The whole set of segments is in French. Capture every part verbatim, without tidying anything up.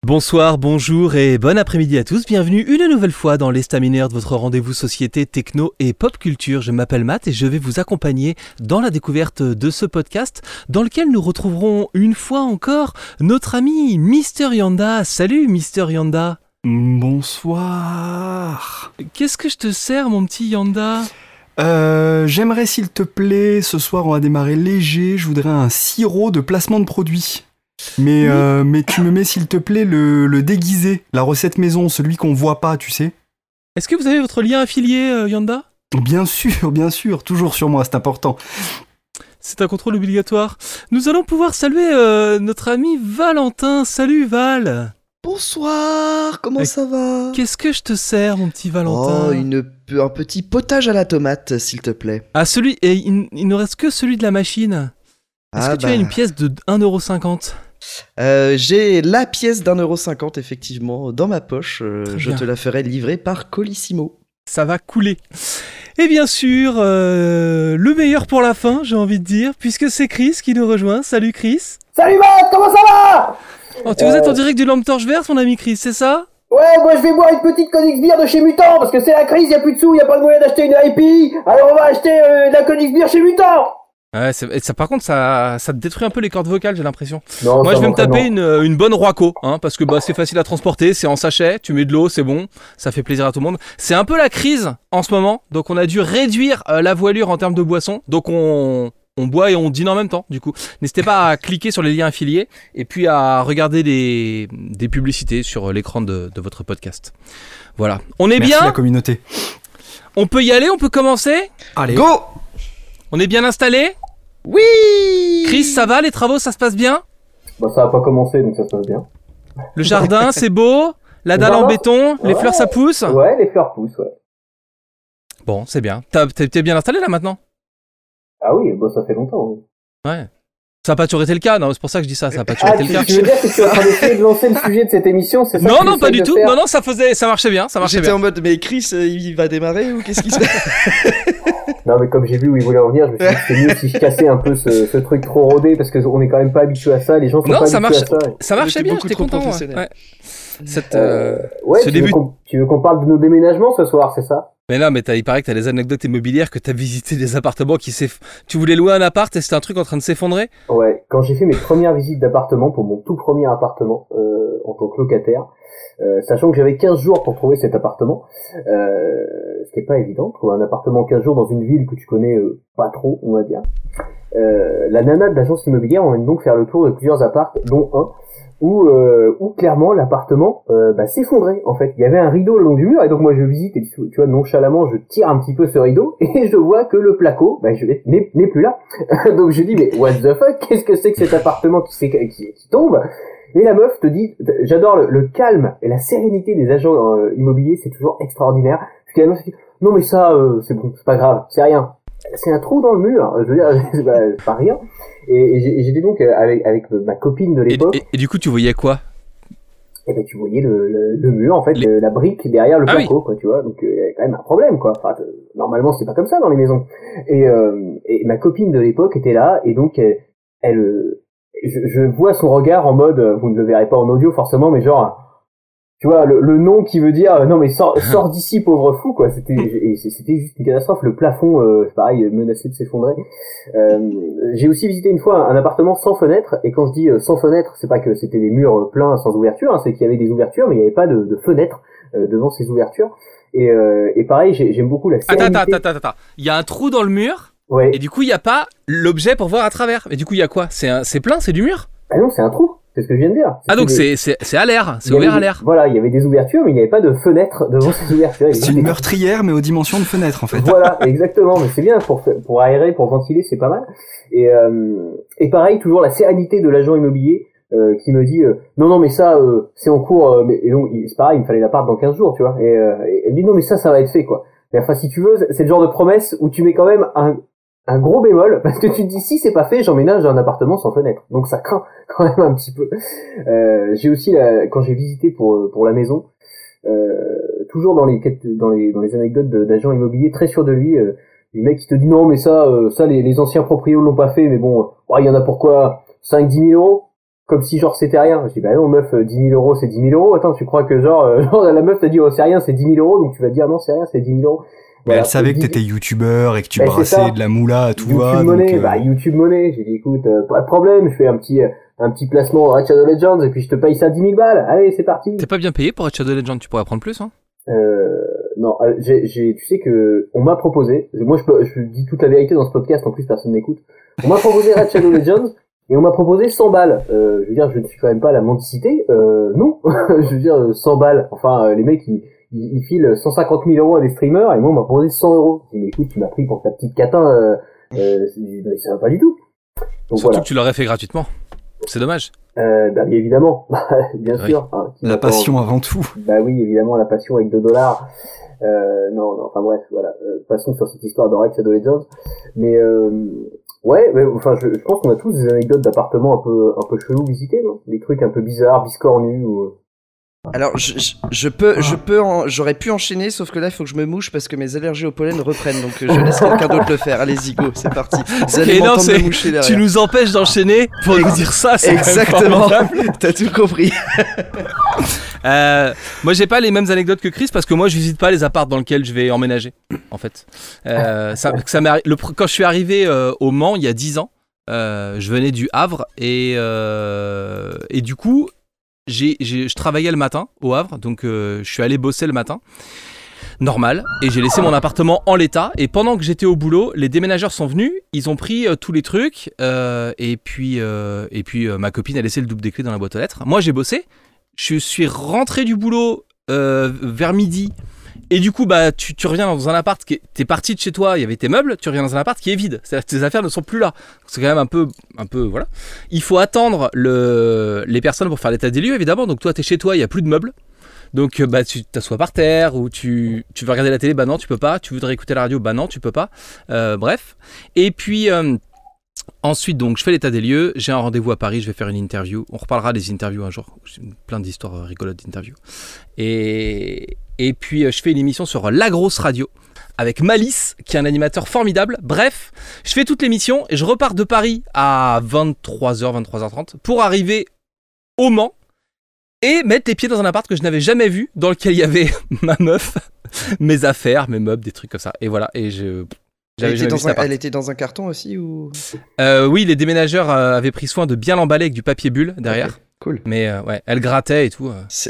Bonsoir, bonjour et bon après-midi à tous. Bienvenue une nouvelle fois dans l'Estaminaire de votre rendez-vous société techno et pop culture. Je m'appelle Matt et je vais vous accompagner dans la découverte de ce podcast dans lequel nous retrouverons une fois encore notre ami Mister Yanda. Salut Mister Yanda. Bonsoir. Qu'est-ce que je te sers mon petit Yanda ? Euh, j'aimerais s'il te plaît, ce soir on va démarrer léger, je voudrais un sirop de placement de produit. Mais, oui. euh, mais tu me mets s'il te plaît le, le déguisé, la recette maison, celui qu'on voit pas, tu sais. Est-ce que vous avez votre lien affilié, euh, Yanda ? Bien sûr, bien sûr, toujours sur moi, c'est important. C'est un contrôle obligatoire. Nous allons pouvoir saluer euh, notre ami Valentin. Salut Val. Bonsoir, comment euh, ça va ? Qu'est-ce que je te sers, mon petit Valentin ? Oh, une, un petit potage à la tomate, s'il te plaît. Ah, celui, et il, il ne reste que celui de la machine. Est-ce ah que bah... tu as une pièce de un euro cinquante ? Euh, j'ai la pièce d'un euro cinquante effectivement dans ma poche. Euh, je te la ferai livrer par Colissimo. Ça va couler. Et bien sûr, euh, le meilleur pour la fin, j'ai envie de dire, puisque c'est Chris qui nous rejoint. Salut Chris. Salut Matt, comment ça va ? Oh, tu euh... vous êtes en direct du Lampe Torche Verte, mon ami Chris, c'est ça ? Ouais, moi je vais boire une petite Koenigsbier Beer de chez Mutant, parce que c'est la crise, y a plus de sous, y a pas de moyen d'acheter une I P I, alors on va acheter euh, de la Koenigsbier Beer chez Mutant. Ouais, c'est, ça, par contre, ça, ça te détruit un peu les cordes vocales, j'ai l'impression. Non, Moi, je vais me taper une, une bonne Roaco, hein, parce que bah, c'est facile à transporter, c'est en sachet, tu mets de l'eau, c'est bon, ça fait plaisir à tout le monde. C'est un peu la crise en ce moment, donc on a dû réduire euh, la voilure en termes de boissons, donc on, on boit et on dîne en même temps, du coup. N'hésitez pas à cliquer sur les liens affiliés, et puis à regarder des, des publicités sur l'écran de, de votre podcast. Voilà. On est Merci bien ? La communauté. On peut y aller, on peut commencer ? Allez. Go ! On est bien installé ? Oui. Chris, ça va, les travaux, ça se passe bien ? Bah ça a pas commencé, donc ça se passe bien. Le jardin, c'est beau ? La dalle en béton ? Les ouais. fleurs, ça pousse ? Ouais, les fleurs poussent, ouais. Bon, c'est bien. T'as, t'es, t'es bien installé, là, maintenant ? Ah oui, bah ça fait longtemps, oui. Ouais. Ça n'a pas toujours été le cas, non, c'est pour ça que je dis ça, ça n'a pas toujours ah, été tu, le cas. Tu veux dire que tu es en train d'essayer de lancer le sujet de cette émission, c'est ça ? Non, non, pas du tout. Non, non, ça faisait, ça marchait bien, ça marchait J'étais bien. en mode, mais Chris, il va démarrer ou qu'est-ce qui se passe ? Non, mais comme j'ai vu où il voulait en venir, je me suis dit que c'était mieux si je cassais un peu ce, ce truc trop rodé, parce qu'on est quand même pas habitué à ça, les gens sont non, pas ça habitués marche, à ça. Et... Ça marchait bien, j'étais content. Ouais. Ouais. Cette, euh, euh, ouais, ce tu, début... veux qu'on, tu veux qu'on parle de nos déménagements ce soir, c'est ça ? Mais non, mais t'as, il paraît que t'as des anecdotes immobilières, que t'as visité des appartements qui s'eff... Tu voulais louer un appart et c'était un truc en train de s'effondrer ? Ouais, quand j'ai fait mes premières visites d'appartement, pour mon tout premier appartement, euh, en tant que locataire, euh, sachant que j'avais quinze jours pour trouver cet appartement, euh, ce qui est pas évident, trouver un appartement quinze jours dans une ville que tu connais euh, pas trop, on va dire. Euh, la nana de l'agence immobilière m'emmène donc faire le tour de plusieurs apparts, dont un, où, euh, où clairement l'appartement euh, bah, s'effondrait en fait. Il y avait un rideau le long du mur et donc moi je visite et tu vois nonchalamment je tire un petit peu ce rideau et je vois que le placo bah, je, n'est, n'est plus là. Donc je dis mais what the fuck, qu'est-ce que c'est que cet appartement qui, qui, qui tombe ? Et la meuf te dit, j'adore le, le calme et la sérénité des agents euh, immobiliers, c'est toujours extraordinaire. Parce que la meuf dit non mais ça euh, c'est bon, c'est pas grave, c'est rien. C'est un trou dans le mur, je veux dire, c'est pas, c'est pas rien. Et, et j'étais donc avec, avec ma copine de l'époque. Et, et, et du coup, tu voyais quoi ? Et ben tu voyais le, le, le mur, en fait, les... le, la brique derrière le ah placo, oui. quoi, tu vois. Donc il y avait quand même un problème, quoi. Enfin, normalement, c'est pas comme ça dans les maisons. Et, euh, et ma copine de l'époque était là, et donc elle, elle je, je vois son regard en mode, vous ne le verrez pas en audio forcément, mais genre. Tu vois, le, le nom qui veut dire non mais sors, sors d'ici pauvre fou quoi. C'était et c'était juste une catastrophe. Le plafond, euh, pareil, menacé de s'effondrer. Euh, j'ai aussi visité une fois un, un appartement sans fenêtre et quand je dis euh, sans fenêtre, c'est pas que c'était des murs pleins sans ouverture, hein, c'est qu'il y avait des ouvertures mais il n'y avait pas de, de fenêtre euh, devant ces ouvertures. Et, euh, et pareil, j'ai, j'aime beaucoup la sérénité. Attends, attends, attends, attends. Il y a un trou dans le mur. Ouais. Et du coup il y a pas l'objet pour voir à travers. Mais du coup il y a quoi ? C'est un, c'est plein, c'est du mur ? Ah non, c'est un trou. C'est ce que je viens de dire. C'est ah donc des... c'est, c'est, c'est à l'air, c'est ouvert des... à l'air. Voilà, il y avait des ouvertures, mais il n'y avait pas de fenêtre devant ces ouvertures. C'est une des... meurtrière, mais aux dimensions de fenêtre en fait. Voilà, exactement. Mais c'est bien pour pour aérer, pour ventiler, c'est pas mal. Et euh, et pareil, toujours la sérénité de l'agent immobilier euh, qui me dit euh, non non mais ça euh, c'est en cours. Euh, mais, et donc c'est pareil, il me fallait l'appart dans quinze jours, tu vois. Et, euh, et elle me dit non mais ça ça va être fait quoi. Mais enfin si tu veux, c'est le genre de promesse où tu mets quand même un un gros bémol, parce que tu te dis si c'est pas fait, j'emménage dans un appartement sans fenêtre. Donc ça craint quand même un petit peu. Euh, j'ai aussi la, quand j'ai visité pour pour la maison, euh, toujours dans les dans les dans les anecdotes de, d'agents immobiliers très sûrs de lui, euh, le mec qui te dit non mais ça euh, ça les, les anciens proprios l'ont pas fait, mais bon, il oh, y en a pour quoi cinq dix mille euros. comme si genre c'était rien. Je dis bah non meuf, dix mille euros c'est dix mille euros. Attends, tu crois que genre, euh, genre la meuf t'a dit oh c'est rien, c'est dix mille euros, donc tu vas dire non c'est rien, c'est dix mille euros. Mais voilà, elle savait que t'étais youtubeur et que tu bah, brassais de la moula à tout YouTube va. Money, donc, euh... bah YouTube Money. J'ai dit écoute, euh, pas de problème, je fais un petit, un petit placement Red Shadow Legends et puis je te paye ça dix mille balles. Allez c'est parti. T'es pas bien payé pour Red Shadow Legends, tu pourrais prendre plus hein. Euh, non, euh, j'ai, j'ai, tu sais que on m'a proposé. Moi je peux, je dis toute la vérité dans ce podcast. En plus personne n'écoute. On m'a proposé Red Shadow Legends. Et on m'a proposé cent balles. Euh, je veux dire, je ne suis quand même pas à la mendicité. Euh, non. Je veux dire, cent balles. Enfin, euh, les mecs, ils, ils, ils filent cent cinquante mille euros à des streamers, et moi, on m'a proposé cent euros. Je dis, mais écoute, tu m'as pris pour ta petite catin, euh, euh, c'est, ça va pas du tout. Donc, surtout voilà. Que tu l'aurais fait gratuitement. C'est dommage. Euh, bah, bien évidemment. Bien oui. sûr. Hein, la passion avant tout. Bah oui, évidemment, la passion avec deux dollars. Euh, non, non, enfin bref, voilà. Euh, passons sur cette histoire de Red Shadow Legends. Mais, euh, ouais, mais, enfin, je, je pense qu'on a tous des anecdotes d'appartements un peu, un peu chelous visités, non? Des trucs un peu bizarres, biscornus ou... Alors, je, je, je peux, je peux, en, j'aurais pu enchaîner, sauf que là, il faut que je me mouche parce que mes allergies au pollen reprennent, donc je laisse quelqu'un d'autre le faire. Allez-y, go, c'est parti. Vous allez non, m'entendre me moucher derrière. Tu nous empêches d'enchaîner pour Ex- nous dire ça, c'est exactement. T'as tout compris. euh, moi, j'ai pas les mêmes anecdotes que Chris parce que moi, je visite pas les apparts dans lesquels je vais emménager, en fait. Euh, ça, ça m'est, le, quand je suis arrivé euh, au Mans il y a dix ans, euh, je venais du Havre et euh, et du coup. J'ai, j'ai, je travaillais le matin au Havre, donc euh, je suis allé bosser le matin, normal, et j'ai laissé mon appartement en l'état, et pendant que j'étais au boulot, les déménageurs sont venus, ils ont pris euh, tous les trucs, euh, et puis, euh, et puis euh, ma copine a laissé le double des clés dans la boîte aux lettres. Moi j'ai bossé, je suis rentré du boulot euh, vers midi, et du coup bah tu, tu reviens dans un appart, qui est, t'es parti de chez toi, il y avait tes meubles, tu reviens dans un appart qui est vide, c'est-à-dire que tes affaires ne sont plus là. C'est quand même un peu, un peu voilà. Il faut attendre le, les personnes pour faire l'état des lieux évidemment, donc toi t'es chez toi, il n'y a plus de meubles, donc bah tu t'assois par terre, ou tu, tu veux regarder la télé, bah non tu peux pas, tu voudrais écouter la radio, bah non tu peux pas, euh, bref. Et puis... Euh, Ensuite, donc, je fais l'état des lieux, j'ai un rendez-vous à Paris, je vais faire une interview. On reparlera des interviews un jour, j'ai plein d'histoires rigolotes d'interviews. Et, et puis, je fais une émission sur La Grosse Radio avec Malice, qui est un animateur formidable. Bref, je fais toute l'émission et je repars de Paris à vingt-trois heures, vingt-trois heures trente pour arriver au Mans et mettre les pieds dans un appart que je n'avais jamais vu, dans lequel il y avait ma meuf, mes affaires, mes meubles, des trucs comme ça. Et voilà, et je... Elle était, dans un, elle était dans un carton aussi ou euh, Oui, les déménageurs euh, avaient pris soin de bien l'emballer avec du papier bulle derrière. Okay, cool. Mais euh, ouais, elle grattait et tout. Euh,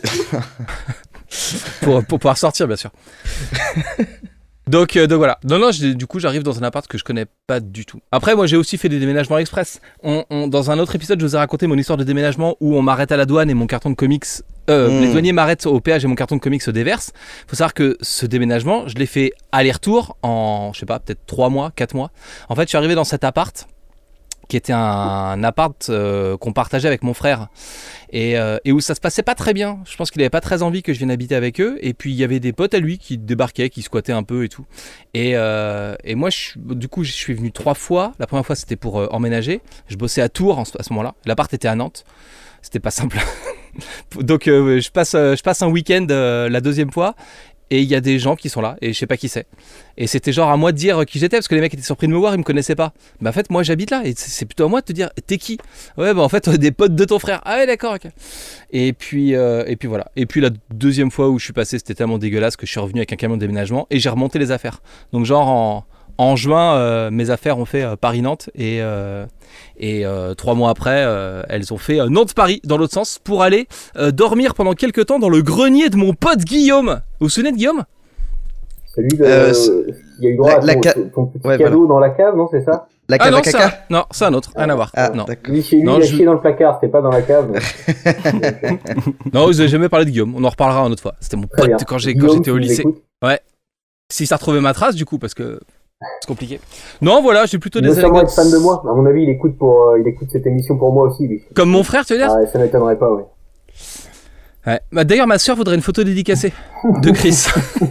pour, pour pouvoir sortir, bien sûr. Donc, euh, donc voilà. Non, non, du coup, j'arrive dans un appart que je connais pas du tout. Après, moi, j'ai aussi fait des déménagements express. On, on, dans un autre épisode, je vous ai raconté mon histoire de déménagement où on m'arrête à la douane et mon carton de comics. Euh, mmh. Les douaniers m'arrêtent au péage et mon carton de comics se déverse. Faut savoir que ce déménagement, je l'ai fait aller-retour en, je sais pas, peut-être trois mois, quatre mois. En fait, je suis arrivé dans cet appart qui était un, un appart euh, qu'on partageait avec mon frère et, euh, et où ça se passait pas très bien. Je pense qu'il avait pas très envie que je vienne habiter avec eux, et puis il y avait des potes à lui qui débarquaient, qui squattaient un peu et tout, et, euh, et moi je, du coup je suis venu trois fois. La première fois c'était pour euh, emménager, je bossais à Tours en, à ce moment là, l'appart était à Nantes, c'était pas simple. Donc euh, je, passe, euh, je passe un week-end euh, la deuxième fois, et il y a des gens qui sont là, et je sais pas qui c'est. Et c'était genre à moi de dire qui j'étais, parce que les mecs étaient surpris de me voir, ils me connaissaient pas. Bah en fait, moi j'habite là, et c'est plutôt à moi de te dire, t'es qui ? Ouais, bah en fait, des potes de ton frère. Ah ouais, d'accord, ok. Et puis, euh, et puis voilà. Et puis la deuxième fois où je suis passé, c'était tellement dégueulasse que je suis revenu avec un camion de déménagement, et j'ai remonté les affaires. Donc genre en... En juin, euh, mes affaires ont fait euh, Paris-Nantes, et, euh, et euh, trois mois après, euh, elles ont fait euh, Nantes-Paris dans l'autre sens pour aller euh, dormir pendant quelques temps dans le grenier de mon pote Guillaume. Vous vous souvenez de Guillaume ? Celui de... Euh, il y a eu droit la, à ton, la ca... ton petit ouais, cadeau voilà. dans la cave, non, c'est ça ? La cave ah non, à caca ça, non, c'est un autre, rien à voir. Ah, non. Lui, chez lui, non, il a je... chié dans le placard, c'était pas dans la cave. Donc... non, vous avez jamais parlé de Guillaume, on en reparlera une autre fois. C'était mon pote quand, j'ai, quand j'étais au lycée. Ouais. Si ça retrouvait ma trace, du coup, parce que... C'est compliqué. Non, voilà, j'ai plutôt il des anecdotes. Il être fan de moi. À mon avis, il écoute pour, euh, il écoute cette émission pour moi aussi, lui. Comme mon frère, tu veux dire ? Ah, ça m'étonnerait pas, ouais. Ouais. Bah, d'ailleurs, ma sœur voudrait une photo dédicacée de Chris.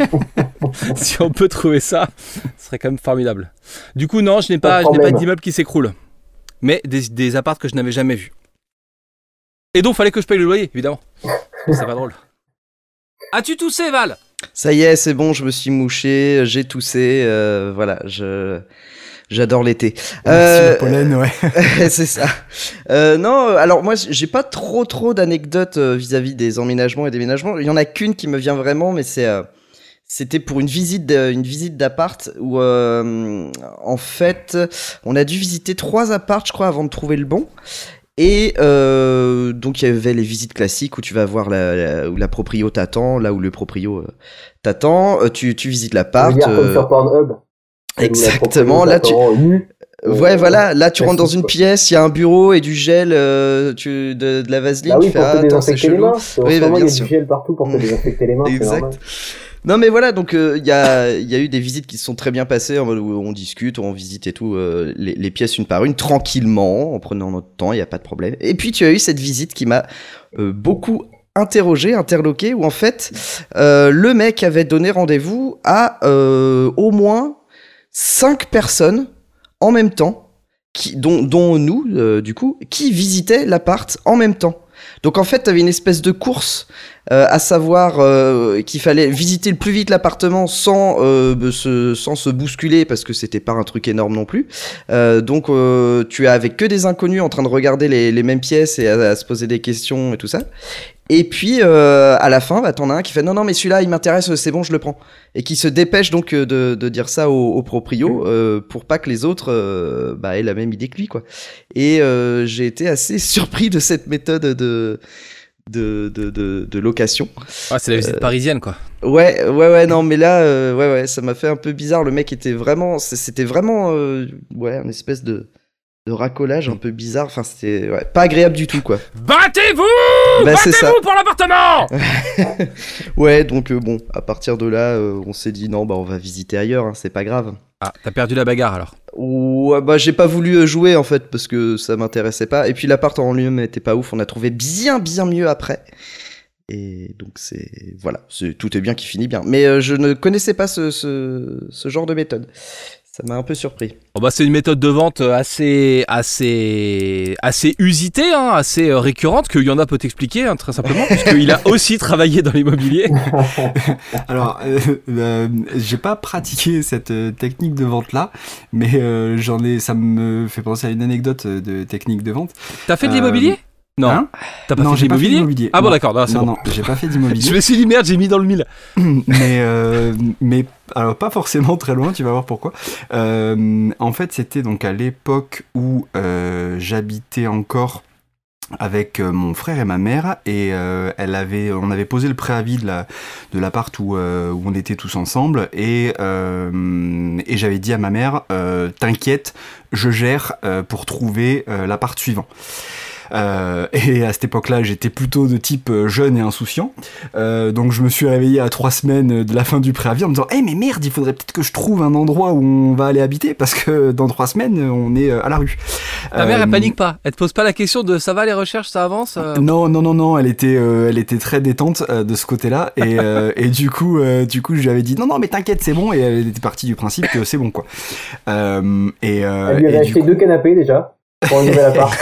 Si on peut trouver ça, ce serait quand même formidable. Du coup, non, je n'ai pas, pas je n'ai pas d'immeuble qui s'écroule, mais des, des apparts que je n'avais jamais vus. Et donc, fallait que je paye le loyer, évidemment. C'est pas drôle. As-tu toussé, Val ? Ça y est, c'est bon, je me suis mouché, j'ai toussé, euh, voilà, je... J'adore l'été. Merci Euh, le pollen, ouais. c'est ça. Euh, non, alors moi, j'ai pas trop trop d'anecdotes euh, vis-à-vis des emménagements et déménagements. Il y en a qu'une qui me vient vraiment, mais c'est euh, c'était pour une visite de- une visite d'appart où euh, en fait, on a dû visiter trois apparts, je crois, avant de trouver le bon. Et euh, donc il y avait les visites classiques où tu vas voir la, la- où la proprio t'attend, là où le proprio euh, t'attend. Euh, tu tu visites l'appart. Regarde comme euh, sur Pornhub. Exactement. Là, tu, nu. ouais, Euh, voilà. Là, tu rentres dans classique, une quoi. pièce, il y a un bureau et du gel, euh, tu, de, de la vaseline. Bah oui, tu fais, pour ah, te attends, c'est désinfecter les chelou. mains. Parce qu'en Oui, ce bah, moment, il y bien a sûr. du gel partout pour te désinfecter les mains, c'est Exact. normal. Non, mais voilà. Donc, euh, il y a, il y a eu des visites qui se sont très bien passées, en mode où on discute, on visite et tout, euh, les, les pièces une par une, tranquillement, en prenant notre temps. Il y a pas de problème. Et puis, tu as eu cette visite qui m'a euh, beaucoup interrogé, interloqué, où en fait, euh, le mec avait donné rendez-vous à euh, au moins cinq personnes en même temps, qui, dont, dont nous, euh, du coup, qui visitaient l'appart en même temps. Donc en fait, t'avais une espèce de course, euh, à savoir euh, qu'il fallait visiter le plus vite l'appartement sans euh, se sans se bousculer parce que c'était pas un truc énorme non plus. Euh, donc euh, tu es avec que des inconnus en train de regarder les, les mêmes pièces et à, à se poser des questions et tout ça. Et puis euh, à la fin, bah, t'en as un qui fait non non mais celui-là il m'intéresse, c'est bon je le prends, et qui se dépêche donc euh, de, de dire ça au, au proprio euh, pour pas que les autres euh, bah, aient la même idée que lui quoi. Et euh, j'ai été assez surpris de cette méthode de de de de, de location. Ah, c'est la visite Euh, parisienne, quoi. Ouais, ouais, ouais, non, mais là, euh, ouais, ouais, ça m'a fait un peu bizarre. Le mec était vraiment, c'est- c'était vraiment, euh, ouais, une espèce de, de racolage un peu bizarre. Enfin, c'était ouais, pas agréable du tout, quoi. Battez-vous Bah, c'est ça. Battez-vous pour l'appartement. Ouais, donc euh, bon, à partir de là, euh, on s'est dit non, bah on va visiter ailleurs, hein, c'est pas grave. Ah, t'as perdu la bagarre, alors. Ouais, bah j'ai pas voulu euh, jouer en fait parce que ça m'intéressait pas. Et puis l'appart en lui-même était pas ouf. On a trouvé bien, bien mieux après. Et donc c'est voilà, c'est tout est bien qui finit bien. Mais euh, je ne connaissais pas ce, ce, ce genre de méthode. Ça m'a un peu surpris. Bon, bah, c'est une méthode de vente assez, assez, assez usitée, hein, assez euh, récurrente, que Yanda peut t'expliquer, hein, très simplement, puisqu'il a aussi travaillé dans l'immobilier. Alors, euh, euh, j'ai pas pratiqué cette euh, technique de vente là, mais euh, j'en ai, ça me fait penser à une anecdote euh, de technique de vente. T'as fait de Euh, l'immobilier? Non. Hein T'as pas non, fait j'ai de pas fait l'immobilier? d'immobilier. Ah bon, Non. d'accord, non, c'est non, bon. non, j'ai pas fait d'immobilier. Je me suis dit merde, j'ai mis dans le mille. mais euh, mais alors pas forcément très loin, tu vas voir pourquoi. Euh, en fait, c'était donc à l'époque où euh, j'habitais encore avec euh, mon frère et ma mère, et euh, elle avait, on avait posé le préavis de la de l'appart où euh, où on était tous ensemble, et euh, et j'avais dit à ma mère, euh, t'inquiète, je gère euh, pour trouver euh, l'appart suivant. Euh, et à cette époque-là, j'étais plutôt de type euh, jeune et insouciant. Euh, donc je me suis réveillé à trois semaines de la fin du préavis en me disant « Eh mais merde, il faudrait peut-être que je trouve un endroit où on va aller habiter parce que dans trois semaines, on est euh, à la rue. » Ta mère, Euh, elle panique pas. Elle te pose pas la question de ça va les recherches, ça avance euh Non, non, non, non, elle était, euh, elle était très détente euh, de ce côté-là, et, euh, et du coup, euh, du coup, je lui avais dit non, non, mais t'inquiète, c'est bon, et elle était partie du principe que c'est bon, quoi. Euh, et, euh, Elle lui avait et du acheté coup- deux canapés déjà pour un nouvel appart.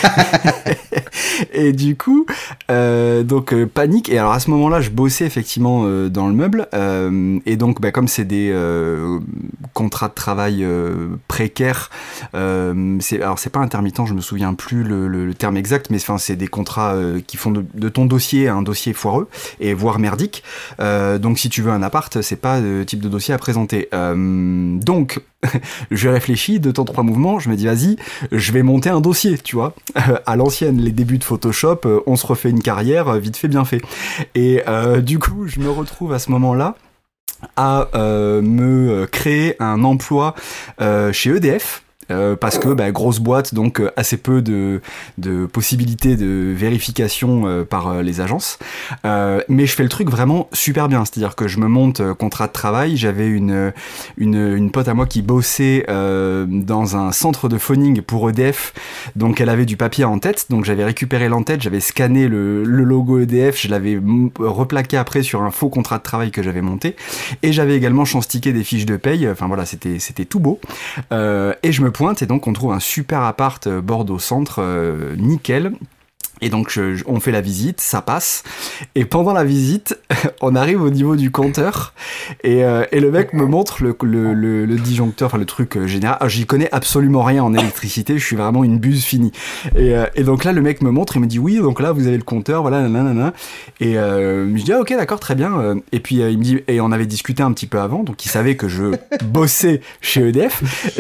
Et du coup, euh, donc euh, panique. Et alors à ce moment-là, je bossais effectivement euh, dans le meuble. Euh, et donc, bah, comme c'est des euh, contrats de travail euh, précaires, euh, c'est alors c'est pas intermittent, je me souviens plus le, le, le terme exact, mais enfin c'est des contrats euh, qui font de, de ton dossier un dossier foireux et voire merdique. Euh, donc si tu veux un appart, c'est pas le type de dossier à présenter. Euh, donc je réfléchis, deux temps trois mouvements, je me dis vas-y, je vais monter un dossier, tu vois, à l'ancienne, les débuts de Photoshop, euh, on se refait une carrière, euh, vite fait, bien fait. Et euh, du coup, je me retrouve à ce moment-là à euh, me créer un emploi euh, chez E D F. Euh, parce que bah, grosse boîte, donc euh, assez peu de, de possibilités de vérification euh, par euh, les agences, euh, mais je fais le truc vraiment super bien, c'est-à-dire que je me monte euh, contrat de travail. J'avais une, une, une pote à moi qui bossait euh, dans un centre de phoning pour E D F, donc elle avait du papier en tête, donc j'avais récupéré l'en-tête, j'avais scanné le, le logo E D F, je l'avais m- replaqué après sur un faux contrat de travail que j'avais monté, et j'avais également chanstiqué des fiches de paye, enfin voilà, c'était, c'était tout beau, euh, et je me pointe, et donc on trouve un super appart euh, Bordeaux Centre, euh, nickel. Et donc, je, je, on fait la visite, ça passe. Et pendant la visite, on arrive au niveau du compteur. Et, euh, et le mec me montre le, le, le, le disjoncteur, enfin le truc euh, général. Alors, j'y connais absolument rien en électricité. Je suis vraiment une buse finie. Et, euh, et donc là, le mec me montre, il me dit oui, donc là, vous avez le compteur, voilà, nanana. Et euh, je dis ah, ok, d'accord, très bien. Et puis, euh, il me dit, et on avait discuté un petit peu avant, donc il savait que je bossais chez E D F.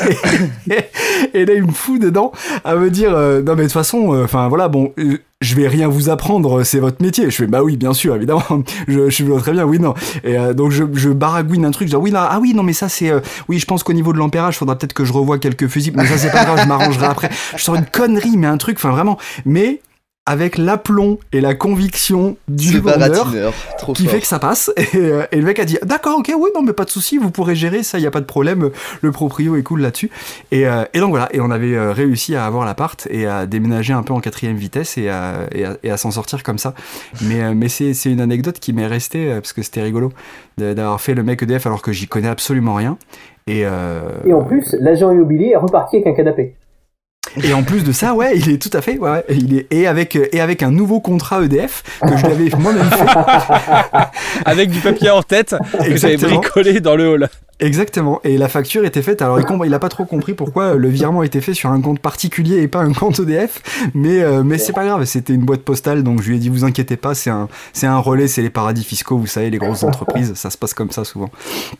et, et là, il me fout dedans à me dire euh, non, mais de toute façon, enfin euh, voilà, bon. Euh, je vais rien vous apprendre, c'est votre métier. Je fais bah oui, bien sûr, évidemment. Je, je vois très bien, oui, non. Et euh, donc je, je baragouine un truc, genre oui, non, ah oui, non, mais ça c'est, euh, oui, je pense qu'au niveau de l'ampérage, faudra peut-être que je revoie quelques fusibles, mais ça c'est pas grave, je m'arrangerai après. Je sors une connerie, mais un truc, enfin vraiment, mais avec l'aplomb et la conviction du vendeur qui fort. fait que ça passe. Et, euh, et le mec a dit d'accord, ok, oui, non, mais pas de souci, vous pourrez gérer ça, y a pas de problème. Le proprio est cool là-dessus. Et, euh, et donc voilà, et on avait euh, réussi à avoir l'appart et à déménager un peu en quatrième vitesse et à, et à, et à s'en sortir comme ça. Mais, euh, mais c'est, c'est une anecdote qui m'est restée euh, parce que c'était rigolo d'avoir fait le mec E D F alors que j'y connais absolument rien. Et, euh... et en plus, l'agent immobilier est reparti avec un canapé. Et en plus de ça, ouais, il est tout à fait, ouais, ouais, il est et avec et avec un nouveau contrat E D F que je l'avais moi-même fait, avec du papier en tête que j'avais bricolé dans le hall. Exactement. Et la facture était faite. Alors il comp- il a pas trop compris pourquoi le virement était fait sur un compte particulier et pas un compte E D F, mais euh, mais c'est pas grave. C'était une boîte postale, donc je lui ai dit vous inquiétez pas, c'est un c'est un relais, c'est les paradis fiscaux, vous savez, les grosses entreprises, ça se passe comme ça souvent.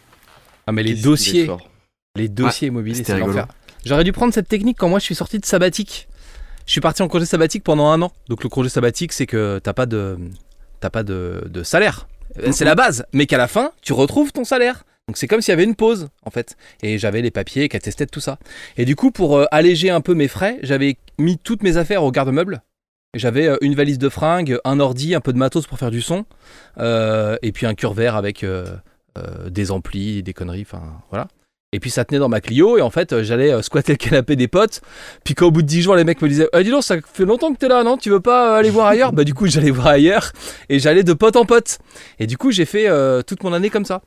Ah mais les Qu'est-ce dossiers, les dossiers ouais, immobiliers, c'est l'enfer. J'aurais dû prendre cette technique quand moi je suis sorti de sabbatique. Je suis parti en congé sabbatique pendant un an. Donc le congé sabbatique, c'est que t'as pas de, t'as pas de, de salaire. Mm-hmm. C'est la base. Mais qu'à la fin, tu retrouves ton salaire. Donc c'est comme s'il y avait une pause, en fait. Et j'avais les papiers qui attestaient de tout ça. Et du coup, pour euh, alléger un peu mes frais, j'avais mis toutes mes affaires au garde-meuble. J'avais euh, une valise de fringues, un ordi, un peu de matos pour faire du son. Euh, et puis un cure-verre avec euh, euh, des amplis, des conneries, enfin voilà. Et puis ça tenait dans ma Clio et en fait j'allais squatter le canapé des potes. Puis quand au bout de dix jours les mecs me disaient eh, dis donc ça fait longtemps que t'es là, non, tu veux pas aller voir ailleurs? Bah du coup j'allais voir ailleurs et j'allais de pote en pote. Et du coup j'ai fait euh, toute mon année comme ça.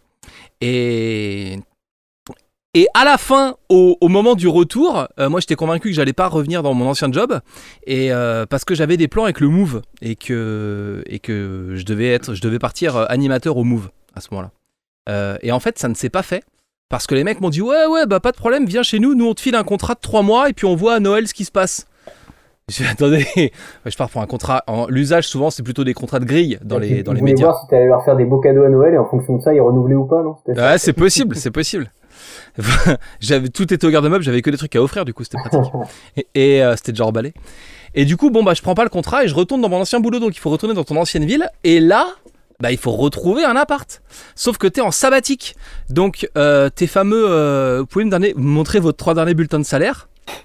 Et et à la fin, au, au moment du retour, euh, moi j'étais convaincu que j'allais pas revenir dans mon ancien job et euh, parce que j'avais des plans avec le Move et que et que je devais être, je devais partir animateur au Move à ce moment-là. Euh, et en fait ça ne s'est pas fait. Parce que les mecs m'ont dit ouais ouais bah pas de problème, viens chez nous, nous on te file un contrat de trois mois et puis on voit à Noël ce qui se passe. J'ai dit attendez, je pars pour un contrat. En, l'usage souvent c'est plutôt des contrats de grille dans et les dans les médias. Voir si t'allais leur faire des beaux cadeaux à Noël et en fonction de ça ils renouvelaient ou pas, non? C'était ouais c'est possible, c'est possible. J'avais tout était au garde-meuble, j'avais que des trucs à offrir, du coup c'était pratique. et et euh, c'était déjà emballé. Et du coup bon bah je prends pas le contrat et je retourne dans mon ancien boulot, donc il faut retourner dans ton ancienne ville et là. Bah, il faut retrouver un appart. Sauf que t'es en sabbatique. Donc, euh, tes fameux... Euh, vous pouvez me donner, montrer vos trois derniers bulletins de salaire?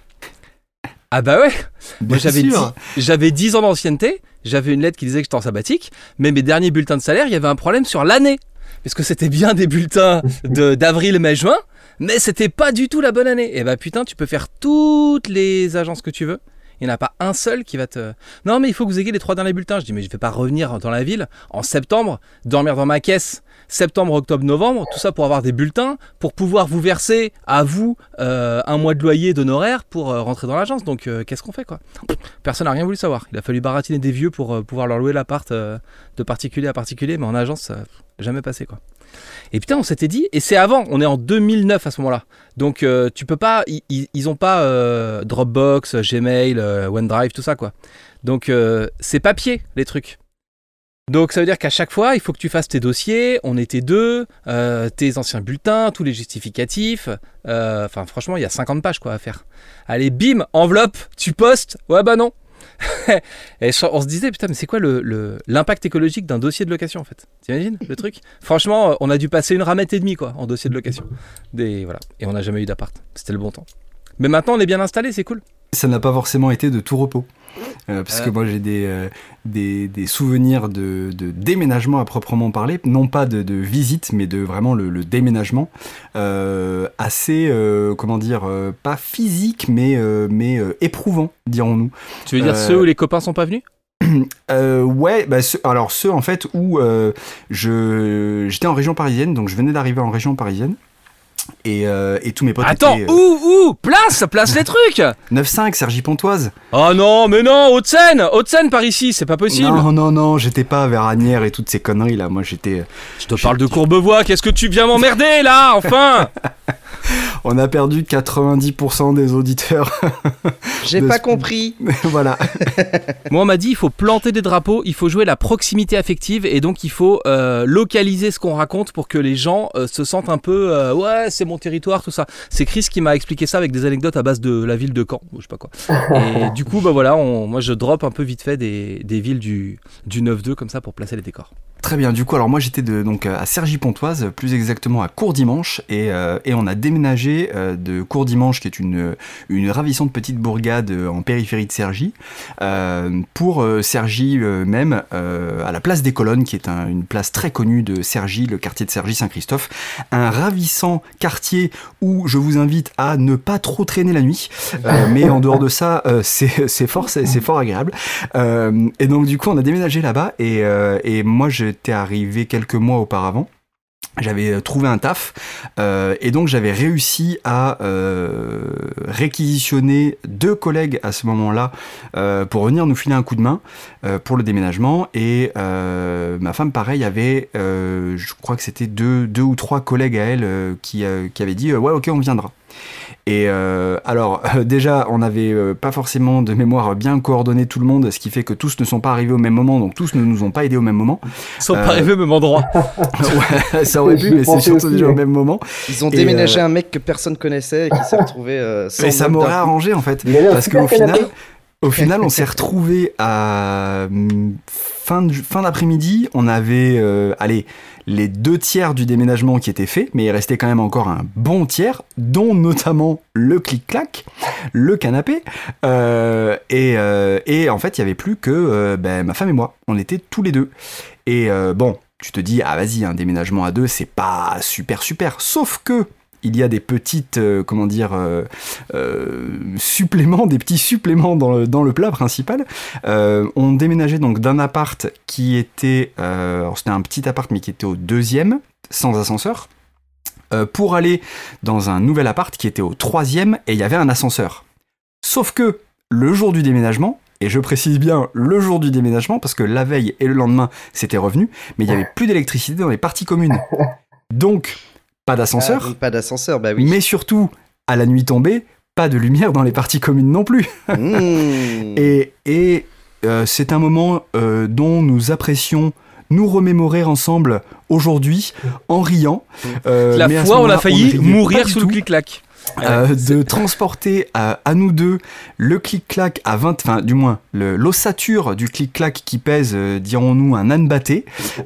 Ah bah ouais. Moi, j'avais, dix, j'avais dix ans d'ancienneté. J'avais une lettre qui disait que j'étais en sabbatique. Mais mes derniers bulletins de salaire, il y avait un problème sur l'année. Parce que c'était bien des bulletins de, d'avril, mai, juin. Mais c'était pas du tout la bonne année. Et bah putain, tu peux faire toutes les agences que tu veux. Il n'y en a pas un seul qui va te... Non, mais il faut que vous ayez les trois derniers bulletins. Je dis, mais je ne vais pas revenir dans la ville en septembre, dormir dans ma caisse, septembre, octobre, novembre, tout ça pour avoir des bulletins, pour pouvoir vous verser à vous euh, un mois de loyer d'honoraires pour euh, rentrer dans l'agence. Donc, euh, qu'est-ce qu'on fait, quoi? Personne n'a rien voulu savoir. Il a fallu baratiner des vieux pour euh, pouvoir leur louer l'appart euh, de particulier à particulier, mais en agence, ça n'a jamais passé, quoi. Et putain, on s'était dit, et c'est avant, on est en deux mille neuf à ce moment-là. Donc euh, tu peux pas, ils, ils ont pas euh, Dropbox, Gmail, euh, OneDrive, tout ça quoi. Donc euh, c'est papier les trucs. Donc ça veut dire qu'à chaque fois, il faut que tu fasses tes dossiers, on était deux, euh, tes anciens bulletins, tous les justificatifs. Enfin euh, franchement, il y a cinquante pages quoi à faire. Allez, bim, enveloppe, tu postes. Ouais bah non. Et on se disait putain mais c'est quoi le, le, l'impact écologique d'un dossier de location en fait, t'imagines le truc? Franchement on a dû passer une ramette et demie quoi en dossier de location. Des, voilà. Et on n'a jamais eu d'appart, c'était le bon temps. Mais maintenant on est bien installé, c'est cool. Ça n'a pas forcément été de tout repos. Euh, parce euh... que moi j'ai des, euh, des, des souvenirs de, de déménagement à proprement parler, non pas de, de visite, mais de vraiment le, le déménagement, euh, assez, euh, comment dire, euh, pas physique, mais, euh, mais euh, éprouvant, dirons-nous. Tu veux dire euh... ceux où les copains sont pas venus? Euh, ouais, bah, ceux, alors ceux en fait où euh, je, j'étais en région parisienne, donc je venais d'arriver en région parisienne. Et, euh, et tous mes potes Attends, étaient... euh, où, où Place, place les trucs. neuf cinq, Cergy-Pontoise. Oh non, mais non, Haute-Seine, Haute-Seine par ici, c'est pas possible. Non, non, non, j'étais pas vers Asnières et toutes ces conneries là. Moi, j'étais... Je te parle de Courbevoie, qu'est-ce que tu viens m'emmerder là, enfin. On a perdu quatre-vingt-dix pour cent des auditeurs. J'ai De pas ce- compris. Voilà. Moi, on m'a dit, il faut planter des drapeaux, il faut jouer la proximité affective, et donc il faut euh, localiser ce qu'on raconte pour que les gens euh, se sentent un peu, euh, ouais, c'est mon territoire, tout ça. C'est Chris qui m'a expliqué ça avec des anecdotes à base de la ville de Caen, ou je sais pas quoi. Et du coup, bah voilà, on, moi je drop un peu vite fait des, des villes du, du neuf deux comme ça pour placer les décors. Très bien, du coup, alors moi j'étais de, donc à Cergy-Pontoise, plus exactement à Courdimanche, et, euh, et on a déménagé euh, de Courdimanche, qui est une, une ravissante petite bourgade euh, en périphérie de Cergy, euh, pour euh, Cergy euh, même, euh, à la place des Colonnes, qui est un- une place très connue de Cergy, le quartier de Cergy-Saint-Christophe, un ravissant quartier où je vous invite à ne pas trop traîner la nuit, euh, mais en dehors de ça, euh, c'est, c'est, fort, c'est, c'est fort agréable. Euh, et donc du coup, on a déménagé là-bas, et, euh, et moi j'étais arrivé quelques mois auparavant. J'avais trouvé un taf euh, et donc j'avais réussi à euh, réquisitionner deux collègues à ce moment-là euh, pour venir nous filer un coup de main euh, pour le déménagement, et euh, ma femme pareil avait euh, je crois que c'était deux, deux ou trois collègues à elle euh, qui, euh, qui avaient dit euh, ouais ok on viendra. Et euh, alors euh, déjà on n'avait euh, pas forcément de mémoire bien coordonné tout le monde, ce qui fait que tous ne sont pas arrivés au même moment, donc tous ne nous ont pas aidés au même moment. Ils sont Euh, pas arrivés au même endroit. Ouais, ça aurait pu, J'y mais c'est pensais surtout aussi, déjà ouais. au même moment. Ils ont Et, déménagé euh, un mec que personne connaissait et qui s'est retrouvé euh, sans Et ça note m'aurait d'un coup. arrangé en fait, Il avait un parce super qu'au final, canapé. au final, on s'est retrouvé à hum, fin de, fin d'après-midi. On avait, euh, allez, les deux tiers du déménagement qui étaient faits, mais il restait quand même encore un bon tiers, dont notamment le clic-clac, le canapé, euh, et, euh, et en fait, il y avait plus que euh, ben, ma femme et moi. On était tous les deux. Et euh, bon, tu te dis, ah vas-y, un déménagement à deux, c'est pas super super. Sauf que il y a des petites, euh, comment dire, euh, euh, suppléments, des petits suppléments dans le, dans le plat principal. Euh, on déménageait donc d'un appart qui était, euh, alors c'était un petit appart mais qui était au deuxième, sans ascenseur, euh, pour aller dans un nouvel appart qui était au troisième et il y avait un ascenseur. Sauf que le jour du déménagement, et je précise bien le jour du déménagement parce que la veille et le lendemain c'était revenu, mais il n'y avait plus d'électricité dans les parties communes. Donc, pas d'ascenseur, Ah, donc pas d'ascenseur, bah oui. mais surtout, à la nuit tombée, pas de lumière dans les parties communes non plus. Mmh. Et, et euh, c'est un moment euh, dont nous apprécions nous remémorer ensemble aujourd'hui en riant. Euh, La mais à ce fois, on moment-là, a failli ne riait mourir pas du sous le tout. clic-clac. Euh, de transporter à, à nous deux le clic-clac à vingt, enfin du moins le- l'ossature du clic-clac qui pèse, euh, dirons-nous, un âne batté,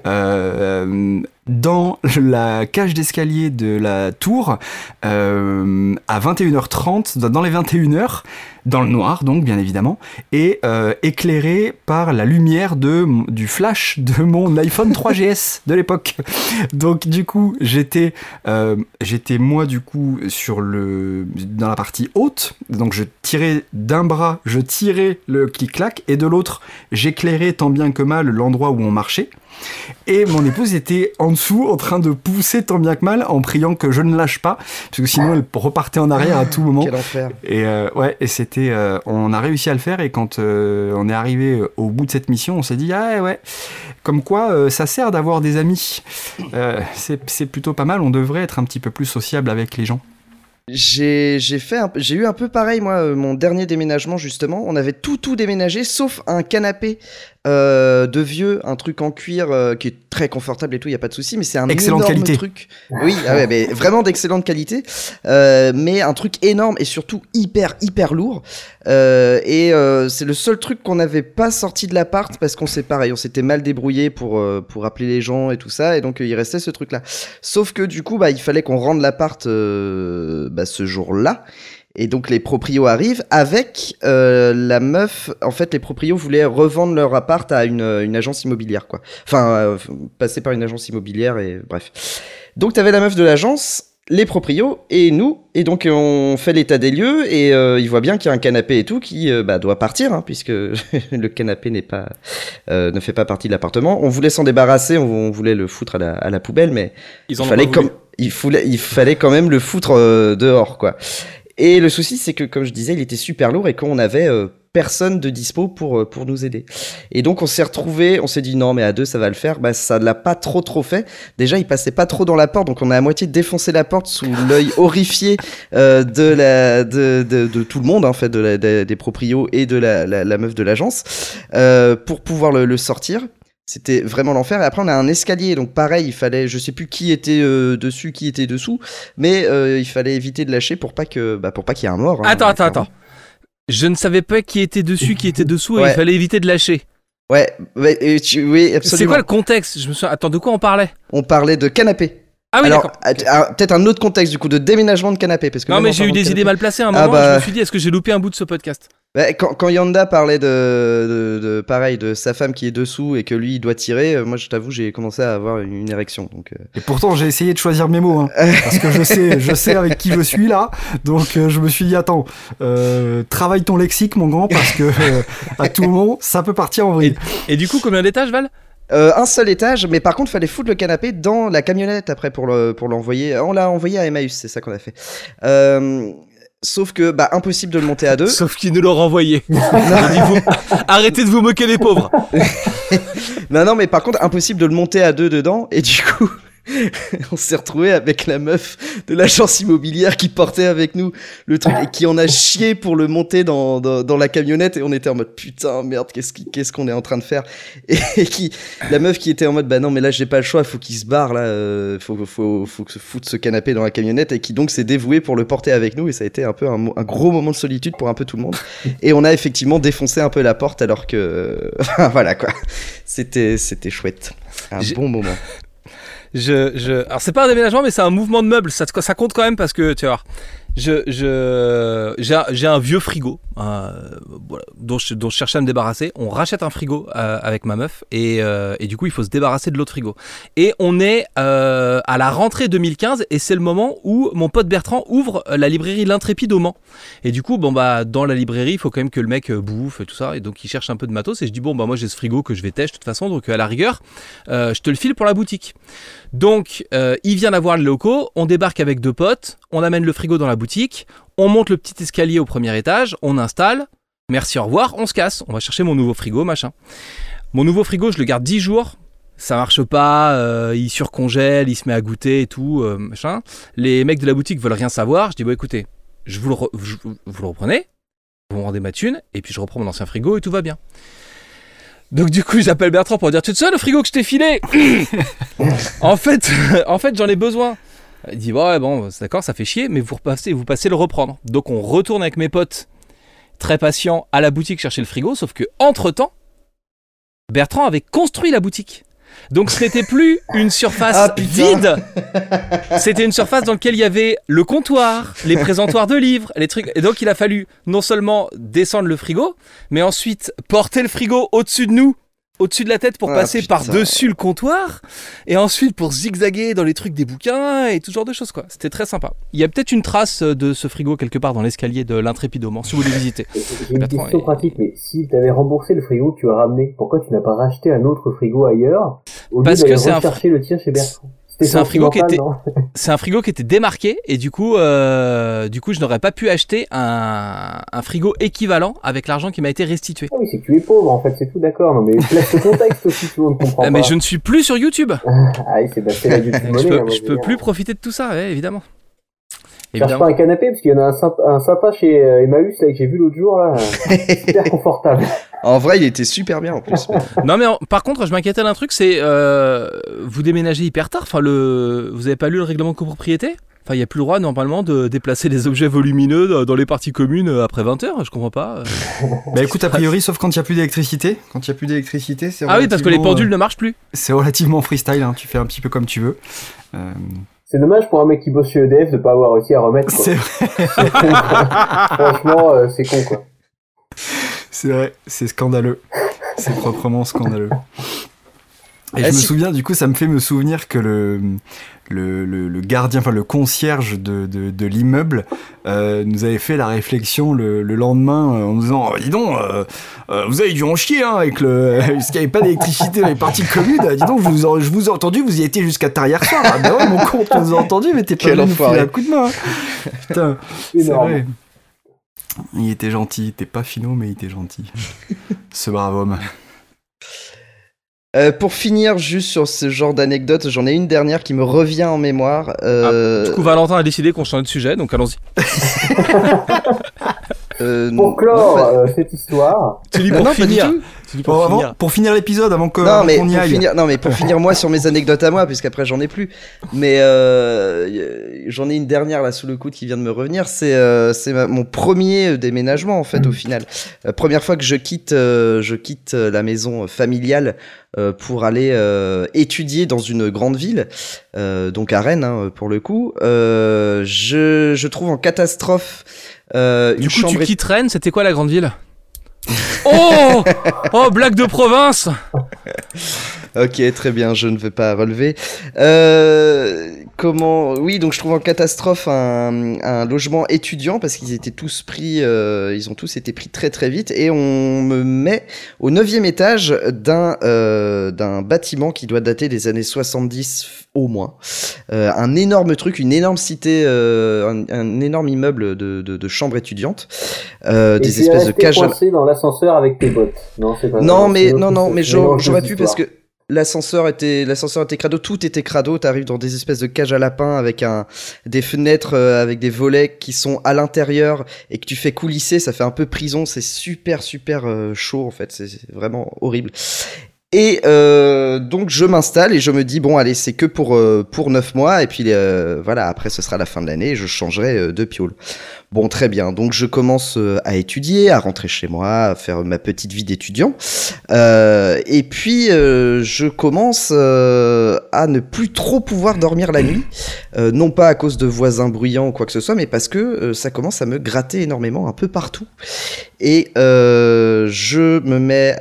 euh, dans la cage d'escalier de la tour euh, à vingt et une heures trente, dans les vingt et une heures, dans le noir donc bien évidemment, et euh, éclairé par la lumière de, du flash de mon iPhone trois G S de l'époque. Donc du coup j'étais euh, j'étais moi du coup sur le dans la partie haute, donc je tirais d'un bras, je tirais le clic-clac et de l'autre j'éclairais tant bien que mal l'endroit où on marchait. Et mon épouse était en dessous en train de pousser tant bien que mal en priant que je ne lâche pas parce que sinon elle repartait en arrière à tout moment. Quel enfer. Et euh, ouais, et c'était, euh, on a réussi à le faire, et quand euh, on est arrivé au bout de cette mission, on s'est dit ah ouais, ouais, comme quoi euh, ça sert d'avoir des amis. Euh, c'est, c'est plutôt pas mal. On devrait être un petit peu plus sociable avec les gens. J'ai j'ai fait un, j'ai eu un peu pareil moi euh, mon dernier déménagement justement, on avait tout tout déménagé sauf un canapé euh, de vieux, un truc en cuir euh, qui est très confortable et tout, il y a pas de souci, mais c'est un Excellente énorme qualité. truc. Oui, ah ouais, mais vraiment d'excellente qualité, euh, mais un truc énorme et surtout hyper hyper lourd. Euh, et euh, c'est le seul truc qu'on n'avait pas sorti de l'appart parce qu'on s'est pareil, on s'était mal débrouillé pour euh, pour appeler les gens et tout ça, et donc euh, il restait ce truc là. Sauf que du coup bah il fallait qu'on rende l'appart euh, bah, ce jour-là. Et donc les proprios arrivent avec euh, la meuf. En fait, les proprios voulaient revendre leur appart à une, une agence immobilière, quoi. Enfin, euh, passer par une agence immobilière et bref. Donc t'avais la meuf de l'agence, les proprios et nous. Et donc on fait l'état des lieux et euh, ils voient bien qu'il y a un canapé et tout qui euh, bah, doit partir, hein, puisque le canapé n'est pas, euh, ne fait pas partie de l'appartement. On voulait s'en débarrasser, on, on voulait le foutre à la, à la poubelle, mais Ils en il ont fallait pas comme voulu. il, foulait, il fallait quand même le foutre euh, dehors, quoi. Et le souci, c'est que, comme je disais, il était super lourd et qu'on avait euh, personne de dispo pour, pour nous aider. Et donc, on s'est retrouvés, on s'est dit non, mais à deux, ça va le faire. Bah, ça l'a pas trop, trop fait. Déjà, il passait pas trop dans la porte, donc on a à moitié défoncé la porte sous l'œil horrifié euh, de, la, de, de, de tout le monde, en fait, de la, de, des proprios et de la, la, la meuf de l'agence, euh, pour pouvoir le, le sortir. C'était vraiment l'enfer. Et après, on a un escalier. Donc, pareil, il fallait, je sais plus qui était euh, dessus, qui était dessous, mais euh, il fallait éviter de lâcher pour pas que, bah, pour pas qu'il y ait un mort. Hein, attends, attends, attends. Je ne savais pas qui était dessus, qui était dessous, ouais. et il fallait éviter de lâcher. Ouais, ouais et tu, oui, absolument. C'est quoi le contexte? Je me souviens. Attends, de quoi on parlait? On parlait de canapé. Ah oui, alors, d'accord. à, à, peut-être un autre contexte du coup de déménagement de canapé parce que non mais j'ai eu des idées mal placées à un moment. Ah bah... Je me suis dit est-ce que j'ai loupé un bout de ce podcast? Bah, quand, quand Yanda parlait de, de, de pareil de sa femme qui est dessous et que lui il doit tirer, euh, moi je t'avoue j'ai commencé à avoir une, une érection. Donc. Euh... Et pourtant j'ai essayé de choisir mes mots hein, parce que je sais je sais avec qui je suis là, donc euh, je me suis dit attends euh, travaille ton lexique mon grand parce que euh, à tout moment ça peut partir en vrille. Et, et du coup combien d'étages Val? Euh, un seul étage, mais par contre, fallait foutre le canapé dans la camionnette après pour le pour l'envoyer. On l'a envoyé à Emmaüs, c'est ça qu'on a fait. Euh, sauf que, bah, impossible de le monter à deux. Sauf qu'ils nous l'ont renvoyé. Arrêtez de vous moquer des pauvres. non, non, mais par contre, impossible de le monter à deux dedans. Et du coup, on s'est retrouvé avec la meuf de l'agence immobilière qui portait avec nous le truc et qui en a chié pour le monter dans, dans, dans la camionnette et on était en mode putain merde qu'est-ce, qui, qu'est-ce qu'on est en train de faire et, et qui la meuf qui était en mode bah non mais là j'ai pas le choix faut qu'il se barre là euh, faut, faut, faut que se foute ce canapé dans la camionnette et qui donc s'est dévoué pour le porter avec nous et ça a été un peu un, un gros moment de solitude pour un peu tout le monde et on a effectivement défoncé un peu la porte alors que voilà quoi c'était, c'était chouette un j'ai... bon moment. Je, je... Alors c'est pas un déménagement mais c'est un mouvement de meubles, ça, ça compte quand même parce que tu vois, je, je, j'ai, un, j'ai un vieux frigo euh, voilà, dont, je, dont je cherchais à me débarrasser. On rachète un frigo euh, avec ma meuf et, euh, et du coup il faut se débarrasser de l'autre frigo. Et on est euh, à la rentrée deux mille quinze et c'est le moment où mon pote Bertrand ouvre la librairie L'Intrépide au Mans. Et du coup bon bah dans la librairie il faut quand même que le mec bouffe et tout ça et donc il cherche un peu de matos et je dis bon bah moi j'ai ce frigo que je vais têcher de toute façon donc à la rigueur euh, je te le file pour la boutique. Donc euh, il vient d'avoir les locaux, on débarque avec deux potes, on amène le frigo dans la boutique, on monte le petit escalier au premier étage, on installe, merci au revoir, on se casse, on va chercher mon nouveau frigo, machin. Mon nouveau frigo, je le garde dix jours, ça marche pas, euh, il surcongèle, il se met à goûter et tout, euh, machin. Les mecs de la boutique veulent rien savoir, je dis bon écoutez, je vous le, re- je, vous le reprenez, vous me rendez ma thune, et puis je reprends mon ancien frigo et tout va bien. Donc du coup j'appelle Bertrand pour dire tu te souviens le frigo que je t'ai filé en fait en fait j'en ai besoin. Il dit ouais bon c'est d'accord ça fait chier mais vous repassez vous passez le reprendre. Donc on retourne avec mes potes très patients à la boutique chercher le frigo sauf que entre temps Bertrand avait construit la boutique. Donc ce n'était plus une surface ah, vide, c'était une surface dans laquelle il y avait le comptoir, les présentoirs de livres, les trucs. Et donc il a fallu non seulement descendre le frigo, mais ensuite porter le frigo au-dessus de nous, au-dessus de la tête pour ah, passer putain. par-dessus le comptoir, et ensuite pour zigzaguer dans les trucs des bouquins et tout ce genre de choses quoi. C'était très sympa. Il y a peut-être une trace de ce frigo quelque part dans l'escalier de l'Intrépide au Mans, si vous voulez visiter. J'ai une question est... pratique, mais si tu avais remboursé le frigo que tu as ramené, pourquoi tu n'as pas racheté un autre frigo ailleurs au lieu Parce d'aller que c'est rechercher un... le tien chez Bertrand? C'est un frigo qui était, c'est un frigo qui était démarqué et du coup, euh, du coup, je n'aurais pas pu acheter un, un frigo équivalent avec l'argent qui m'a été restitué. Ah oui, c'est que tu es pauvre en fait, c'est tout d'accord. Non mais laisse le contexte aussi, tout le monde comprend pas. Mais je ne suis plus sur YouTube. Ah oui, c'est, bah, c'est la YouTube monnaie. Je peux, hein, je peux plus profiter de tout ça, ouais, évidemment. Cherche pas un canapé parce qu'il y en a un sympa, un sympa chez euh, Emmaüs là que j'ai vu l'autre jour là, super confortable. En vrai, il était super bien en plus. Non mais en, par contre, je m'inquiétais d'un truc, c'est euh, vous déménagez hyper tard. Enfin le, vous avez pas lu le règlement de copropriété? Enfin, il y a plus le droit normalement de déplacer des objets volumineux dans les parties communes après vingt heures. Je comprends pas. Bah écoute, a priori, sauf quand il y a plus d'électricité. Quand il y a plus d'électricité, c'est ah oui, parce que les pendules euh, ne marchent plus. C'est relativement freestyle. Hein, tu fais un petit peu comme tu veux. Euh... C'est dommage pour un mec qui bosse chez E D F de pas avoir réussi à remettre. Quoi. C'est vrai. Franchement, euh, c'est con quoi. C'est vrai, c'est scandaleux. C'est proprement scandaleux. Et Ah, je me si. souviens, du coup, ça me fait me souvenir que le, le, le, le gardien, enfin le concierge de, de, de l'immeuble euh, nous avait fait la réflexion le, le lendemain euh, en nous disant oh, dis donc, euh, euh, vous avez dû en chier hein, avec le, parce qu'il n'y avait pas d'électricité dans les parties communes. Dis donc, je vous, je vous ai entendu, vous y étiez jusqu'à tard hier soir. Ah, ben ouais, mon con, tu nous as entendu, mais t'es pas Quel venu nous enfoiré. filer un coup de main. Hein. Putain, c'est Énorme. vrai. Il était gentil, il était pas finot, mais il était gentil. Ce brave homme. Euh, pour finir juste sur ce genre d'anecdote, j'en ai une dernière qui me revient en mémoire. Euh, Du coup, Valentin a décidé qu'on change de sujet, donc allons-y. euh, Pour clore non, bah- euh, cette histoire, Tu dis non, pour non, pas du finir. tout. Tu dis Bon, pour avant, finir. pour finir l'épisode, avant que- Non, avant mais qu'on y pour aille. finir, non, mais pour finir moi sur mes anecdotes à moi, puisqu'après j'en ai plus. Mais euh, j'en ai une dernière là sous le coude qui vient de me revenir. C'est euh, c'est ma- mon premier déménagement en fait au final. Euh, première fois que je quitte euh, je quitte euh, la maison familiale euh, pour aller euh, étudier dans une grande ville, euh, donc à Rennes hein, pour le coup. Euh, je je trouve en catastrophe euh, Du une coup, tu chambre. quittes Rennes, c'était quoi la grande ville? Oh Oh, blague de province. Ok, très bien, je ne vais pas relever. Euh, comment Oui, donc je trouve en catastrophe un, un logement étudiant parce qu'ils étaient tous pris, euh, ils ont tous été pris très très vite et on me met au neuvième étage d'un euh, d'un bâtiment qui doit dater des années soixante-dix au moins. Euh, un énorme truc, une énorme cité, euh, un, un énorme immeuble de, de, de chambres étudiantes, euh, et des tu es espèces de resté cages. à- coincé dans l'ascenseur avec tes bottes. Non, c'est pas Non, ça, mais c'est non, autre non, chose. mais C'est j'aurais mélange j'aurais de pu parce histoires. que l'ascenseur était, l'ascenseur était crado, tout était crado. T'arrives dans des espèces de cages à lapins avec un, des fenêtres euh, avec des volets qui sont à l'intérieur et que tu fais coulisser, ça fait un peu prison. C'est super, super euh, chaud en fait. C'est c'est vraiment horrible. Et euh, donc je m'installe et je me dis bon allez c'est que pour euh, pour neuf mois et puis euh, voilà après ce sera la fin de l'année et je changerai euh, de piole. Bon très bien donc je commence euh, à étudier, à rentrer chez moi, à faire ma petite vie d'étudiant euh, et puis euh, je commence euh, à ne plus trop pouvoir dormir la nuit, euh, non pas à cause de voisins bruyants ou quoi que ce soit mais parce que euh, ça commence à me gratter énormément un peu partout. Et euh, je me mets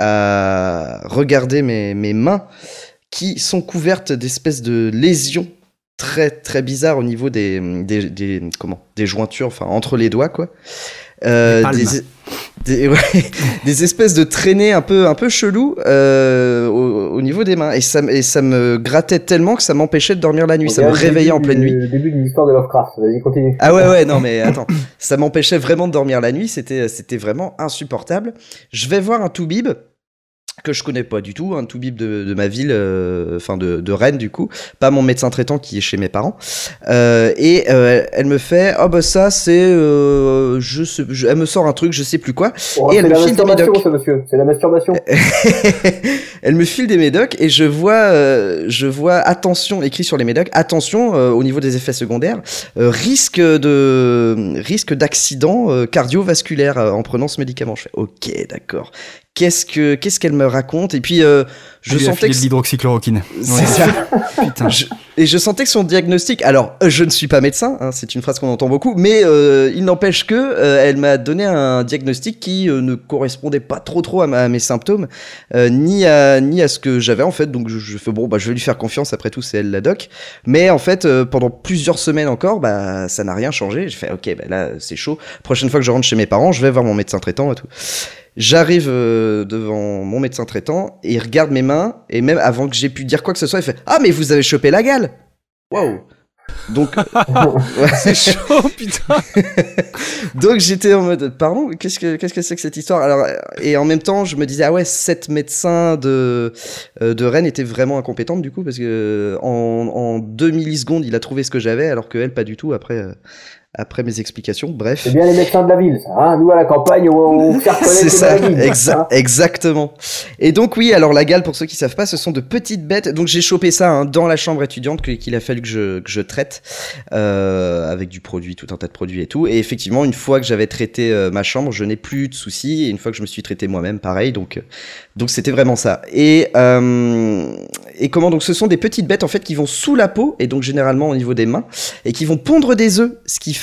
à regarder mes, mes mains qui sont couvertes d'espèces de lésions très très bizarres au niveau des, des, des, comment, des jointures, enfin entre les doigts quoi. Euh, Les palmes. des, des, ouais, des espèces de traînées un peu, un peu chelou euh, au, au niveau des mains. Et ça, m- et ça me grattait tellement que ça m'empêchait de dormir la nuit. On Ça me dirait le réveillait début en pleine du- nuit. Le début d'une histoire de Lovecraft. Vas-y, continue. Ah ouais ouais non mais attends, ça m'empêchait vraiment de dormir la nuit, c'était c'était vraiment insupportable. Je vais voir un toubib que je connais pas du tout, un toubib de, de ma ville, euh, enfin de, de Rennes du coup, pas mon médecin traitant qui est chez mes parents. Euh, et euh, elle me fait oh bah ça c'est euh, je, sais- je elle me sort un truc je sais plus quoi. Oh, Et c'est elle me la file des masturbation, médocs. ça, monsieur. C'est la masturbation. Elle me file des médocs et je vois, euh, je vois attention écrit sur les médocs, attention euh, au niveau des effets secondaires, euh, risque de risque d'accident euh, cardiovasculaire euh, en prenant ce médicament. Je fais ok d'accord. Qu'est-ce que qu'est-ce qu'elle me raconte et puis euh, je Je lui a sentais filé que de l'hydroxychloroquine. c'est Ouais. ça. Putain. Je- et je sentais que son diagnostic. Alors, euh, je ne suis pas médecin, hein, c'est une phrase qu'on entend beaucoup, mais euh, il n'empêche que euh, elle m'a donné un diagnostic qui euh, ne correspondait pas trop trop à, ma- à mes symptômes, euh, ni à ni à ce que j'avais en fait. Donc je, je fais bon, bah je vais lui faire confiance. Après tout, c'est elle la doc. Mais en fait, euh, pendant plusieurs semaines encore, bah ça n'a rien changé. Je fais ok, bah là c'est chaud. Prochaine fois que je rentre chez mes parents, je vais voir mon médecin traitant et tout. J'arrive euh, devant mon médecin traitant et il regarde mes mains et même avant que j'ai pu dire quoi que ce soit, il fait ah mais vous avez chopé la gale. Waouh. Donc ouais. C'est chaud, putain. Donc j'étais en mode pardon, qu'est-ce que qu'est-ce que c'est que cette histoire? Alors et en même temps, je me disais ah ouais, cette médecin de euh, de Rennes était vraiment incompétente du coup parce que en en deux millisecondes, il a trouvé ce que j'avais alors que elle pas du tout après euh, après mes explications. Bref. C'est bien les médecins de la ville, ça. Hein. Nous, à la campagne, on, on fait reconnaître C'est les ça, maladies. exa- Hein. exactement. Et donc oui, alors la gale, pour ceux qui savent pas, ce sont de petites bêtes. Donc j'ai chopé ça hein, dans la chambre étudiante que- qu'il a fallu que je, que je traite euh, avec du produit, tout un tas de produits et tout. Et effectivement, une fois que j'avais traité euh, ma chambre, je n'ai plus de soucis. Et une fois que je me suis traité moi-même, pareil. Donc euh, donc c'était vraiment ça. Et euh, et comment donc ce sont des petites bêtes en fait qui vont sous la peau et donc généralement au niveau des mains et qui vont pondre des œufs, ce qui fait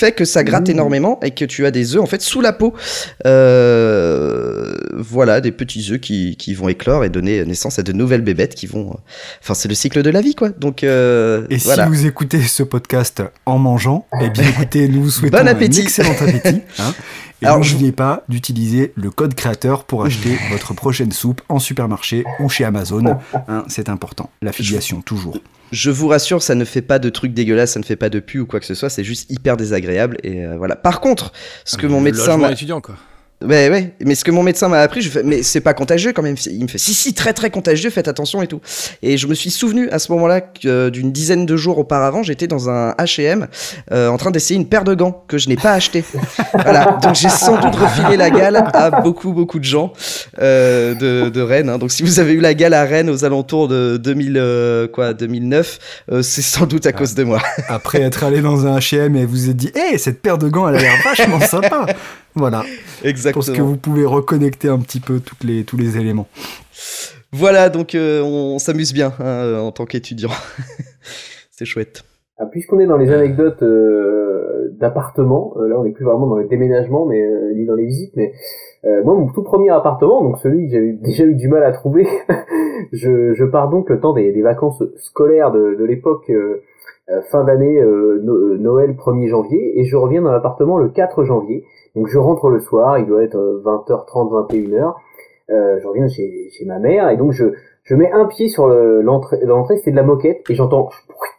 fait que ça gratte mmh. énormément et que tu as des œufs en fait sous la peau. Euh, voilà, des petits œufs qui, qui vont éclore et donner naissance à de nouvelles bébêtes qui vont. Enfin, c'est le cycle de la vie, quoi. Donc. Euh, et voilà. si vous écoutez ce podcast en mangeant, eh bien écoutez, nous vous souhaitons bon appétit. un excellent appétit. Hein. Et Alors, n'oubliez pas d'utiliser le code créateur pour acheter votre prochaine soupe en supermarché ou chez Amazon. Hein, c'est important. L'affiliation, toujours. Je vous rassure, ça ne fait pas de trucs dégueulasses, ça ne fait pas de pu ou quoi que ce soit, c'est juste hyper désagréable. Et euh, voilà. Par contre, ce que le mon médecin m'a... étudiant, quoi. Ouais, ouais, mais ce que mon médecin m'a appris, je fais, mais c'est pas contagieux quand même. Il me fait, si, si, très, très contagieux, faites attention et tout. Et je me suis souvenu à ce moment-là que, euh, d'une dizaine de jours auparavant, j'étais dans un H et M euh, en train d'essayer une paire de gants que je n'ai pas acheté. Voilà, donc j'ai sans doute refilé la gale à beaucoup, beaucoup de gens euh, de, de Rennes. Hein. Donc si vous avez eu la gale à Rennes aux alentours de deux mille, euh, quoi, deux mille neuf, euh, c'est sans doute à cause de moi. Après être allé dans un H et M et vous êtes dit, hé, hey, cette paire de gants, elle a l'air vachement sympa. Voilà. Exactement. Parce que vous pouvez reconnecter un petit peu toutes les, tous les éléments. Voilà, donc euh, on s'amuse bien hein, en tant qu'étudiant. C'est chouette. Ah, puisqu'on est dans les anecdotes euh, d'appartements, euh, là on n'est plus vraiment dans les déménagements, mais euh, ni dans les visites, mais euh, moi mon tout premier appartement, donc celui que j'avais déjà eu du mal à trouver, je, je pars donc le temps des, des vacances scolaires de, de l'époque. Euh, Euh, fin d'année, euh, no- Noël premier janvier, et je reviens dans l'appartement le quatre janvier. Donc je rentre le soir, il doit être vingt heures trente, vingt et une heures. Euh, je reviens chez, chez ma mère, et donc je, je mets un pied sur le, l'entrée, dans l'entrée, c'était de la moquette, et j'entends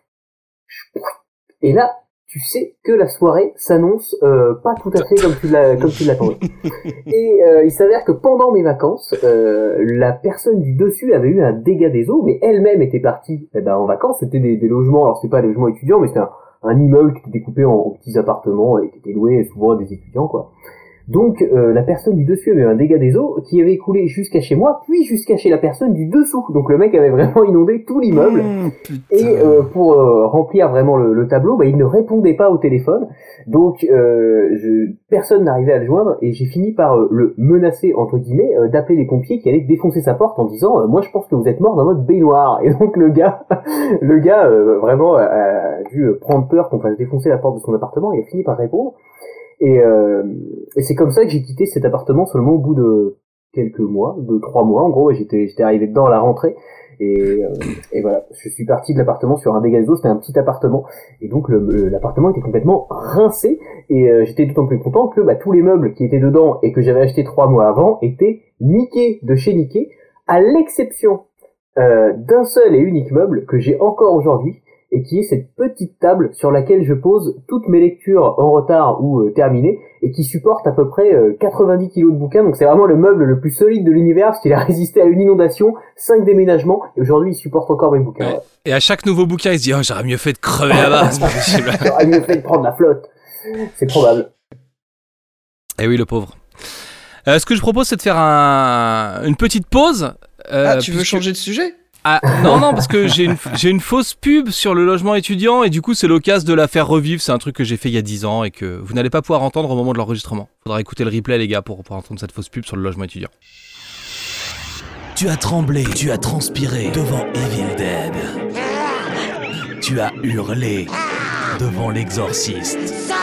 et là, tu sais que la soirée s'annonce euh, pas tout à fait comme tu l'as, comme tu l'attendais. Et euh, il s'avère que pendant mes vacances, euh, la personne du dessus avait eu un dégât des eaux, mais elle-même était partie eh ben, en vacances. C'était des, des logements, alors c'était pas des logements étudiants, mais c'était un, un immeuble qui était découpé en, en petits appartements et qui était loué souvent à des étudiants, quoi. Donc euh, la personne du dessus avait eu un dégât des eaux qui avait coulé jusqu'à chez moi, puis jusqu'à chez la personne du dessous. Donc le mec avait vraiment inondé tout l'immeuble. Mmh, et euh, pour euh, remplir vraiment le, le tableau, bah, il ne répondait pas au téléphone. Donc euh, je, personne n'arrivait à le joindre, et j'ai fini par euh, le menacer entre guillemets euh, d'appeler les pompiers qui allaient défoncer sa porte en disant euh, moi je pense que vous êtes mort dans votre baignoire. Et donc le gars, le gars euh, vraiment a, a dû prendre peur qu'on fasse défoncer la porte de son appartement. Il a fini par répondre. Et, euh, et c'est comme ça que j'ai quitté cet appartement seulement au bout de quelques mois, de trois mois en gros. J'étais, j'étais arrivé dedans à la rentrée, et, euh, et voilà, je suis parti de l'appartement sur un dégât d'eau. C'était un petit appartement, et donc le, le, l'appartement était complètement rincé. Et euh, j'étais d'autant plus content que bah, tous les meubles qui étaient dedans et que j'avais acheté trois mois avant étaient niqués de chez niqués, à l'exception euh, d'un seul et unique meuble que j'ai encore aujourd'hui, et qui est cette petite table sur laquelle je pose toutes mes lectures en retard ou euh, terminées, et qui supporte à peu près euh, quatre-vingt-dix kilos de bouquins. Donc c'est vraiment le meuble le plus solide de l'univers, parce qu'il a résisté à une inondation, cinq déménagements, et aujourd'hui il supporte encore mes bouquins. Ouais. Ouais. Et à chaque nouveau bouquin, il se dit oh, j'aurais mieux fait de crever là-bas, c'est pas possible. J'aurais mieux fait de prendre la flotte. C'est probable. Eh oui, le pauvre. Euh, ce que je propose, c'est de faire un... une petite pause. Euh, ah, tu veux puisque... changer de sujet ? Ah, non, non, parce que j'ai une, j'ai une fausse pub sur le logement étudiant, et du coup, c'est l'occasion de la faire revivre. C'est un truc que j'ai fait il y a dix ans et que vous n'allez pas pouvoir entendre au moment de l'enregistrement. Faudra écouter le replay, les gars, pour, pour entendre cette fausse pub sur le logement étudiant. Tu as tremblé, tu as transpiré devant Evil Dead. Tu as hurlé devant l'exorciste.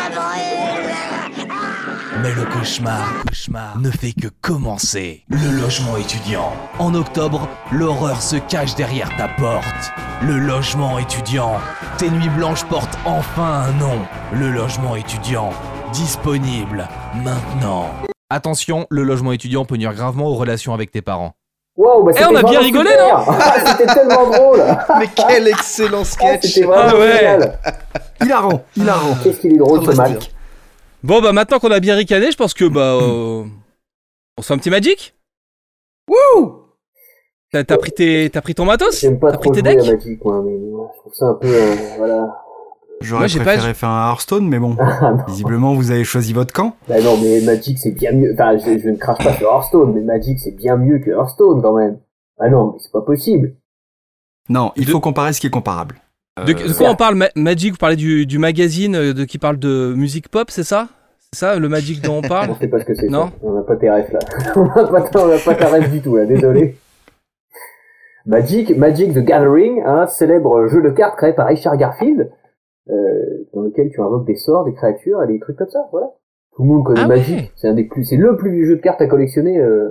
Mais le cauchemar, cauchemar ne fait que commencer. Le logement étudiant. En octobre, l'horreur se cache derrière ta porte. Le logement étudiant. Tes nuits blanches portent enfin un nom. Le logement étudiant. Disponible maintenant. Attention, le logement étudiant peut nuire gravement aux relations avec tes parents. Wow, bah Eh, on a bien rigolé, super. Non ah, c'était tellement drôle. Mais quel excellent sketch. Ah, c'était vraiment Ah ouais. génial. Hilarant, hilarant. Qu'est-ce qu'il est drôle, ce Mac. Bon, bah maintenant qu'on a bien ricané, je pense que bah euh, on se fait un petit Magic. Wouh. T'as, t'as pris tes, t'as pris ton matos. J'aime pas T'as trop pris tes jouer decks. à Magic, moi, mais moi, je trouve ça un peu, euh, voilà. J'aurais Moi, j'ai préféré pas- faire un Hearthstone, mais bon, Ah, non. visiblement vous avez choisi votre camp. Bah non, mais Magic c'est bien mieux. Enfin, je, je ne crache pas sur Hearthstone, mais Magic c'est bien mieux que Hearthstone quand même. Ah non, mais c'est pas possible. Non, il De- faut comparer ce qui est comparable. De, Euh, de quoi on parle, Ma- Magic? Vous parlez du, du magazine euh, de, qui parle de musique pop, c'est ça? C'est ça le Magic dont on parle? On sait pas ce que c'est. Non. Ça. On n'a pas tes refs là. on n'a pas, on n'a pas ta ref du tout là. Désolé. Magic, Magic the Gathering, un célèbre jeu de cartes créé par Richard Garfield. euh, dans lequel tu invoques des sorts, des créatures et des trucs comme ça, voilà. Tout le monde connaît Ah Magic, ouais. c'est un des plus, c'est le plus vieux jeu de cartes à collectionner, euh,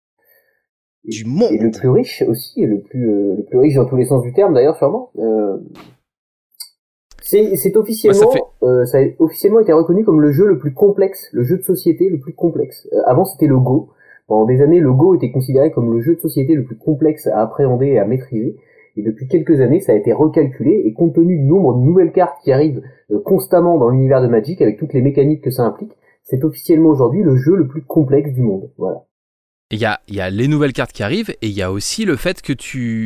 Du monde. et le plus riche aussi, et le plus, euh, le plus riche dans tous les sens du terme d'ailleurs sûrement. Euh, c'est, c'est officiellement, Ouais, ça fait- euh, ça a officiellement été reconnu comme le jeu le plus complexe, le jeu de société le plus complexe. Euh, avant c'était le Go. Pendant des années, le Go était considéré comme le jeu de société le plus complexe à appréhender et à maîtriser. Et depuis quelques années, ça a été recalculé, et compte tenu du nombre de nouvelles cartes qui arrivent euh, constamment dans l'univers de Magic, avec toutes les mécaniques que ça implique, c'est officiellement aujourd'hui le jeu le plus complexe du monde. Voilà. Il y a, il y a les nouvelles cartes qui arrivent et il y a aussi le fait que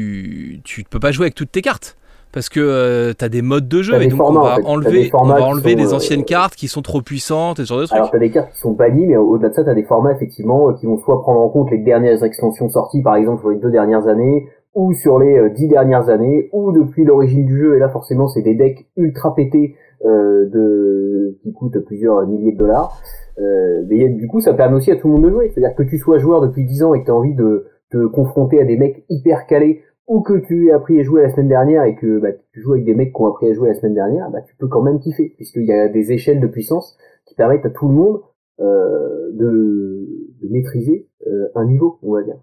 tu tu peux pas jouer avec toutes tes cartes parce que euh, t'as des modes de jeu T'as et des donc formats, on en va fait. T'as enlever, des formats on va qui enlever sont, des euh, anciennes cartes qui sont trop puissantes et ce genre de trucs. Alors t'as des cartes qui sont bannies, mais au-delà de ça, t'as des formats effectivement euh, qui vont soit prendre en compte les dernières extensions sorties, par exemple sur les deux dernières années, ou sur les euh, dix dernières années, ou depuis l'origine du jeu. Et là, forcément, c'est des decks ultra pétés euh, de qui coûtent plusieurs milliers de dollars. Euh, mais du coup, ça permet aussi à tout le monde de jouer. C'est-à-dire que tu sois joueur depuis dix ans et que tu as envie de te confronter à des mecs hyper calés, ou que tu aies appris à jouer la semaine dernière et que bah, tu joues avec des mecs qui ont appris à jouer la semaine dernière, bah, tu peux quand même kiffer, puisqu'il y a des échelles de puissance qui permettent à tout le monde euh, de, de maîtriser euh, un niveau, on va dire.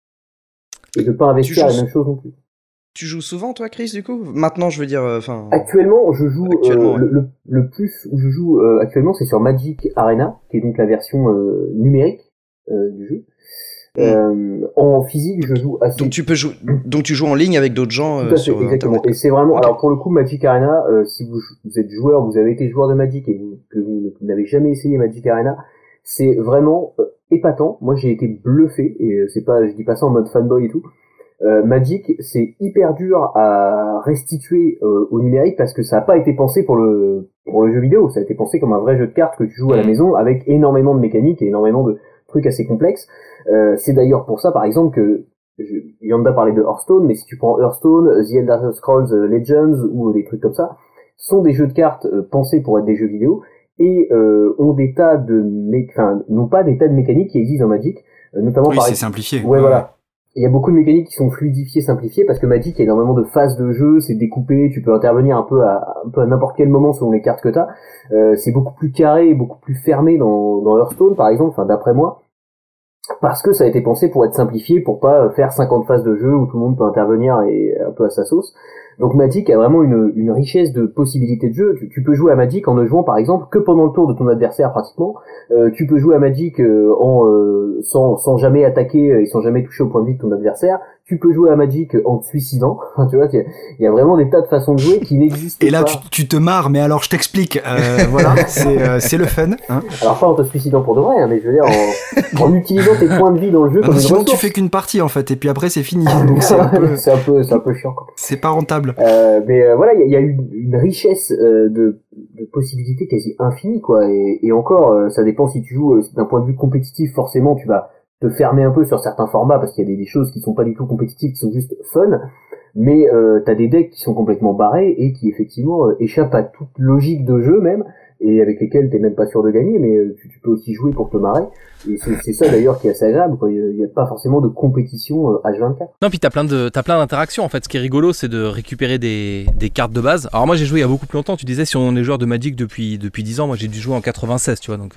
Et de pas investir joues- la même chose non plus. Tu joues souvent, toi, Chris, du coup? Maintenant, je veux dire, enfin. Actuellement, je joue Actuellement, euh, le, le, le plus où je joue euh, actuellement, c'est sur Magic Arena, qui est donc la version euh, numérique euh, du jeu. Mm. Euh, en physique, je joue assez. Donc tu peux jouer, donc tu joues en ligne avec d'autres gens Tout euh, à fait, sur exactement. Internet. Et c'est vraiment, Ok. alors pour le coup, Magic Arena, euh, si vous, vous êtes joueur, vous avez été joueur de Magic et vous, que vous n'avez jamais essayé Magic Arena, c'est vraiment euh, épatant. Moi, j'ai été bluffé, et euh, c'est pas, je dis pas ça en mode fanboy et tout. Euh, Magic, c'est hyper dur à restituer euh, au numérique parce que ça n'a pas été pensé pour le pour le jeu vidéo. Ça a été pensé comme un vrai jeu de cartes que tu joues à la maison avec énormément de mécaniques et énormément de trucs assez complexes. Euh, c'est d'ailleurs pour ça, par exemple, que je, Yanda parlait de Hearthstone, mais si tu prends Hearthstone, The Elder Scrolls Legends ou des trucs comme ça, sont des jeux de cartes euh, pensés pour être des jeux vidéo et euh, ont des tas de mé- enfin n'ont pas des tas de mécaniques qui existent dans Magic, euh, notamment Oui, par c'est simplifié. Ouais, voilà. Il y a beaucoup de mécaniques qui sont fluidifiées, simplifiées, parce que Magic, il y a énormément de phases de jeu, c'est découpé, tu peux intervenir un peu à, un peu à n'importe quel moment selon les cartes que t'as. Euh, c'est beaucoup plus carré et beaucoup plus fermé dans, dans Hearthstone, par exemple, enfin, d'après moi. Parce que ça a été pensé pour être simplifié, pour pas faire cinquante phases de jeu où tout le monde peut intervenir et un peu à sa sauce. Donc Magic a vraiment une, une richesse de possibilités de jeu. Tu, tu peux jouer à Magic en ne jouant par exemple que pendant le tour de ton adversaire pratiquement. Euh, tu peux jouer à Magic euh, en euh, sans, sans jamais attaquer et sans jamais toucher au point de vie de ton adversaire. Tu peux jouer à Magic en te suicidant. Tu vois, il y, y a vraiment des tas de façons de jouer qui n'existent Et là, pas. tu, tu te marres, mais alors je t'explique. Euh, voilà, c'est euh, c'est le fun. Hein. Alors pas en te suicidant pour de vrai, hein, mais je veux dire en, en utilisant tes points de vie dans le jeu Non, comme une sinon, tu ressource. fais qu'une partie en fait, et puis après, c'est fini. Donc c'est un peu, c'est un peu, c'est un peu chiant. Quoi. c'est pas rentable. Euh, mais euh, voilà, il y, y a une, une richesse euh, de, de possibilités quasi infinie, quoi. Et, et encore, euh, ça dépend si tu joues euh, d'un point de vue compétitif. Forcément, tu vas te fermer un peu sur certains formats parce qu'il y a des, des choses qui sont pas du tout compétitives, qui sont juste fun. Mais euh, t'as des decks qui sont complètement barrés et qui effectivement euh, échappent à toute logique de jeu même, et avec lesquels t'es même pas sûr de gagner, mais euh, tu, tu peux aussi jouer pour te marrer. Et c'est, c'est ça d'ailleurs qui est assez agréable, quoi. Il y a pas forcément de compétition euh, H vingt-quatre. Non, puis t'as plein de t'as plein d'interactions en fait. Ce qui est rigolo, c'est de récupérer des, des cartes de base. Alors moi, j'ai joué il y a beaucoup plus longtemps. Tu disais si on est joueur de Magic depuis depuis dix ans, moi j'ai dû jouer en quatre-vingt-seize, tu vois, donc euh,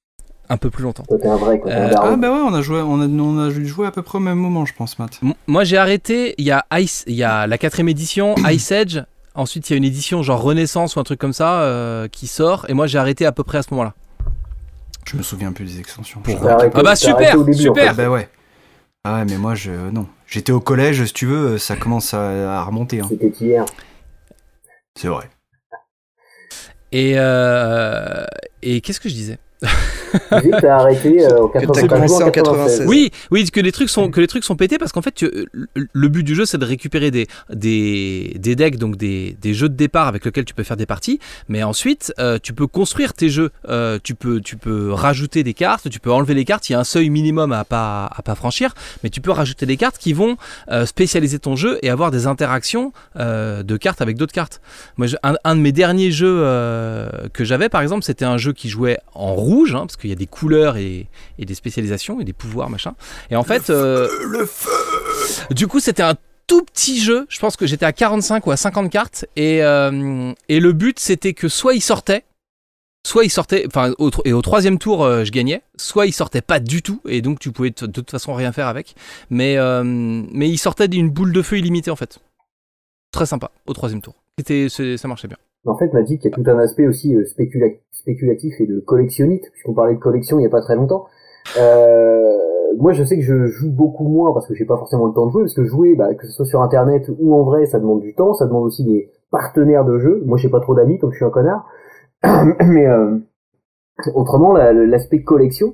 un peu plus longtemps. Toi t'es un vrai, quoi. T'es un Euh, daron. Ah bah ouais, on a joué, on a, on a joué à peu près au même moment, je pense, Matt. M- Moi, j'ai arrêté. Il y a Ice, il y a la quatrième édition, Ice Age. Ensuite, il y a une édition genre Renaissance ou un truc comme ça euh, qui sort. Et moi, j'ai arrêté à peu près à ce moment-là. Je me souviens plus des extensions. Pour- Je- T'as arrêté- Ah bah, t'as super, arrêté au début, super. en fait. Bah ouais. Ah ouais, mais moi, je non. J'étais au collège, si tu veux, ça commence à, à remonter. Hein. C'était hier. C'est vrai. Et euh, et qu'est-ce que je disais? Tu disais que t'as arrêté euh, en Que t'as quatre-vingt-seize. commencé en quatre-vingt-seize. Oui, oui, que les trucs sont que les trucs sont pétés parce qu'en fait, tu- le, le but du jeu, c'est de récupérer des des des decks, donc des des jeux de départ avec lesquels tu peux faire des parties. Mais ensuite, euh, tu peux construire tes jeux. Euh, tu peux tu peux rajouter des cartes, tu peux enlever les cartes. Il y a un seuil minimum à pas à pas franchir, mais tu peux rajouter des cartes qui vont euh, spécialiser ton jeu et avoir des interactions euh, de cartes avec d'autres cartes. Moi, je- un, un de mes derniers jeux euh, que j'avais, par exemple, c'était un jeu qui jouait en rouge, hein, parce qu'il y a des couleurs et, et des spécialisations et des pouvoirs, machin. Et en fait, euh, Le feu. du coup, c'était un tout petit jeu. Je pense que j'étais à quarante-cinq ou à cinquante cartes. Et, euh, et le but, c'était que soit il sortait, soit il sortait, enfin, au, et au troisième tour, euh, je gagnais, soit il sortait pas du tout, et donc tu pouvais t- de toute façon rien faire avec. Mais, euh, mais il sortait d'une boule de feu illimitée, en fait. Très sympa, au troisième tour. C'était, c'est, ça marchait bien. En fait, Magic, il y a tout un aspect aussi euh, spécula- spéculatif et de collectionnite, puisqu'on parlait de collection il y a pas très longtemps. Euh, moi, je sais que je joue beaucoup moins parce que j'ai pas forcément le temps de jouer, parce que jouer, bah, que ce soit sur Internet ou en vrai, ça demande du temps, ça demande aussi des partenaires de jeu. Moi, j'ai pas trop d'amis, comme je suis un connard. Mais euh, autrement, la, l'aspect collection,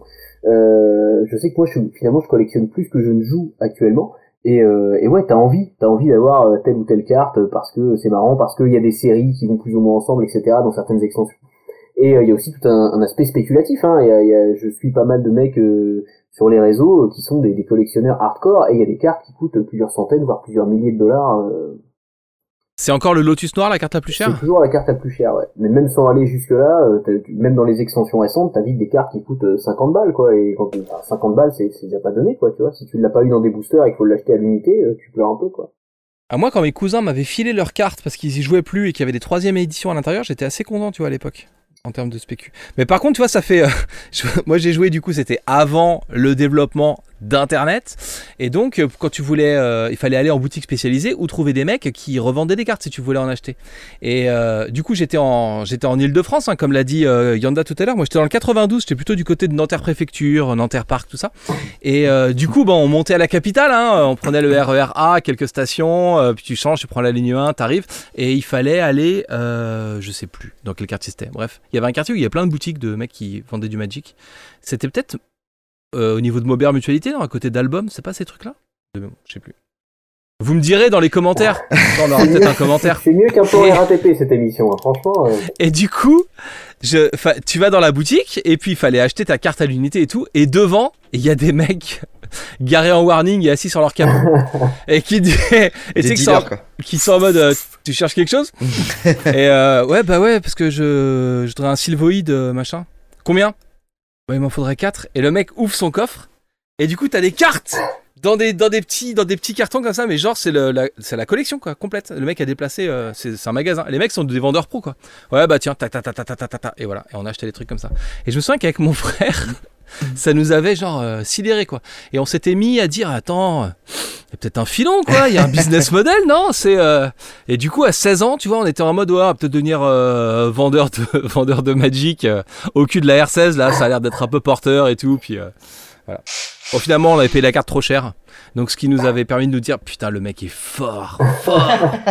euh, je sais que moi, je, finalement, je collectionne plus que je ne joue actuellement. Et, euh, et ouais, t'as envie, t'as envie d'avoir telle ou telle carte parce que c'est marrant, parce qu'il y a des séries qui vont plus ou moins ensemble, et cetera dans certaines extensions. Et il euh, y a aussi tout un, un aspect spéculatif. Hein. Y a, y a, je suis pas mal de mecs euh, sur les réseaux euh, qui sont des, des collectionneurs hardcore, et il y a des cartes qui coûtent plusieurs centaines, voire plusieurs milliers de dollars. Euh, C'est encore le Lotus Noir, la carte la plus chère ? C'est toujours la carte la plus chère, ouais. Mais même sans aller jusque-là, euh, même dans les extensions récentes, t'as vite des cartes qui coûtent cinquante balles, quoi. Et quand enfin, cinquante balles, c'est, c'est déjà pas donné, quoi, tu vois. Si tu l'as pas eu dans des boosters et qu'il faut l'acheter à l'unité, euh, tu pleures un peu, quoi. À moi, quand mes cousins m'avaient filé leurs cartes parce qu'ils y jouaient plus et qu'il y avait des troisième éditions à l'intérieur, j'étais assez content, tu vois, à l'époque. En termes de spécu. Mais par contre, tu vois, ça fait... Euh, je, moi, j'ai joué, du coup, c'était avant le développement d'Internet. Et donc, euh, quand tu voulais... Euh, il fallait aller en boutique spécialisée ou trouver des mecs qui revendaient des cartes si tu voulais en acheter. Et euh, du coup, j'étais en, j'étais en Ile-de-France, hein, comme l'a dit euh, Yanda tout à l'heure. Moi, j'étais dans le quatre-vingt-douze. J'étais plutôt du côté de Nanterre-Préfecture, Nanterre-Parc, tout ça. Et euh, du coup, bon, on montait à la capitale. Hein, on prenait le R E R A, quelques stations. Euh, puis tu changes, tu prends la ligne un, t'arrives. Et il fallait aller... Euh, je sais plus dans quel quartier c'était. Bref. Il y avait un quartier où il y a plein de boutiques de mecs qui vendaient du Magic. C'était peut-être euh, au niveau de Maubert Mutualité, non, à côté d'Album, c'est pas ces trucs-là ? Je sais plus. Vous me direz dans les commentaires. On aura peut-être un commentaire. C'est mieux qu'un peu R A T P cette émission, hein, franchement. Euh... Et du coup, je, tu vas dans la boutique et puis il fallait acheter ta carte à l'unité et tout. Et devant, il y a des mecs garés en warning et assis sur leur capot et qui dit, et tu sais, qui sont, qui sont en mode euh, tu cherches quelque chose. Et euh, ouais, bah ouais, parce que je, je voudrais un sylvoïde euh, machin. Combien ? Bah, il m'en faudrait quatre. Et le mec ouvre son coffre et du coup, t'as des cartes dans des, dans des, petits, dans des petits cartons comme ça, mais genre, c'est, le, la, c'est la collection quoi, complète. Le mec a déplacé, euh, c'est, c'est un magasin. Les mecs sont des vendeurs pros quoi. Ouais, bah tiens, ta ta ta ta ta ta ta, et voilà. Et on a acheté des trucs comme ça. Et je me souviens qu'avec mon frère, ça nous avait genre euh, sidéré quoi. Et on s'était mis à dire, attends, il y a peut-être un filon quoi, il y a un business model, non ? C'est euh... Et du coup, à seize ans, tu vois, on était en mode, ouais, on va peut-être devenir euh, vendeur, de, vendeur de Magic euh, au cul de la R seize, là, ça a l'air d'être un peu porteur et tout, puis euh, voilà. Bon, finalement, on avait payé la carte trop cher, donc ce qui nous avait permis de nous dire, putain, le mec est fort, fort.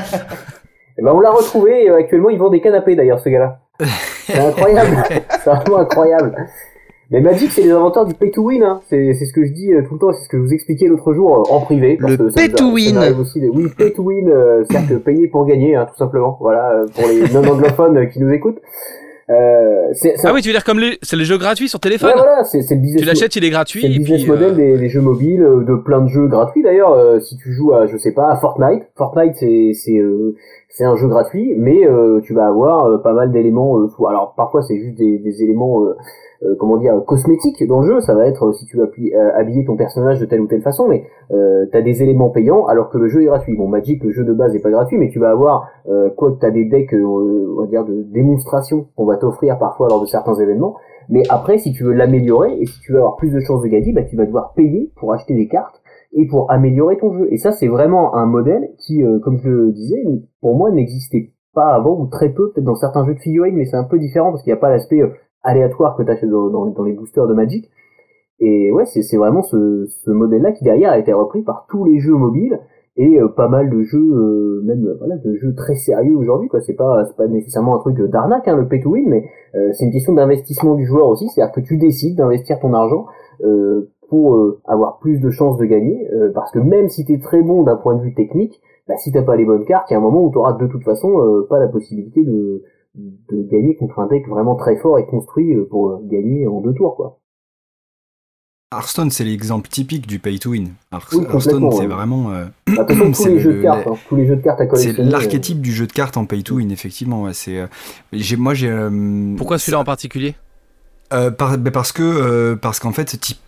Et ben, on l'a retrouvé, et actuellement, il vend des canapés d'ailleurs, ce gars-là. C'est incroyable, c'est vraiment incroyable. Mais Magic, c'est les inventeurs du pay to win, hein. C'est, c'est ce que je dis euh, tout le temps, c'est ce que je vous expliquais l'autre jour euh, en privé. Le que pay to win. Aussi de... Oui, pay to win, euh, c'est-à-dire que payer pour gagner, hein, tout simplement. Voilà, euh, pour les non-anglophones euh, qui nous écoutent. Euh, c'est, c'est ah un... oui, tu veux dire comme les, c'est les jeux gratuits sur téléphone ? Ouais, voilà, c'est, c'est le business. Tu l'achètes, il est gratuit. C'est le et business puis, model euh... des, des jeux mobiles, euh, de plein de jeux gratuits d'ailleurs. Euh, si tu joues à, je sais pas, à Fortnite, Fortnite c'est c'est euh, c'est un jeu gratuit, mais euh, tu vas avoir euh, pas mal d'éléments. Euh, soit, alors parfois c'est juste des, des éléments, euh, euh, comment dire, cosmétiques dans le jeu. Ça va être euh, si tu veux appuyer, euh, habiller ton personnage de telle ou telle façon, mais euh, t'as des éléments payants alors que le jeu est gratuit. Bon, Magic, le jeu de base est pas gratuit, mais tu vas avoir euh, quoi que t'as des decks, euh, on va dire de démonstration qu'on va t'offrir parfois lors de certains événements. Mais après, si tu veux l'améliorer et si tu veux avoir plus de chances de gagner, bah tu vas devoir payer pour acheter des cartes et pour améliorer ton jeu. Et ça, c'est vraiment un modèle qui, euh, comme je le disais, pour moi, n'existait pas avant, ou très peu, peut-être dans certains jeux de figurines, mais c'est un peu différent parce qu'il n'y a pas l'aspect euh, aléatoire que tu achètes dans, dans, dans les boosters de Magic. Et ouais, c'est, c'est vraiment ce, ce modèle-là qui, derrière, a été repris par tous les jeux mobiles et euh, pas mal de jeux, euh, même voilà, de jeux très sérieux aujourd'hui, quoi. C'est pas, c'est pas nécessairement un truc d'arnaque, hein, le pay to win, mais euh, c'est une question d'investissement du joueur aussi. C'est-à-dire que tu décides d'investir ton argent euh, pour euh, avoir plus de chances de gagner, euh, parce que même si t'es très bon d'un point de vue technique, bah, si t'as pas les bonnes cartes, il y a un moment où t'auras de toute façon euh, pas la possibilité de, de gagner contre un deck vraiment très fort et construit euh, pour gagner en deux tours, quoi. Hearthstone, c'est l'exemple typique du pay to win. Hearth- Oui, Hearthstone, c'est ouais. vraiment... Euh, bah, tous c'est les le, jeux de cartes, le, hein, tous les jeux de cartes à collectionner. C'est l'archétype euh... du jeu de cartes en pay to win, effectivement. Ouais, c'est, euh, j'ai, moi, j'ai... Euh, Pourquoi celui-là en particulier ? Euh, par, bah parce que euh, parce qu'en fait typ,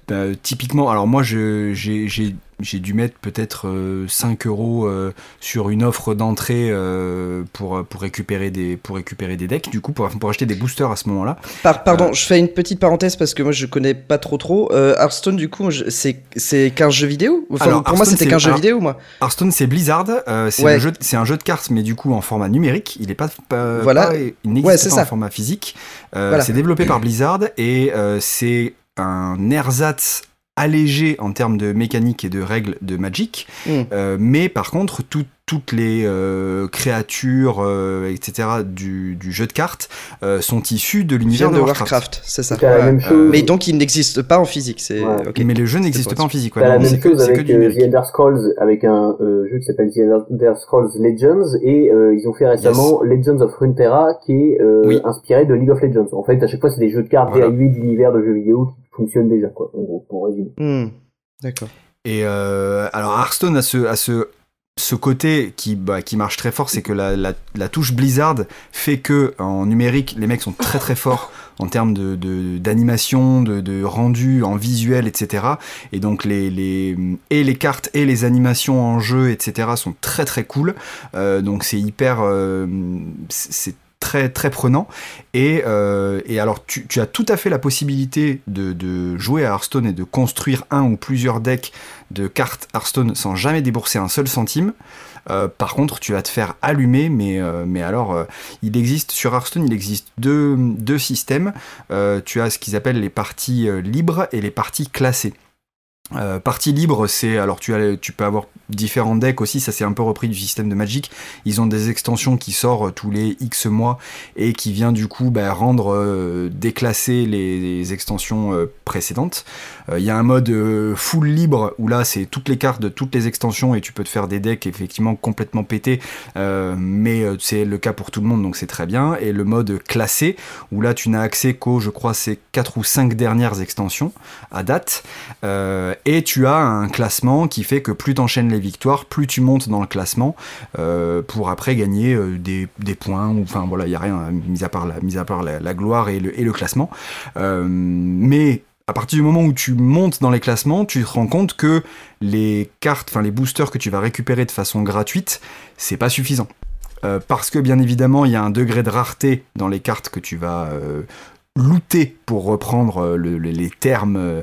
bah, typiquement, alors moi je, j'ai, j'ai, j'ai dû mettre peut-être euh, cinq euros euh, sur une offre d'entrée euh, pour, pour, récupérer des, pour récupérer des decks, du coup pour, pour acheter des boosters à ce moment-là. Par, pardon, Euh, je fais une petite parenthèse parce que moi je connais pas trop trop. Euh, Hearthstone, du coup, je- c'est, c'est qu'un jeu vidéo enfin, Alors, pour moi Hearthstone, c'était c'est- qu'un jeu alors- vidéo, moi. Hearthstone, c'est Blizzard, euh, c'est, Ouais. le jeu, c'est un jeu de cartes, mais du coup en format numérique, il est pas, pas, Voilà. pas- il n'existe Ouais, c'est pas ça. en format physique. Euh, Voilà. C'est développé par Blizzard et euh, c'est un ersatz allégé en termes de mécanique et de règles de Magic, Mm. euh, mais par contre tout- toutes les euh, créatures, euh, et cetera du, du jeu de cartes euh, sont issues de Il l'univers vient de de Warcraft. Warcraft, c'est ça. C'est la Voilà. même chose. Mais donc il n'existe pas en physique, c'est Ouais. ok. Mais le jeu C'était n'existe pour pas en être physique. ouais, T'as la non, même c'est que- chose c'est que avec du euh, numérique. The Elder Scrolls, avec un euh, jeu qui s'appelle The Elder Scrolls Legends, et euh, ils ont fait récemment Legends of Runeterra, qui est euh, Oui. inspiré de League of Legends. En fait, à chaque fois, c'est des jeux de cartes Voilà. dérivés d'univers de jeux vidéo qui fonctionnent déjà, quoi. En gros, pour résumer. Hmm. D'accord. Et euh, alors Hearthstone a ce, a ce, ce côté qui, bah, qui marche très fort, c'est que la, la, la touche Blizzard fait que en numérique, les mecs sont très très forts en termes de, de, d'animation, de, de rendu en visuel, et cetera. Et donc les, les, et les cartes et les animations en jeu, et cetera sont très très cool. Euh, donc c'est hyper... Euh, c'est très très prenant et, euh, et alors tu, tu as tout à fait la possibilité de, de jouer à Hearthstone et de construire un ou plusieurs decks de cartes Hearthstone sans jamais débourser un seul centime. Euh, par contre tu vas te faire allumer, mais, euh, mais alors euh, il existe sur Hearthstone il existe deux, deux systèmes. Euh, tu as ce qu'ils appellent les parties euh, libres et les parties classées. Euh, partie libre, c'est alors tu as tu peux avoir différents decks aussi, ça c'est un peu repris du système de Magic. Ils ont des extensions qui sortent tous les X mois et qui vient du coup bah, rendre euh, déclasser les, les extensions euh, précédentes. Il euh, y a un mode euh, full libre où là c'est toutes les cartes de toutes les extensions et tu peux te faire des decks effectivement complètement pétés, euh, mais euh, c'est le cas pour tout le monde donc c'est très bien. Et le mode classé où là tu n'as accès qu'aux, je crois, c'est quatre ou cinq dernières extensions à date. Euh, Et tu as un classement qui fait que plus tu enchaînes les victoires, plus tu montes dans le classement euh, pour après gagner euh, des, des points. Ou, enfin voilà, il n'y a rien, mis à part la, mis à part la, la gloire et le, et le classement. Euh, mais à partir du moment où tu montes dans les classements, tu te rends compte que les cartes, enfin les boosters que tu vas récupérer de façon gratuite, c'est pas suffisant. Euh, parce que bien évidemment, il y a un degré de rareté dans les cartes que tu vas... Euh, looter, pour reprendre le, le, les termes euh,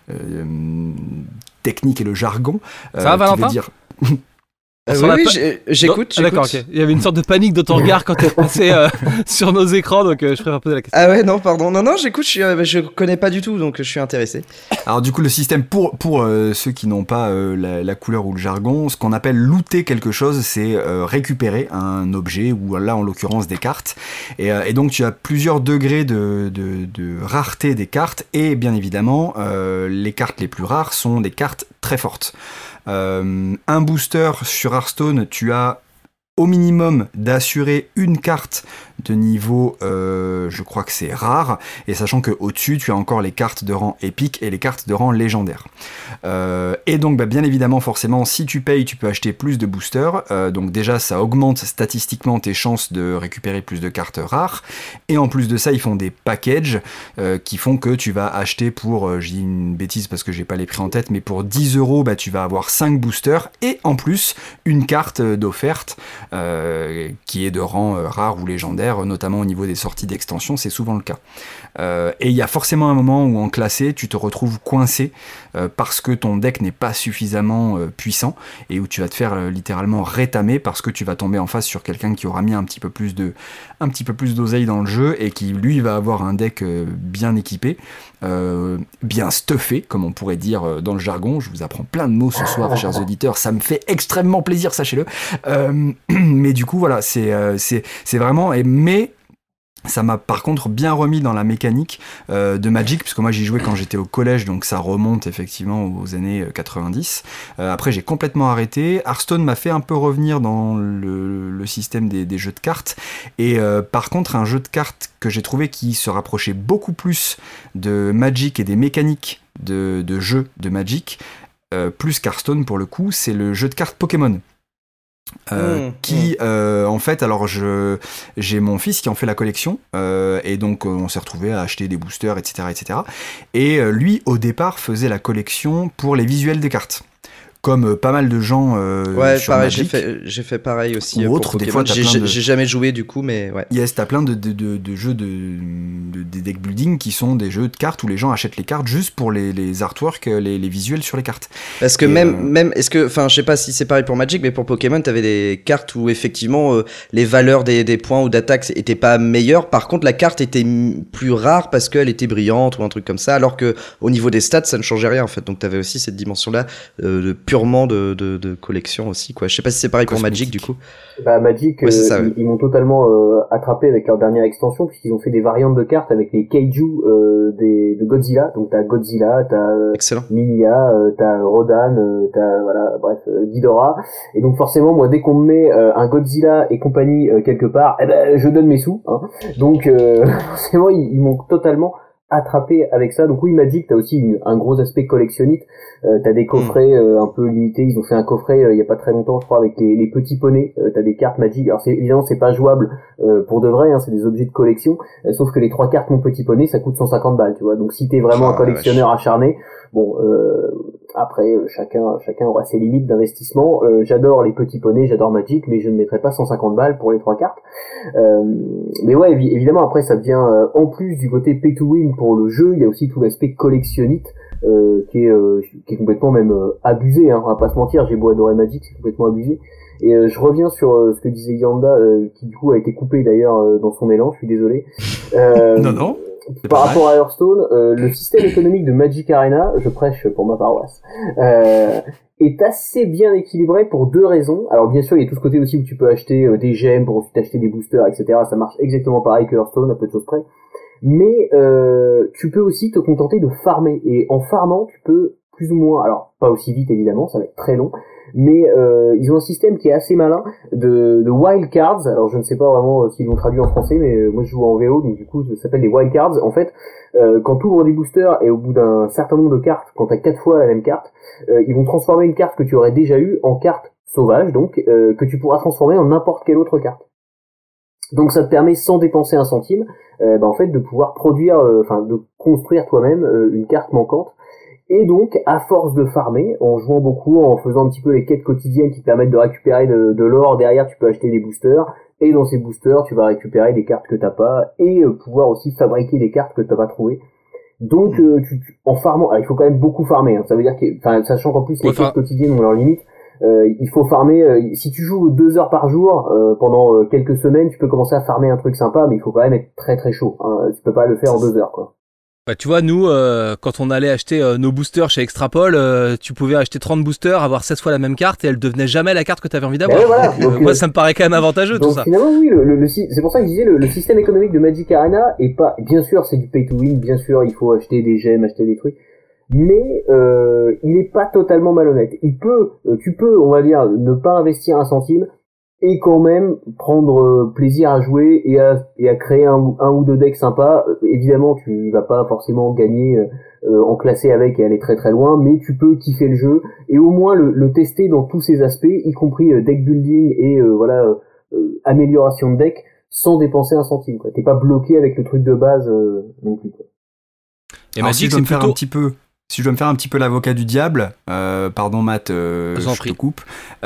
euh, techniques et le jargon. Ça va, euh, Valentin qui veut dire... Euh, On oui, s'en a oui, pas- j'ai- j'écoute, Ah, d'accord, j'écoute. ok. Il y avait une sorte de panique dans ton regard quand t'es passé euh, sur nos écrans, donc euh, je préfère poser la question. Ah ouais, non, pardon. Non, non, j'écoute, je, suis, euh, je connais pas du tout, donc je suis intéressé. Alors du coup, le système, pour, pour euh, ceux qui n'ont pas euh, la, la couleur ou le jargon, ce qu'on appelle looter quelque chose, c'est euh, récupérer un objet, ou là en l'occurrence des cartes. Et, euh, et donc tu as plusieurs degrés de, de, de rareté des cartes, et bien évidemment, euh, les cartes les plus rares sont des cartes très fortes. Euh, un booster sur Hearthstone, tu as au minimum d'assurer une carte de niveau, euh, je crois que c'est rare, et sachant que au-dessus tu as encore les cartes de rang épique et les cartes de rang légendaire. Euh, et donc bah, bien évidemment forcément si tu payes tu peux acheter plus de boosters, euh, donc déjà ça augmente statistiquement tes chances de récupérer plus de cartes rares, et en plus de ça ils font des packages euh, qui font que tu vas acheter pour, euh, je dis une bêtise parce que j'ai pas les prix en tête, mais pour dix euros bah, tu vas avoir cinq boosters et en plus une carte d'offerte euh, qui est de rang euh, rare ou légendaire, notamment au niveau des sorties d'extension, c'est souvent le cas. Euh, et il y a forcément un moment où en classé, tu te retrouves coincé euh, parce que ton deck n'est pas suffisamment euh, puissant et où tu vas te faire euh, littéralement rétamer parce que tu vas tomber en face sur quelqu'un qui aura mis un petit peu plus de, un petit peu plus d'oseille dans le jeu et qui lui va avoir un deck euh, bien équipé, euh, bien stuffé, comme on pourrait dire euh, dans le jargon. Je vous apprends plein de mots ce soir, chers auditeurs, ça me fait extrêmement plaisir, sachez-le. Euh, mais du coup, voilà, c'est, euh, c'est, c'est vraiment... Et, mais ça m'a par contre bien remis dans la mécanique euh, de Magic, puisque moi j'y jouais quand j'étais au collège, donc ça remonte effectivement aux années quatre-vingt-dix. Euh, après j'ai complètement arrêté. Hearthstone m'a fait un peu revenir dans le, le système des, des jeux de cartes, et euh, par contre un jeu de cartes que j'ai trouvé qui se rapprochait beaucoup plus de Magic et des mécaniques de, de jeu de Magic, euh, plus qu'Hearthstone pour le coup, c'est le jeu de cartes Pokémon. Euh, Mmh, qui euh, en fait, alors je j'ai mon fils qui en fait la collection euh, et donc euh, on s'est retrouvé à acheter des boosters, etc, etc, et euh, lui au départ faisait la collection pour les visuels des cartes, comme euh, pas mal de gens euh, Ouais, sur pareil, j'ai Magic. fait, j'ai fait pareil aussi. Ou euh, pour autre, des Pokémon. fois, t'as j'ai, plein j'ai- de- j'ai jamais joué du coup, mais ouais. Yes, t'as plein de, de, de, de jeux de, de, des deck building qui sont des jeux de cartes où les gens achètent les cartes juste pour les, les artworks, les, les visuels sur les cartes. Parce que Et, même, euh, même, est-ce que, enfin, je sais pas si c'est pareil pour Magic, mais pour Pokémon, t'avais des cartes où effectivement euh, les valeurs des, des points ou d'attaque étaient pas meilleures. Par contre, la carte était m- plus rare parce qu'elle était brillante ou un truc comme ça, alors que au niveau des stats, ça ne changeait rien en fait. Donc t'avais aussi cette dimension-là euh, de purement de, de, de collection aussi, quoi. Je sais pas si c'est pareil pour Magic du coup. Bah, Magic, Ouais, c'est euh, ça, ouais. ils, ils m'ont totalement euh, attrapé avec leur dernière extension, puisqu'ils ont fait des variantes de cartes avec les Kaiju euh, des, de Godzilla. Donc t'as Godzilla, t'as euh, Excellent. Milia, euh, t'as Rodan, euh, t'as voilà, bref, euh, Ghidorah. Et donc forcément, moi, dès qu'on me met euh, un Godzilla et compagnie euh, quelque part, eh ben, je donne mes sous. Hein. Donc euh, forcément, ils, ils m'ont totalement attrapé avec ça. Donc oui, Magic, t'as aussi une, un gros aspect collectionnite. Euh, t'as des coffrets euh, un peu limités. Ils ont fait un coffret euh, il y a pas très longtemps, je crois, avec les, les petits poneys. Euh, t'as des cartes Magic. Alors c'est évidemment c'est pas jouable euh, pour de vrai, hein, c'est des objets de collection. Euh, sauf que les trois cartes Mon Petit Poney, ça coûte cent cinquante balles, tu vois. Donc si t'es vraiment Ah, un collectionneur acharné, bon, euh, après euh, chacun chacun aura ses limites d'investissement. Euh, j'adore les petits poneys, j'adore Magic, mais je ne mettrai pas cent cinquante balles pour les trois cartes. Euh, mais ouais, évi- évidemment, après ça devient euh, en plus du côté pay to win pour le jeu, il y a aussi tout l'aspect collectionnite euh, qui est euh, qui est complètement même euh, abusé. Hein, on va pas se mentir, j'ai beau adorer Magic, c'est complètement abusé. Et euh, je reviens sur euh, ce que disait Yanda, euh, qui du coup a été coupé d'ailleurs euh, dans son élan. Je suis désolé. Euh, Non, non. C'est Par pas rapport à Hearthstone, euh, le système économique de Magic Arena, je prêche pour ma paroisse, euh, est assez bien équilibré pour deux raisons. Alors bien sûr, il y a tout ce côté aussi où tu peux acheter euh, des gemmes pour ensuite acheter des boosters, et cetera. Ça marche exactement pareil que Hearthstone, à peu de choses près. Mais euh, tu peux aussi te contenter de farmer. Et en farmant, tu peux plus ou moins, alors pas aussi vite évidemment, ça va être très long, mais euh, ils ont un système qui est assez malin de, de wild cards. Alors je ne sais pas vraiment euh, s'ils l'ont traduit en français, mais euh, moi je joue en V O, donc du coup ça s'appelle des wild cards. En fait, euh, quand tu ouvres des boosters et au bout d'un certain nombre de cartes, quand tu as quatre fois la même carte, euh, ils vont transformer une carte que tu aurais déjà eue en carte sauvage, donc euh, que tu pourras transformer en n'importe quelle autre carte. Donc ça te permet, sans dépenser un centime, euh, bah, en fait de pouvoir produire, enfin euh, de construire toi-même euh, une carte manquante. Et donc, à force de farmer, en jouant beaucoup, en faisant un petit peu les quêtes quotidiennes qui te permettent de récupérer de, de l'or, derrière tu peux acheter des boosters, et dans ces boosters tu vas récupérer des cartes que t'as pas, et euh, pouvoir aussi fabriquer des cartes que t'as pas trouvées. Donc, euh, tu, tu- en farmant, alors il faut quand même beaucoup farmer, hein, ça veut dire que, enfin, sachant qu'en plus les Ouais, quêtes enfin- quotidiennes ont leurs limites, euh, il faut farmer, euh, si tu joues deux heures par jour, euh, pendant euh, quelques semaines, tu peux commencer à farmer un truc sympa, mais il faut quand même être très très chaud, hein, tu peux pas le faire en deux heures, quoi. Bah, tu vois, nous, euh, quand on allait acheter euh, nos boosters chez Extrapol, euh, tu pouvais acheter trente boosters, avoir seize fois la même carte et elle devenait jamais la carte que tu avais envie d'avoir. Ouais, voilà. Donc, euh, Donc, moi, euh, ça me paraît quand même avantageux tout Donc ça. finalement oui, le, le, le sy- c'est pour ça que je disais le, le système économique de Magic Arena est pas, bien sûr c'est du pay to win, bien sûr il faut acheter des gemmes, acheter des trucs, mais euh, il est pas totalement malhonnête. Il peut, euh, tu peux, on va dire, ne pas investir un centime et quand même prendre euh, plaisir à jouer et à, et à créer un, ou- un ou deux decks sympas. Euh, évidemment tu vas pas forcément gagner euh, euh, en classé avec et aller très très loin, mais tu peux kiffer le jeu et au moins le, le tester dans tous ses aspects, y compris euh, deck building et euh, voilà euh, euh, amélioration de deck, sans dépenser un centime, quoi. T'es pas bloqué avec le truc de base euh, non plus, quoi. Et Alors, si Magic, je dois c'est me faire plutôt... un petit peu, si je dois me faire un petit peu l'avocat du diable, euh, pardon Matt, euh, Je vous en je prie. te coupe.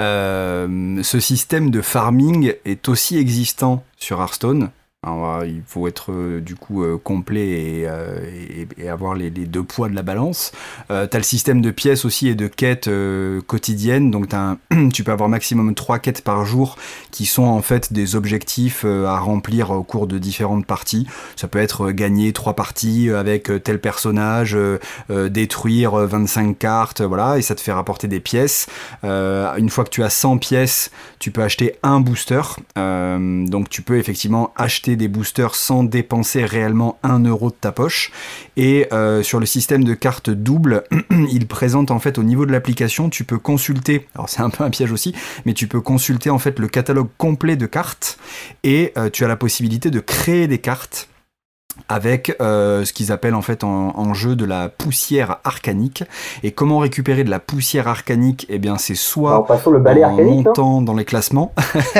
Euh, ce système de farming est aussi existant sur Hearthstone. Alors, il faut être euh, du coup euh, complet et, euh, et, et avoir les, les deux poids de la balance. Euh, t'as le système de pièces aussi et de quêtes euh, quotidiennes. Donc t'as un, tu peux avoir maximum trois quêtes par jour qui sont en fait des objectifs euh, à remplir au cours de différentes parties. Ça peut être euh, gagner trois parties avec euh, tel personnage, euh, euh, détruire euh, vingt-cinq cartes, voilà, et ça te fait rapporter des pièces. Euh, une fois que tu as cent pièces, tu peux acheter un booster. Euh, donc tu peux effectivement acheter des boosters sans dépenser réellement un euro de ta poche. Et euh, sur le système de cartes doubles, il présente en fait au niveau de l'application, tu peux consulter, alors c'est un peu un piège aussi, mais tu peux consulter en fait le catalogue complet de cartes et euh, tu as la possibilité de créer des cartes avec euh, ce qu'ils appellent en fait en, en jeu de la poussière arcanique. Et comment récupérer de la poussière arcanique ? Eh bien, c'est soit Alors, passons le balai en arcanique, montant dans les classements.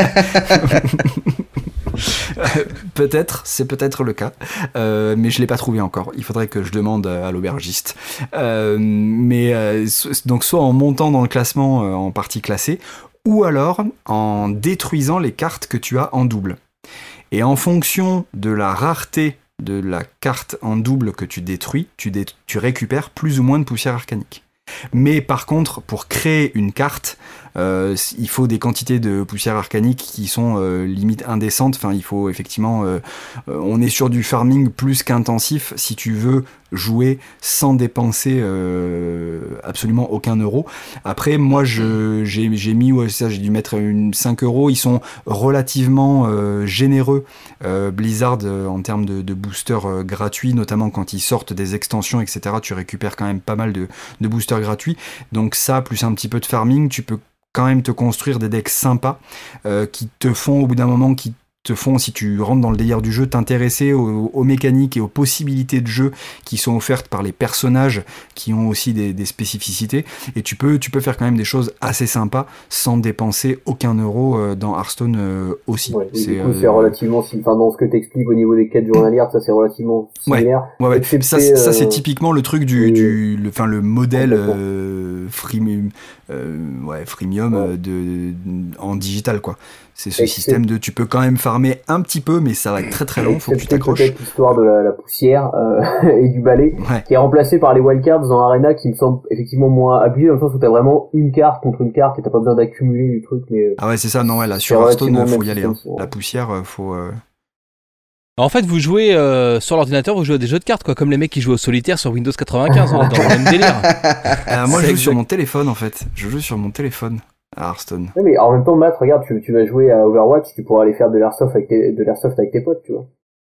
Peut-être, c'est peut-être le cas, euh, mais je l'ai pas trouvé encore. Il faudrait que je demande à l'aubergiste. Euh, mais euh, donc soit en montant dans le classement euh, en partie classée, ou alors en détruisant les cartes que tu as en double. Et en fonction de la rareté de la carte en double que tu détruis, tu, dé- tu récupères plus ou moins de poussière arcanique. Mais par contre, pour créer une carte, euh, il faut des quantités de poussière arcanique qui sont euh, limite indécentes. Enfin, il faut effectivement... Euh, euh, on est sur du farming plus qu'intensif si tu veux jouer sans dépenser euh, absolument aucun euro. Après, moi, je, j'ai, j'ai mis... Ouais, ça, j'ai dû mettre une cinq euros. Ils sont relativement euh, généreux, euh, Blizzard, euh, en termes de, de boosters euh, gratuits, notamment quand ils sortent des extensions, et cetera. Tu récupères quand même pas mal de, de boosters gratuits. Donc ça, plus un petit peu de farming, tu peux quand même te construire des decks sympas euh, qui te font au bout d'un moment, qui te font, si tu rentres dans le délire du jeu, t'intéresser aux, aux mécaniques et aux possibilités de jeu qui sont offertes par les personnages qui ont aussi des, des spécificités, et tu peux, tu peux faire quand même des choses assez sympas sans dépenser aucun euro euh, dans Hearthstone euh, aussi. Ouais, c'est, du coup, euh, c'est relativement, enfin, dans ce que t'expliques au niveau des quêtes journalières, ça c'est relativement similaire. Ouais, ouais. Excepté, Ça, c'est, ça, c'est euh, typiquement le truc du, oui. du le, enfin, le modèle Complètement. euh, freemium, euh, ouais, freemium Ouais. euh, de, en digital, quoi. C'est ce Excepté- système de, tu peux quand même farmer un petit peu, mais ça va être très très long, faut que tu Excepté t'accroches. peut-être l'histoire de la, la poussière euh, et du balai, Ouais. qui est remplacé par les wildcards dans Arena, qui me semble effectivement moins abusé, dans le sens où t'as vraiment une carte contre une carte et t'as pas besoin d'accumuler du truc, mais... Ah ouais, c'est ça, non, ouais, là, C'est sur Hearthstone, relativement faut le y même aller, hein. système, La poussière, euh, faut, euh, En fait, vous jouez euh, sur l'ordinateur, vous jouez à des jeux de cartes, quoi, comme les mecs qui jouent au solitaire sur Windows quatre-vingt-quinze, on est dans le même délire. Euh, moi, je C'est joue sur exact. mon téléphone, en fait. Je joue sur mon téléphone à Hearthstone. Ouais, mais en même temps, Matt, regarde, tu, tu vas jouer à Overwatch, tu pourras aller faire de l'airsoft avec tes, de l'airsoft avec tes potes, tu vois.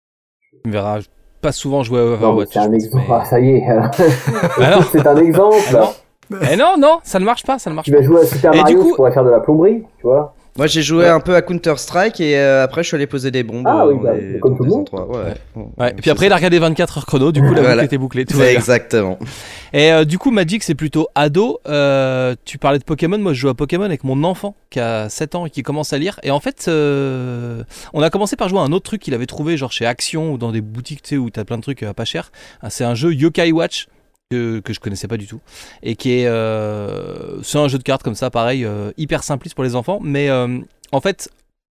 Tu me verras pas souvent jouer à Non, mais Overwatch. c'est un je pense, exemple. mais- Ah, ça y est. alors. Alors c'est un exemple. Ah non. Eh non, non, ça ne marche pas, ça ne marche Tu pas. vas jouer à Super Et Mario, du coup- tu pourrais faire de la plomberie, tu vois. Moi j'ai joué Ouais. un peu à Counter-Strike et euh, après je suis allé poser des bombes Ah euh, oui, dans bah, des- comme dans tout le des monde. endroits. Ouais. Bon, Ouais, et c'est puis après, il a regardé vingt-quatre heures chrono, du coup, la Voilà. boucle était bouclée. Tout va C'est bien. exactement. Et euh, du coup, Magic, c'est plutôt ado. Euh, tu parlais de Pokémon. Moi, je joue à Pokémon avec mon enfant qui a sept ans et qui commence à lire. Et en fait, euh, on a commencé par jouer à un autre truc qu'il avait trouvé, genre chez Action ou dans des boutiques, tu sais, où t'as plein de trucs euh, pas cher. Ah, c'est un jeu Yokai Watch que, que je connaissais pas du tout. Et qui est. Euh, c'est un jeu de cartes comme ça, pareil, euh, hyper simpliste pour les enfants. Mais euh, en fait.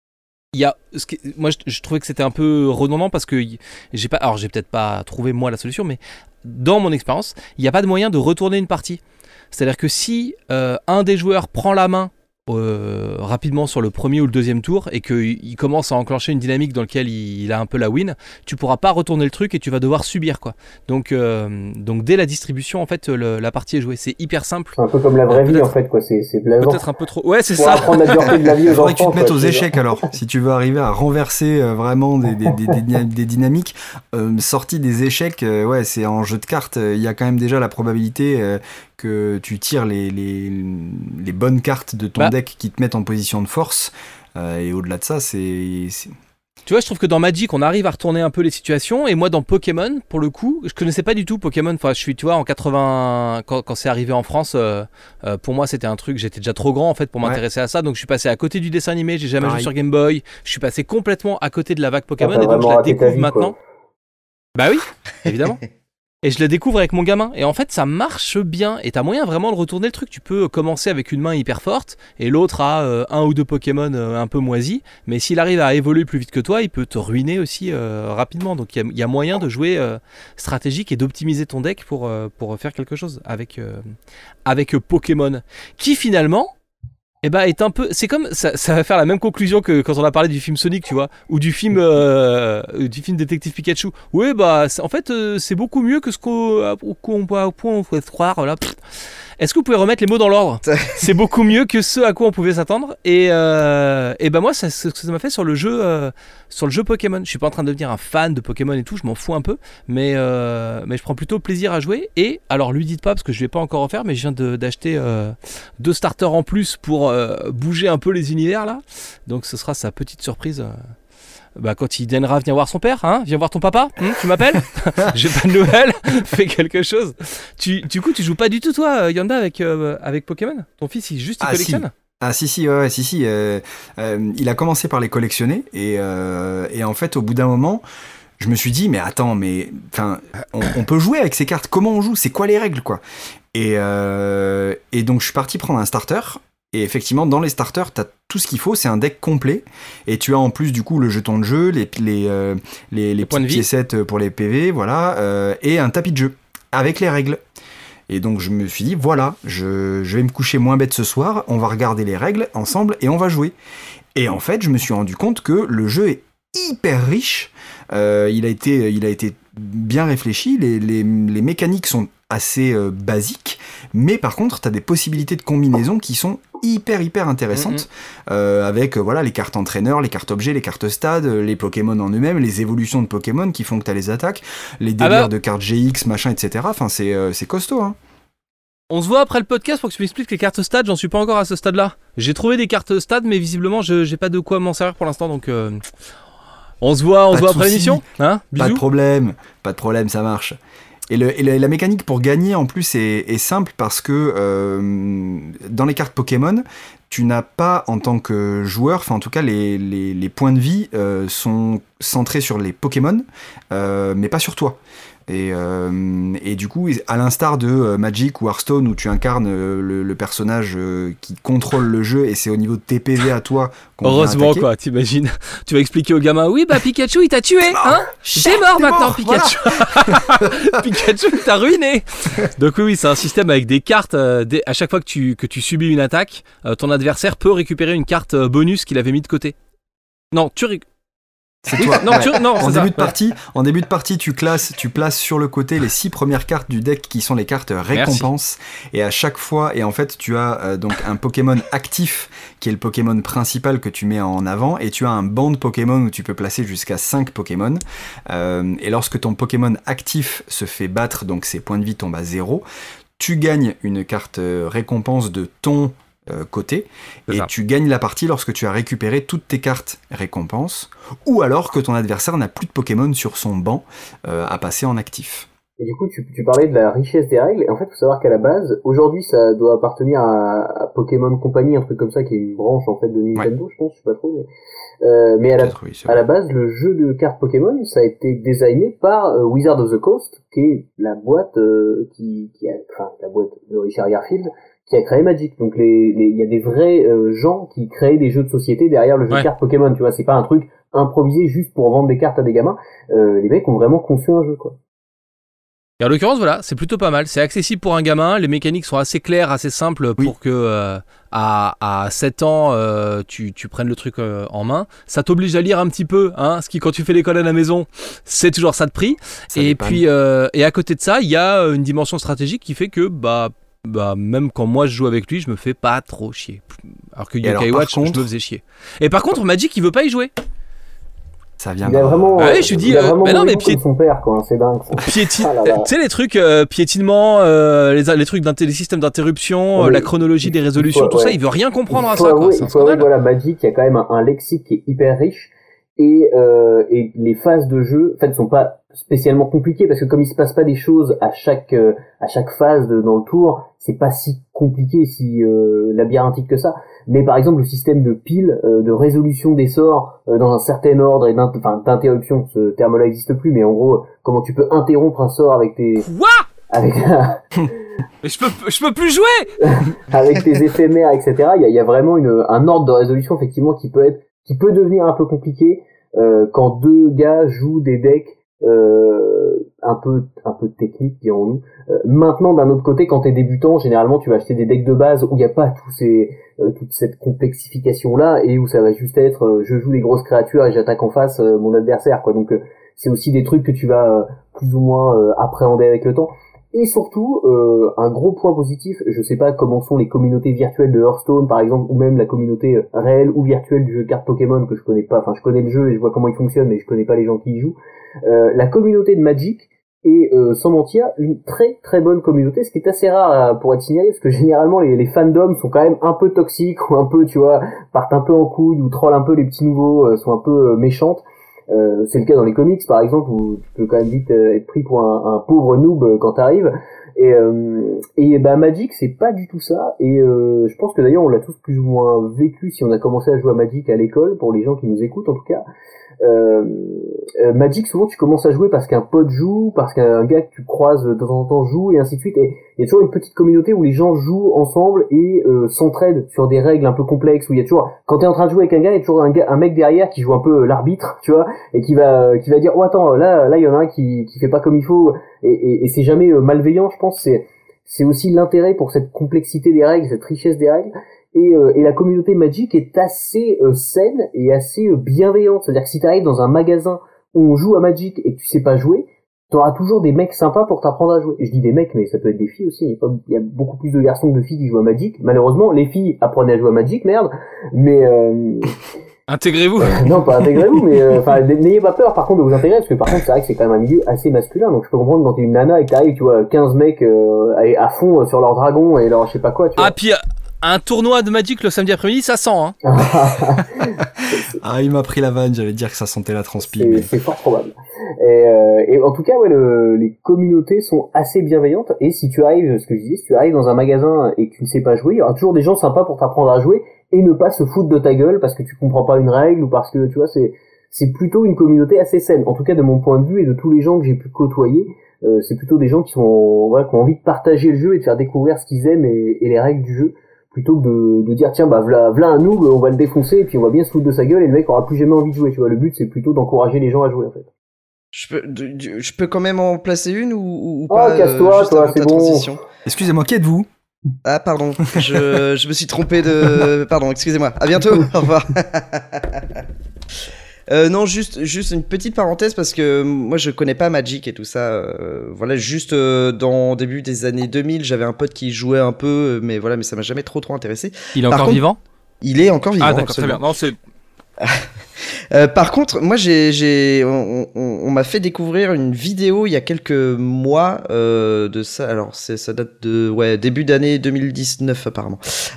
Il y a, ce qui- moi je, je trouvais que c'était un peu redondant parce que y- j'ai pas, alors j'ai peut-être pas trouvé moi la solution, mais dans mon expérience, il n'y a pas de moyen de retourner une partie. C'est-à-dire que si euh, un des joueurs prend la main euh, rapidement sur le premier ou le deuxième tour et qu'il commence à enclencher une dynamique dans laquelle il, il a un peu la win, tu pourras pas retourner le truc et tu vas devoir subir, quoi. Donc, euh, donc dès la distribution, en fait, le- la partie est jouée. C'est hyper simple. C'est un peu comme la vraie Euh, vie, peut-être- en fait, quoi. C'est, c'est blasant. Peut-être un peu trop. Ouais, c'est Pour ça. apprendre la dureté de la vie Il aux faudrait que tu enfants. te mettes quoi, aux tu vois. échecs alors, si tu veux arriver à renverser euh, vraiment des, des, des, des, dyna- des dynamiques. Euh, sortie des échecs, euh, ouais, c'est en jeu de cartes, il euh, y a quand même déjà la probabilité euh, que tu tires les, les, les bonnes cartes de ton Bah. deck qui te mettent en position de force. Euh, et au-delà de ça, c'est, c'est... Tu vois, je trouve que dans Magic, on arrive à retourner un peu les situations. Et moi, dans Pokémon, pour le coup, je connaissais pas du tout Pokémon. Enfin, je suis, tu vois, en quatre-vingts, quand, quand c'est arrivé en France, euh, euh, pour moi, c'était un truc. J'étais déjà trop grand en fait pour Ouais. m'intéresser à ça. Donc, je suis passé à côté du dessin animé. J'ai jamais Pareil. joué sur Game Boy. Je suis passé complètement à côté de la vague Pokémon. Ah, t'as et donc, je vraiment la raté ta découvre vie, maintenant. quoi. Bah oui, évidemment. Et je la découvre avec mon gamin. Et en fait, ça marche bien. Et t'as moyen vraiment de retourner le truc. Tu peux commencer avec une main hyper forte et l'autre a euh, un ou deux Pokémon euh, un peu moisis. Mais s'il arrive à évoluer plus vite que toi, il peut te ruiner aussi euh, rapidement. Donc il y, a- il y a moyen de jouer euh, stratégique et d'optimiser ton deck pour, euh, pour faire quelque chose avec, euh, avec euh, Pokémon. Qui finalement. Eh ben, est un peu. C'est comme. Ça, ça va faire la même conclusion que quand on a parlé du film Sonic, tu vois, ou du film, euh, du film Détective Pikachu. Oui, bah, c'est- en fait, euh, c'est beaucoup mieux que ce qu'on, à- au qu'on- au point on pouvait croire. Voilà. Pff. Est-ce que vous pouvez remettre les mots dans l'ordre ? C'est beaucoup mieux que ce à quoi on pouvait s'attendre. Et, euh, et ben moi, ça, c'est ce que ça m'a fait sur le jeu, euh, sur le jeu Pokémon. Je suis pas en train de devenir un fan de Pokémon et tout, je m'en fous un peu, mais euh, mais je prends plutôt plaisir à jouer. Et alors, lui dites pas parce que je vais pas encore en faire, mais je viens de, d'acheter euh, deux starters en plus pour euh, bouger un peu les univers là. Donc, ce sera sa petite surprise. euh, bah quand il viendra, viens voir son père, hein, viens voir ton papa, hum, tu m'appelles. J'ai pas de nouvelles, fais quelque chose. Tu, du coup, tu joues pas du tout toi, Yanda, avec euh, avec Pokémon. Ton fils, il juste il Ah, collectionne. Si. Ah si si ouais, ouais si si. Euh, euh, il a commencé par les collectionner et euh, et en fait au bout d'un moment. Je me suis dit, mais attends, mais enfin, on, on peut jouer avec ces cartes. Comment on joue? C'est quoi les règles, quoi? Et, euh, et donc, je suis parti prendre un starter. Et effectivement, dans les starters, t'as tout ce qu'il faut. C'est un deck complet. Et tu as en plus, du coup, le jeton de jeu, les, les, euh, les, les petites piécettes pour les P V, voilà, euh, et un tapis de jeu avec les règles. Et donc, je me suis dit, voilà, je, je vais me coucher moins bête ce soir. On va regarder les règles ensemble et on va jouer. Et en fait, je me suis rendu compte que le jeu est hyper riche. Euh, il a été, il a été bien réfléchi. Les, les, les mécaniques sont assez euh, basiques, mais par contre, t'as des possibilités de combinaison qui sont hyper hyper intéressantes. Mm-hmm. euh, avec euh, voilà les cartes entraîneurs, les cartes objets, les cartes stades, les Pokémon en eux-mêmes, les évolutions de Pokémon qui font que t'as les attaques, les délires ah bah... de cartes G X, machin, et cetera. Enfin, c'est euh, c'est costaud, hein. On se voit après le podcast pour que tu m'expliques les cartes stades. J'en suis pas encore à ce stade-là. J'ai trouvé des cartes stades, mais visiblement, je j'ai pas de quoi m'en servir pour l'instant, donc. Euh... On se voit, on pas se voit après l'émission, hein? Bisous. Pas de problème, pas de problème, ça marche. Et, le, et le, la mécanique pour gagner en plus est, est simple parce que euh, dans les cartes Pokémon, tu n'as pas en tant que joueur, enfin en tout cas les, les, les points de vie euh, sont centrés sur les Pokémon, euh, mais pas sur toi. Et, euh, et du coup, à l'instar de euh, Magic ou Hearthstone où tu incarnes euh, le, le personnage euh, qui contrôle le jeu et c'est au niveau de tes P V à toi qu'on heureusement vient attaquer. Quoi, t'imagines. Tu vas expliquer au gamin, oui bah Pikachu il t'a tué, hein. C'est mort maintenant mort, Pikachu. Voilà. Pikachu il t'a ruiné. Donc oui, oui, c'est un système avec des cartes. Euh, des, à chaque fois que tu, que tu subis une attaque, euh, ton adversaire peut récupérer une carte euh, bonus qu'il avait mis de côté. Non, tu récupères. C'est toi. Non, ouais. tu... non, en c'est début ça. de partie, en début de partie, tu classes, tu places sur le côté les six premières cartes du deck qui sont les cartes récompenses. Merci. Et à chaque fois, et en fait, tu as euh, donc un Pokémon actif qui est le Pokémon principal que tu mets en avant, et tu as un banc de Pokémon où tu peux placer jusqu'à cinq Pokémon. Euh, et lorsque ton Pokémon actif se fait battre, donc ses points de vie tombent à zéro, tu gagnes une carte euh, récompense de ton Euh, côté, c'est et ça. Tu gagnes la partie lorsque tu as récupéré toutes tes cartes récompenses, ou alors que ton adversaire n'a plus de Pokémon sur son banc euh, à passer en actif. Et du coup, tu, tu parlais de la richesse des règles, et en fait, il faut savoir qu'à la base, aujourd'hui, ça doit appartenir à, à Pokémon Company, un truc comme ça, qui est une branche, en fait, de Nintendo, ouais. Je pense, je sais pas trop, mais, euh, mais à la, oui, à la base, le jeu de cartes Pokémon, ça a été designé par euh, Wizard of the Coast, qui est la boîte, euh, qui, qui a, enfin, la boîte de Richard Garfield, qui a créé Magic. Donc les, les, il y a des vrais euh, gens qui créent des jeux de société derrière le jeu ouais. de cartes Pokémon, tu vois, c'est pas un truc improvisé juste pour vendre des cartes à des gamins. Euh, les mecs ont vraiment conçu un jeu, quoi. Et en l'occurrence, voilà, c'est plutôt pas mal. C'est accessible pour un gamin. Les mécaniques sont assez claires, assez simples pour oui. que euh, à, à sept ans, euh, tu, tu prennes le truc euh, en main. Ça t'oblige à lire un petit peu, hein, ce qui, quand tu fais l'école à la maison, c'est toujours ça de prix. Ça et puis, euh, et à côté de ça, il y a une dimension stratégique qui fait que, bah, bah, même quand moi je joue avec lui, je me fais pas trop chier. Alors que Yokai Watch, contre... je me faisais chier. Et par contre, Magic, il veut pas y jouer. Ça vient il a vraiment, ah oui, je dis, euh, mais non, mais pied... son père, quoi, c'est dingue. Piéti... ah tu sais, les trucs, euh, piétinement, euh, les, les trucs, les systèmes d'interruption, oui, la chronologie des résolutions, faut, tout ouais. ça, il veut rien comprendre à ça. Avouer, quoi. Il faut avouer, voilà, Magic, il y a quand même un, un lexique qui est hyper riche, et, euh, et les phases de jeu, en fait, sont pas spécialement compliquées, parce que comme il se passe pas des choses à chaque, euh, à chaque phase de, dans le tour, c'est pas si compliqué, si euh, labyrinthique que ça. Mais par exemple, le système de pile, euh, de résolution des sorts euh, dans un certain ordre et d'int- enfin, d'interruption, ce terme-là n'existe plus, mais en gros, comment tu peux interrompre un sort avec tes... Quoi avec Mais je peux, je peux plus jouer avec tes éphémères, et cetera. Il y a, il y a vraiment une, un ordre de résolution, effectivement, qui peut être, qui peut devenir un peu compliqué euh, quand deux gars jouent des decks euh, un peu un peu techniques, dirons-nous. Euh, maintenant, d'un autre côté, quand t'es débutant, généralement tu vas acheter des decks de base où il n'y a pas tous ces euh, toute cette complexification là et où ça va juste être euh, je joue des grosses créatures et j'attaque en face euh, mon adversaire, quoi. Donc euh, c'est aussi des trucs que tu vas euh, plus ou moins euh, appréhender avec le temps. Et surtout, euh, un gros point positif, je sais pas comment sont les communautés virtuelles de Hearthstone par exemple, ou même la communauté euh, réelle ou virtuelle du jeu de cartes Pokémon que je connais pas, enfin je connais le jeu et je vois comment il fonctionne mais je connais pas les gens qui y jouent. Euh, la communauté de Magic est, euh, sans mentir, une très très bonne communauté, ce qui est assez rare euh, pour être signalé, parce que généralement les, les fandoms sont quand même un peu toxiques, ou un peu, tu vois, partent un peu en couille, ou trollent un peu les petits nouveaux, euh, sont un peu euh, méchantes. Euh, c'est le cas dans les comics par exemple où tu peux quand même vite euh, être pris pour un, un pauvre noob euh, quand t'arrives. Et, euh, et bah Magic c'est pas du tout ça. Et euh, je pense que d'ailleurs on l'a tous plus ou moins vécu si on a commencé à jouer à Magic à l'école, pour les gens qui nous écoutent en tout cas. Euh, euh, Magic, souvent tu commences à jouer parce qu'un pote joue, parce qu'un gars que tu croises de temps en temps joue, et ainsi de suite. Et il y a toujours une petite communauté où les gens jouent ensemble et euh, s'entraident sur des règles un peu complexes. Où il y a toujours, quand t'es en train de jouer avec un gars, il y a toujours un, gars, un mec derrière qui joue un peu l'arbitre, tu vois, et qui va qui va dire oh attends là là il y en a un qui qui fait pas comme il faut. Et, et, et c'est jamais malveillant, je pense. C'est c'est aussi l'intérêt pour cette complexité des règles, cette richesse des règles. Et, euh, et la communauté Magic est assez euh, saine et assez euh, bienveillante. C'est-à-dire que si t'arrives dans un magasin où on joue à Magic et que tu sais pas jouer, t'auras toujours des mecs sympas pour t'apprendre à jouer. Et je dis des mecs, mais ça peut être des filles aussi. Il y a, pas, il y a beaucoup plus de garçons que de filles qui jouent à Magic. Malheureusement, les filles apprenaient à jouer à Magic, merde. Mais euh... intégrez-vous. non, pas intégrez-vous, mais enfin euh, n'ayez pas peur par contre de vous intégrer, parce que par contre c'est vrai que c'est quand même un milieu assez masculin. Donc je peux comprendre quand t'es une nana et que t'arrives, tu vois, quinze mecs euh, à, à fond sur leur dragon et leur je sais pas quoi. Tu vois. Ah puis un tournoi de Magic le samedi après-midi, ça sent, hein. Ah, il m'a pris la vanne, j'allais dire que ça sentait la transpi. C'est, Mais... c'est fort probable. Et, euh, et en tout cas, ouais, le, les communautés sont assez bienveillantes. Et si tu arrives, ce que je disais, si tu arrives dans un magasin et que tu ne sais pas jouer, il y aura toujours des gens sympas pour t'apprendre à jouer et ne pas se foutre de ta gueule parce que tu comprends pas une règle ou parce que, tu vois, c'est, c'est plutôt une communauté assez saine. En tout cas, de mon point de vue et de tous les gens que j'ai pu côtoyer, euh, c'est plutôt des gens qui sont, voilà, qui ont envie de partager le jeu et de faire découvrir ce qu'ils aiment et, et les règles du jeu. Plutôt que de, de dire tiens bah v'là, v'là un noob, on va le défoncer et puis on va bien se foutre de sa gueule et le mec aura plus jamais envie de jouer, tu vois. Le but c'est plutôt d'encourager les gens à jouer en fait. Je peux, je peux quand même en placer une ou, ou oh, pas casse-toi, euh, juste toi, avant c'est ta bon. transition. Excusez-moi, qui êtes-vous? Ah pardon, je, je me suis trompé de... Pardon, excusez-moi. À bientôt, au revoir. Euh, non, juste, juste une petite parenthèse parce que moi je connais pas Magic et tout ça. Euh, voilà, juste euh, dans début des années deux mille, j'avais un pote qui jouait un peu, mais voilà, mais ça m'a jamais trop trop intéressé. Il est Par encore contre, vivant? Il est encore vivant. Ah d'accord, absolument. très bien. Non, c'est... euh, par contre, moi j'ai, j'ai, on, on, on m'a fait découvrir une vidéo il y a quelques mois euh, de ça. Alors c'est, ça date de ouais début d'année deux mille dix-neuf apparemment.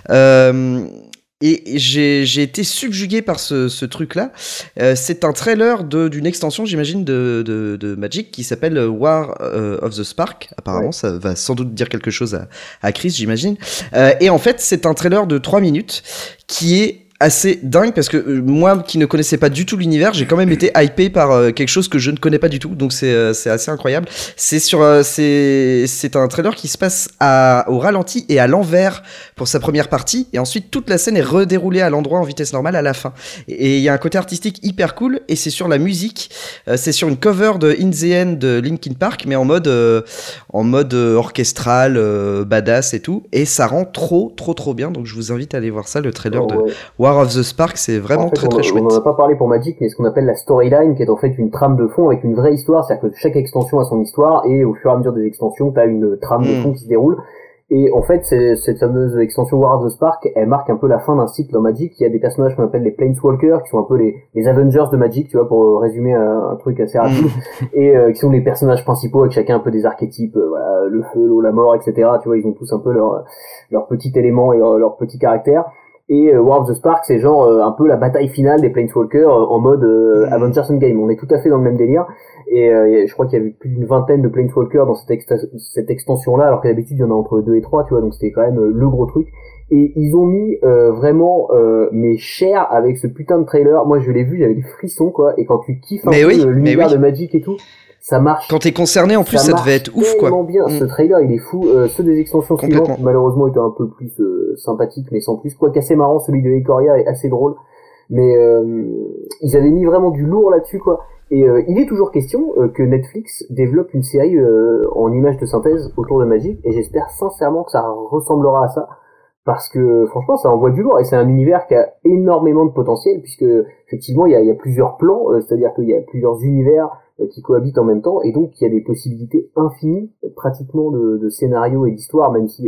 Euh, Et j'ai, j'ai été subjugué par ce, ce truc-là. Euh, c'est un trailer de, d'une extension, j'imagine, de, de, de Magic qui s'appelle War euh, of the Spark. Apparemment, ouais. Ça va sans doute dire quelque chose à, à Chris, j'imagine. Euh, et en fait, c'est un trailer de trois minutes qui est assez dingue parce que euh, moi qui ne connaissais pas du tout l'univers, j'ai quand même été hypé par euh, quelque chose que je ne connais pas du tout, donc c'est euh, c'est assez incroyable. C'est sur euh, c'est c'est un trailer qui se passe à au ralenti et à l'envers pour sa première partie, et ensuite toute la scène est redéroulée à l'endroit en vitesse normale à la fin. Et il y a un côté artistique hyper cool, et c'est sur la musique, euh, c'est sur une cover de In the End de Linkin Park, mais en mode euh, en mode euh, orchestral, euh, badass et tout, et ça rend trop trop trop bien. Donc je vous invite à aller voir ça, le trailer oh, ouais. de War of the Spark, c'est vraiment en fait, très très on, chouette. On n'en a pas parlé pour Magic, mais ce qu'on appelle la storyline, qui est en fait une trame de fond avec une vraie histoire, c'est-à-dire que chaque extension a son histoire, et au fur et à mesure des extensions, t'as une trame mmh. de fond qui se déroule. Et en fait, c'est, cette fameuse extension War of the Spark, elle marque un peu la fin d'un cycle dans Magic. Il y a des personnages qu'on appelle les Planeswalkers, qui sont un peu les, les Avengers de Magic, tu vois, pour résumer un, un truc assez rapide, mmh. et euh, qui sont les personnages principaux avec chacun un peu des archétypes, euh, voilà, le feu, l'eau, la mort, et cetera. Tu vois, ils ont tous un peu leur leur petit élément et leur, leur petit caractère. Et euh, War of the Spark, c'est genre euh, un peu la bataille finale des Planeswalkers euh, en mode euh, mmh. Avengers Endgame. On est tout à fait dans le même délire. Et euh, je crois qu'il y avait plus d'une vingtaine de Planeswalkers dans cette, ex- cette extension-là, alors que d'habitude il y en a entre deux et trois, tu vois. Donc c'était quand même euh, le gros truc. Et ils ont mis euh, vraiment euh, mes chairs avec ce putain de trailer. Moi je l'ai vu, j'avais des frissons quoi. Et quand tu kiffes un mais peu oui, l'univers oui. de Magic et tout, ça marche. Quand t'es concerné, en plus, ça, ça devait être ouf, quoi. Tellement bien. Mmh. Ce trailer, il est fou. Euh, ceux des extensions suivantes, malheureusement, étaient un peu plus euh, sympathiques, mais sans plus. Quoique assez marrant, celui de Ikoria est assez drôle. Mais euh, ils avaient mis vraiment du lourd là-dessus, quoi. Et euh, il est toujours question euh, que Netflix développe une série euh, en images de synthèse autour de Magic, et j'espère sincèrement que ça ressemblera à ça. Parce que franchement ça envoie du lourd, et c'est un univers qui a énormément de potentiel, puisque effectivement il y a, il y a plusieurs plans, euh, c'est-à-dire qu'il y a plusieurs univers euh, qui cohabitent en même temps, et donc il y a des possibilités infinies euh, pratiquement de, de scénarios et d'histoires, même si euh,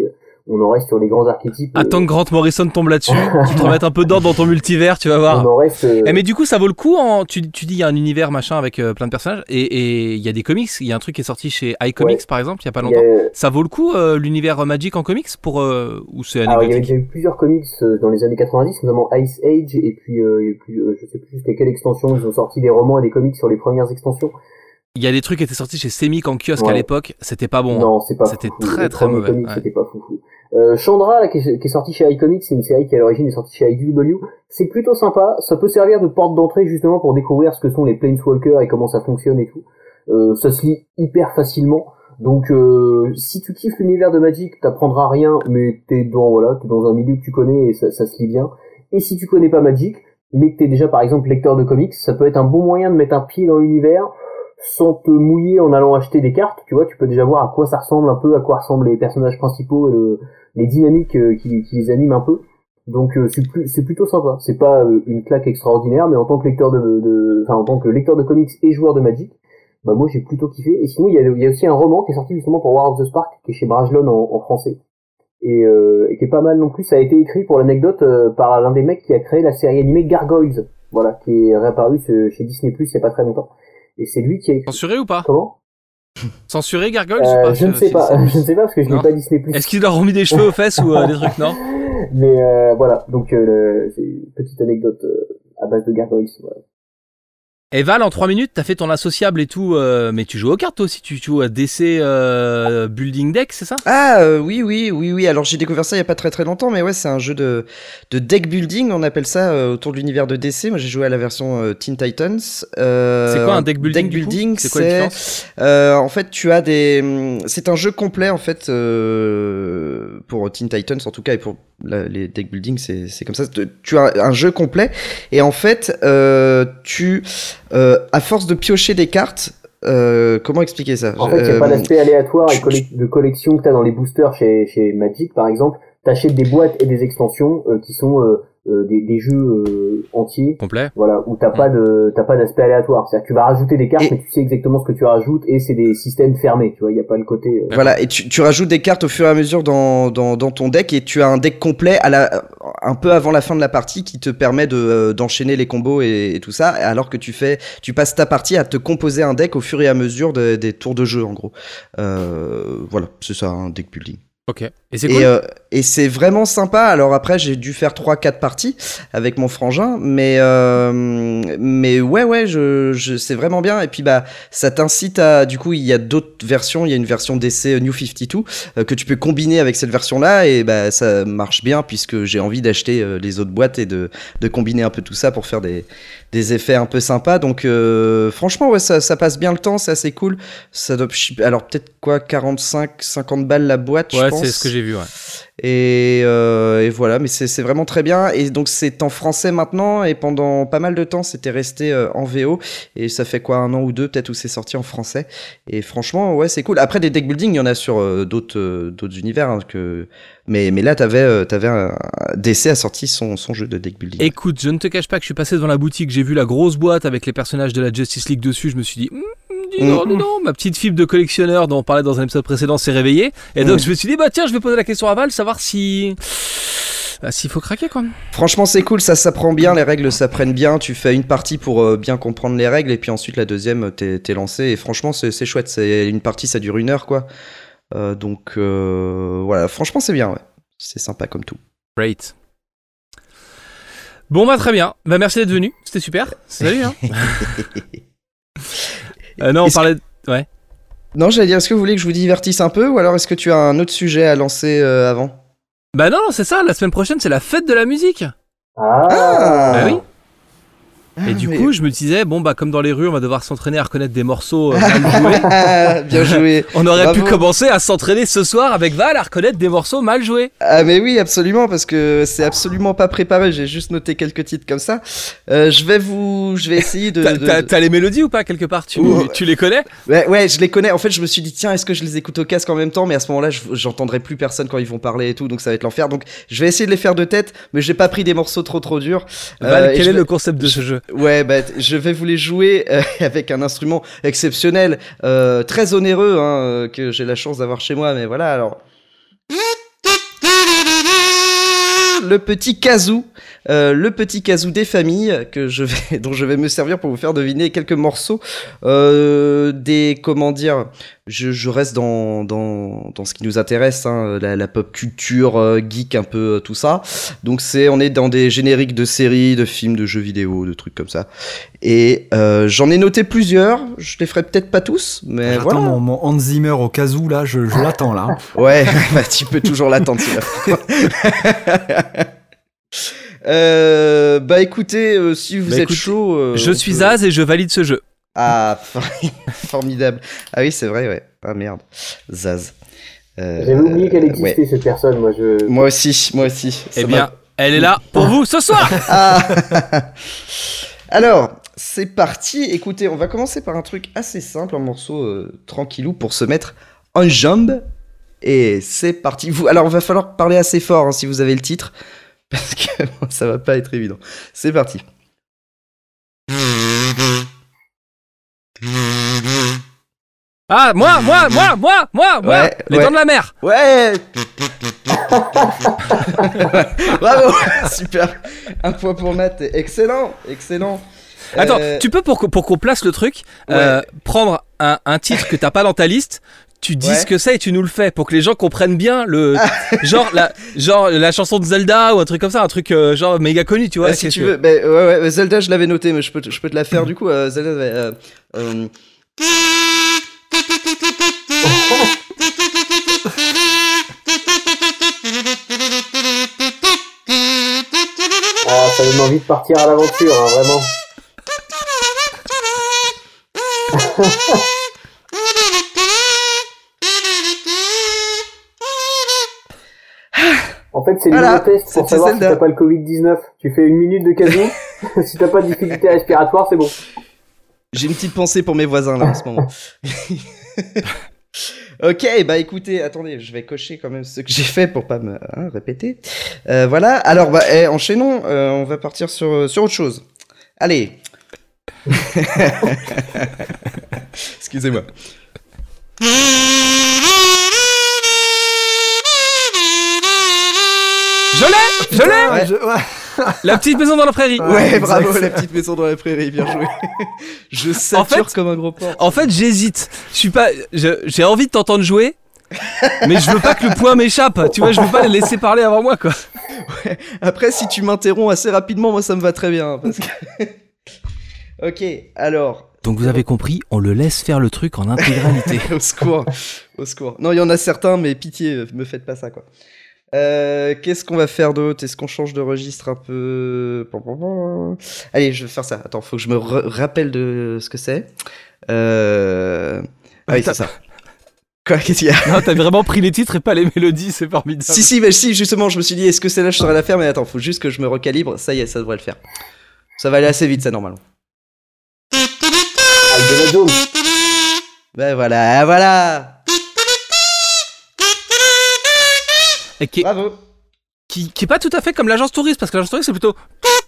On en reste sur les grands archétypes. Attends que Grant Morrison tombe là-dessus, tu te remettes un peu d'ordre dans ton multivers, tu vas voir. On en reste. Euh... Eh mais du coup, ça vaut le coup. En... Tu, tu dis il y a un univers machin avec euh, plein de personnages et il y a des comics. Il y a un truc qui est sorti chez iComics ouais. par exemple, il y a pas longtemps. A... Ça vaut le coup euh, l'univers Magic en comics pour euh, ou c'est anecdotique? Alors il y avait déjà eu plusieurs comics euh, dans les années quatre-vingt-dix, notamment Ice Age et puis, euh, et puis euh, je sais plus jusqu'à quelle extension. Ils ont sorti des romans et des comics sur les premières extensions. Il y a des trucs qui étaient sortis chez Semic en kiosque ouais. à l'époque, c'était pas bon. Non, c'est pas C'était foufou. très les très mauvais. Comics, ouais. C'était pas foufou. Euh, Chandra, là, qui est, qui est sorti chez iComics, c'est une série qui à l'origine est sortie chez I D W. C'est plutôt sympa. Ça peut servir de porte d'entrée justement pour découvrir ce que sont les Planeswalkers et comment ça fonctionne et tout. Euh, ça se lit hyper facilement. Donc, euh, si tu kiffes l'univers de Magic, t'apprendras rien, mais t'es dans voilà, t'es dans un milieu que tu connais et ça, ça se lit bien. Et si tu connais pas Magic, mais que t'es déjà par exemple lecteur de comics, ça peut être un bon moyen de mettre un pied dans l'univers sans te mouiller en allant acheter des cartes, tu vois, tu peux déjà voir à quoi ça ressemble un peu, à quoi ressemblent les personnages principaux, et le, les dynamiques euh, qui, qui les animent un peu. Donc euh, c'est, plus, c'est plutôt sympa. C'est pas euh, une claque extraordinaire, mais en tant que lecteur de, de, enfin en tant que lecteur de comics et joueur de Magic, bah moi j'ai plutôt kiffé. Et sinon il y a, il y a aussi un roman qui est sorti justement pour War of the Spark, qui est chez Brajlon en, en français, et, euh, et qui est pas mal non plus. Ça a été écrit pour l'anecdote euh, par l'un des mecs qui a créé la série animée Gargoyles, voilà, qui est réapparu chez Disney Plus il y a pas très longtemps. Et c'est lui qui a écrit. Censuré ou pas? Comment? Censuré Gargoyles euh, ou pas? Je ne sais pas, je ne sais pas parce que je n'ai pas Disney Plus. Est-ce qu'ils leur ont mis des cheveux aux fesses ou euh, des trucs, non? Mais euh, voilà, donc euh, le, c'est une petite anecdote euh, à base de Gargoyles. Voilà. Et Val, en trois minutes, t'as fait ton associable et tout, euh, mais tu joues aux cartes toi aussi, tu joues à D C euh, Building Deck, c'est ça? Ah euh, oui, oui, oui, oui. Alors j'ai découvert ça il y a pas très très longtemps, mais ouais, c'est un jeu de, de deck building, on appelle ça euh, autour de l'univers de D C. Moi j'ai joué à la version euh, Teen Titans. Euh, c'est quoi un deck building? Deck building, c'est quoi la différence? euh, En fait, tu as des, c'est un jeu complet en fait euh, pour Teen Titans en tout cas et pour la, les deck building, c'est c'est comme ça. Tu as un jeu complet et en fait, euh, tu Euh, à force de piocher des cartes, euh, comment expliquer ça? En fait, il n'y a euh, pas d'aspect aléatoire tu, et colle- de collection que tu as dans les boosters chez, chez Magic, par exemple. Tu achètes des boîtes et des extensions euh, qui sont euh, euh, des, des jeux euh, entiers. Complet. Voilà, où t'as mmh. pas de t'as pas d'aspect aléatoire. C'est-à-dire que tu vas rajouter des cartes, et... mais tu sais exactement ce que tu rajoutes et c'est des systèmes fermés. Tu vois, il y a pas le côté. Euh... Voilà, et tu, tu rajoutes des cartes au fur et à mesure dans dans dans ton deck et tu as un deck complet à la un peu avant la fin de la partie qui te permet de euh, d'enchaîner les combos et, et tout ça, alors que tu fais tu passes ta partie à te composer un deck au fur et à mesure de, des tours de jeu en gros. Euh, voilà, c'est ça un deck building. Ok. Et c'est cool. Et, euh, et c'est vraiment sympa. Alors après, j'ai dû faire trois quatre parties avec mon frangin, mais euh, mais ouais ouais, je, je c'est vraiment bien. Et puis bah ça t'incite à, du coup il y a d'autres versions. Il y a une version D C New cinquante-deux euh, que tu peux combiner avec cette version-là et bah ça marche bien puisque j'ai envie d'acheter euh, les autres boîtes et de de combiner un peu tout ça pour faire des des effets un peu sympas. Donc euh, franchement ouais ça ça passe bien le temps, c'est assez cool. Ça doit, alors peut-être quoi quarante-cinq cinquante balles la boîte. Ouais, je pense. c'est ce que j'ai vu, ouais. Et, euh, et voilà, mais c'est, c'est vraiment très bien. Et donc c'est en français maintenant, et pendant pas mal de temps c'était resté euh, en V O. Et ça fait quoi, un an ou deux peut-être où c'est sorti en français. Et franchement, ouais, c'est cool. Après des deck building, il y en a sur euh, d'autres euh, d'autres univers. Hein, que... mais, mais là, t'avais, euh, t'avais un... D C a sorti son, son jeu de deck building. Écoute, je ne te cache pas que je suis passé devant la boutique, j'ai vu la grosse boîte avec les personnages de la Justice League dessus, je me suis dit... Mm, dis non, dis non, ma petite fibre de collectionneur dont on parlait dans un épisode précédent s'est réveillée. Et donc, mmh. je me suis dit, bah tiens, je vais poser la question à Val, savoir si. Bah, s'il faut craquer, quoi. Franchement, c'est cool, ça s'apprend bien, les règles s'apprennent bien. Tu fais une partie pour euh, bien comprendre les règles, et puis ensuite, la deuxième, t'es, t'es lancé. Et franchement, c'est, c'est chouette. C'est une partie, ça dure une heure, quoi. Euh, donc, euh, voilà, franchement, c'est bien, ouais. C'est sympa comme tout. Great. Bon, bah, très bien. Bah, merci d'être venu. C'était super. Salut, hein. Euh, non, on est-ce parlait... Que... Ouais. Non, j'allais dire, est-ce que vous voulez que je vous divertisse un peu, ou alors est-ce que tu as un autre sujet à lancer euh, avant? Bah non, c'est ça, la semaine prochaine, c'est la fête de la musique. Ah, bah oui. Ah, et du mais... coup, je me disais, bon, bah, comme dans les rues, on va devoir s'entraîner à reconnaître des morceaux euh, mal joués. Bien joué. On aurait Bravo. pu commencer à s'entraîner ce soir avec Val à reconnaître des morceaux mal joués. Ah, mais oui, absolument, parce que c'est absolument pas préparé. J'ai juste noté quelques titres comme ça. Euh, je vais vous, je vais essayer de. t'as, de... T'as, t'as les mélodies ou pas quelque part? Tu, oh. tu les connais? Ouais, ouais, je les connais. En fait, je me suis dit, tiens, est-ce que je les écoute au casque en même temps? Mais à ce moment-là, je, j'entendrai plus personne quand ils vont parler et tout, donc ça va être l'enfer. Donc, je vais essayer de les faire de tête, mais j'ai pas pris des morceaux trop trop durs. Val, euh, quel est vais... le concept de je... ce jeu? Ouais, bah. Je vais vous les jouer euh, avec un instrument exceptionnel, euh, très onéreux, hein, euh, que j'ai la chance d'avoir chez moi, mais voilà, alors... le petit kazoo, euh, le petit kazoo des familles que je vais, dont je vais me servir pour vous faire deviner quelques morceaux euh, des, comment dire, je, je reste dans, dans, dans ce qui nous intéresse, hein, la, la pop culture, euh, geek, un peu euh, tout ça. Donc c'est, on est dans des génériques de séries, de films, de jeux vidéo, de trucs comme ça. Et euh, j'en ai noté plusieurs. Je les ferai peut-être pas tous, mais J'attends voilà. mon, mon Hans Zimmer au kazoo, là, je, je l'attends, là. Ouais, bah, tu peux toujours l'attendre, celui-là. euh, bah écoutez, euh, si vous Bah, êtes écoute, chaud... euh, Je on suis peut- Zaz et je valide ce jeu. Ah, formidable. Ah oui, c'est vrai, ouais. Ah merde. Zaz. Euh, J'avais oublié qu'elle existait, ouais. cette personne, moi je... Moi aussi, moi aussi. Ça Eh m'a- bien, elle est là pour vous ce soir. Ah. Alors, c'est parti. Écoutez, on va commencer par un truc assez simple, un morceau euh, tranquillou pour se mettre en jambe. Et c'est parti. Vous, alors, il va falloir parler assez fort hein, si vous avez le titre, parce que bon, ça va pas être évident. C'est parti. Ah, moi, moi, moi, moi, moi, moi. Ouais, Les ouais. dents de la mer. Ouais. Bravo. Super. Un point pour Matt. Excellent, excellent. Attends, Euh, tu peux pour, que- pour qu'on place le truc, euh, prendre un, un titre que t'as pas dans ta liste, tu dis Ouais. ce que c'est et tu nous le fais pour que les gens comprennent bien le genre la genre la chanson de Zelda ou un truc comme ça, un truc euh, genre méga connu, tu vois. ouais, si qu'est-ce tu que- veux, ben, ouais, ouais, Zelda, je l'avais noté, mais je peux, te- je peux te la faire du coup. euh, Zelda, euh, euh, Ah, ça donne envie de partir à l'aventure, hein, vraiment. En fait, c'est le Voilà, nouveau test pour c'était savoir Zelda. si t'as pas le covid dix-neuf. Tu fais une minute de casino, si t'as pas de difficulté respiratoire, c'est bon. J'ai une petite pensée pour mes voisins là en ce moment. Ok, bah écoutez, attendez, je vais cocher quand même ce que j'ai fait pour pas me hein, répéter. Euh, voilà, alors bah, eh, enchaînons, euh, on va partir sur, sur autre chose. Allez. Excusez-moi. Je l'ai, je l'ai. Ouais, je- ouais. La petite maison dans la prairie. Ouais, Ouais, exact. bravo, la petite maison dans la prairie, bien joué. Je sature En fait- comme un gros porc. En fait, j'hésite. Je suis pas. je- J'ai envie de t'entendre jouer, mais je veux pas que le point m'échappe. Tu vois, je veux pas les laisser parler avant moi, quoi. Après, si tu m'interromps assez rapidement, moi ça me va très bien. Parce que... ok, alors. Donc vous avez compris, on le laisse faire le truc en intégralité. Au secours, au secours. Non, il y en a certains, mais pitié, me faites pas ça, quoi. Euh, qu'est-ce qu'on va faire d'autre? Est-ce qu'on change de registre un peu? Allez, je vais faire ça. Attends, faut que je me re- rappelle de ce que c'est. Euh... Ah oui, c'est ça. Quoi, qu'est-ce qu'il y a? Non, t'as vraiment pris les titres et pas les mélodies, c'est formidable. Si, si, mais si, justement, je me suis dit, est-ce que celle-là, je saurais la faire? Mais attends, faut juste que je me recalibre. Ça y est, ça devrait le faire. Ça va aller assez vite, ça, normalement. Indiana Jones. Ben voilà, voilà. Et qui, est- Bravo. qui, qui est pas tout à fait comme l'agence touriste, parce que l'agence touriste c'est plutôt.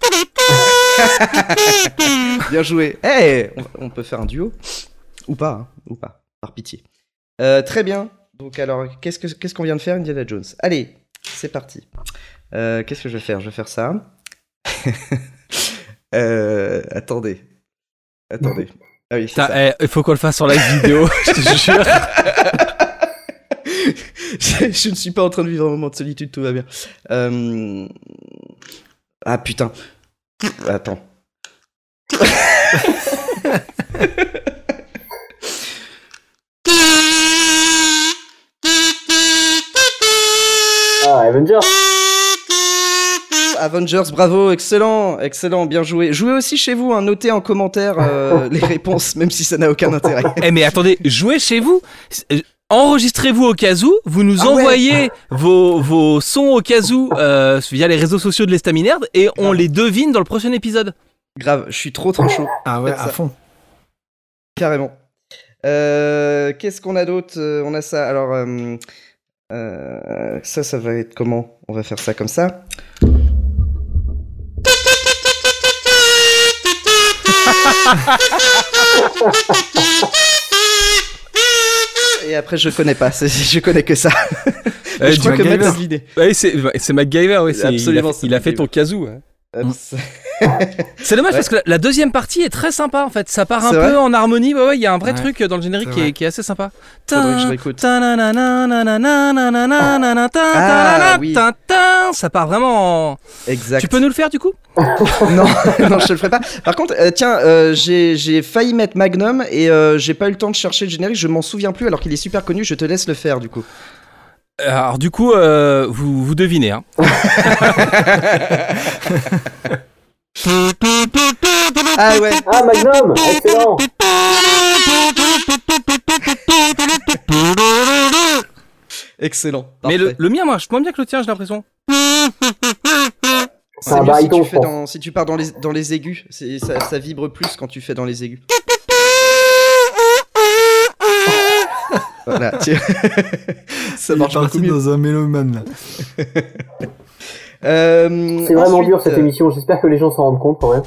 Bien joué. Eh, on, on peut faire un duo. Ou pas, hein, ou pas. Par pitié. Euh, très bien. Donc alors, qu'est-ce que qu'est-ce qu'on vient de faire, Indiana Jones? Allez, c'est parti. Euh, qu'est-ce que je vais faire? Je vais faire ça. euh, attendez. Attendez. Ah oui, c'est Putain, ça. eh, il faut qu'on le fasse sur live vidéo, je te jure. je, je ne suis pas en train de vivre un moment de solitude, tout va bien. Euh... Ah putain. Attends. Ah, Avengers. Avengers, bravo, excellent, excellent, bien joué. Jouez aussi chez vous, hein, notez en commentaire euh, les réponses, même si ça n'a aucun intérêt. Eh mais attendez, jouez chez vous. Euh, Enregistrez-vous au cas où, vous nous Ah ouais. envoyez vos, vos sons au cas où euh, via les réseaux sociaux de l'Estaminerde et on les devine dans le prochain épisode. Grave, je suis trop trop chaud, Ah ouais, Faites à ça. fond. carrément. Euh, Qu'est-ce qu'on a d'autre? Euh, On a ça, alors... euh, euh, ça, ça va être comment? On va faire ça comme ça. Et après, je connais pas, c'est- je connais que ça. Euh, je crois que MacGyver. Matt a deviné. Ouais, c'est, c'est MacGyver, oui. C'est, Absolument, il a, c'est il a fait MacGyver. ton casou. Ouais. Abs- C'est dommage Ouais. parce que la, la deuxième partie est très sympa en fait. Ça part un C'est peu vrai en harmonie. Ouais, ouais, il y a un vrai Ouais. truc dans le générique C'est qui est, vrai. qui est assez sympa. Faudrait que je réécoute. Ah, oui. Ça part vraiment. En... Exact. Tu peux nous le faire du coup? Non, non, je te le ferai pas. Par contre, euh, tiens, euh, j'ai, j'ai failli mettre Magnum et euh, j'ai pas eu le temps de chercher le générique. Je m'en souviens plus alors qu'il est super connu. Je te laisse le faire du coup. Alors du coup, euh, vous, vous devinez. Hein. Ah ouais. Ah, Magnum, excellent. Excellent. Mais le, Parfait. le mien marche moins bien que le tien, j'ai l'impression. C'est un mieux si baryton, tu je fais pense. dans, si tu pars dans les, dans les aigus. C'est, ça, ça vibre plus quand tu fais dans les aigus. Voilà. tu- ça Il est marche beaucoup parti mieux. dans un mélomane là. Euh, C'est vraiment ensuite, dur cette euh, émission, j'espère que les gens s'en rendent compte quand même.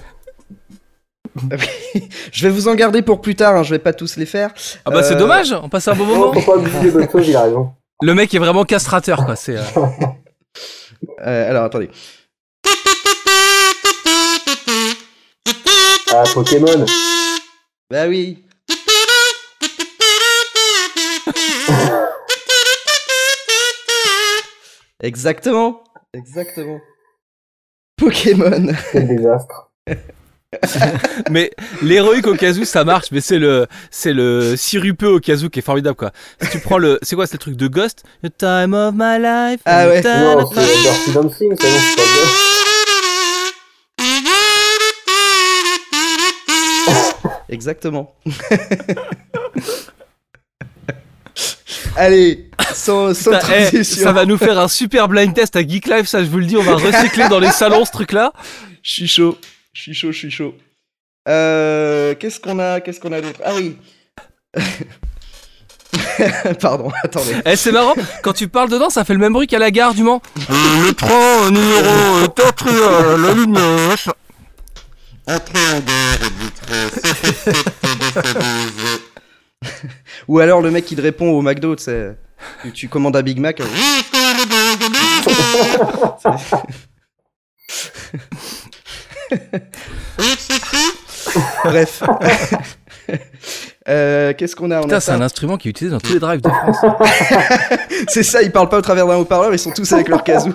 Je vais vous en garder pour plus tard, hein, je vais pas tous les faire. Ah bah c'est Euh, dommage, on passe un bon Non, moment. faut pas abuser des bonnes choses, il a raison. Le mec est vraiment castrateur quoi. C'est. euh, euh, alors attendez. Ah, Pokémon. Bah oui. Exactement. Exactement. Pokémon. Quel désastre. Mais l'héroïque au cas où ça marche, mais c'est le c'est le sirupeux au cas où qui est formidable quoi. Si tu prends le c'est quoi c'est le truc de Ghost, The time of my life. Ah ouais. the time Non, of my- c'est Dirty Dancing, c'est bon, c'est pas bien. Exactement. Allez, sans, sans Putain, eh, transition. ça va nous faire un super blind test à Geek Life, ça je vous le dis, on va recycler dans les salons ce truc là. Je suis chaud. Je suis chaud, je suis chaud. Euh, qu'est-ce qu'on a, qu'est-ce qu'on a d'autre? Ah oui. Pardon, attendez. Eh c'est marrant, quand tu parles dedans ça fait le même bruit qu'à la gare du Mans. Le train numéro quatre à la ligne. Ou alors le mec qui te répond au McDo, tu sais, tu- tu commandes un Big Mac. euh, Bref. Euh, qu'est-ce qu'on a? On Putain a c'est un ça. instrument qui est utilisé dans tous les drives de France. C'est ça, ils parlent pas au travers d'un haut-parleur, ils sont tous avec leur casou.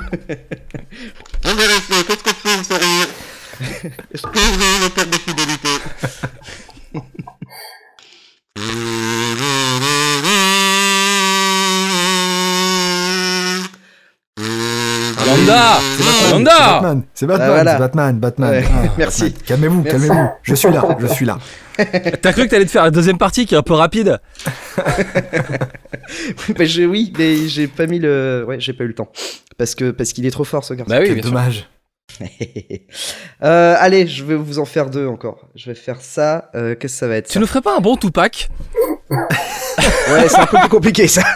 Lambda, C'est Lambda. Batman, c'est Batman, Ah, voilà. c'est Batman, Batman. Ouais, Ah, merci. Batman. Calmez-vous, Merci. calmez-vous. Je suis là, je suis là. T'as cru que t'allais te faire la deuxième partie qui est un peu rapide? Bah, je- oui, mais j'ai pas mis le, ouais, j'ai pas eu le temps parce que parce qu'il est trop fort ce garçon. Bah oui, Quel bien sûr. dommage. Euh, allez, je vais vous en faire deux encore. Je vais faire ça. Euh, Qu'est-ce que ça va être Tu ça nous ferais pas un bon Tupac? Ouais, c'est un peu plus compliqué ça.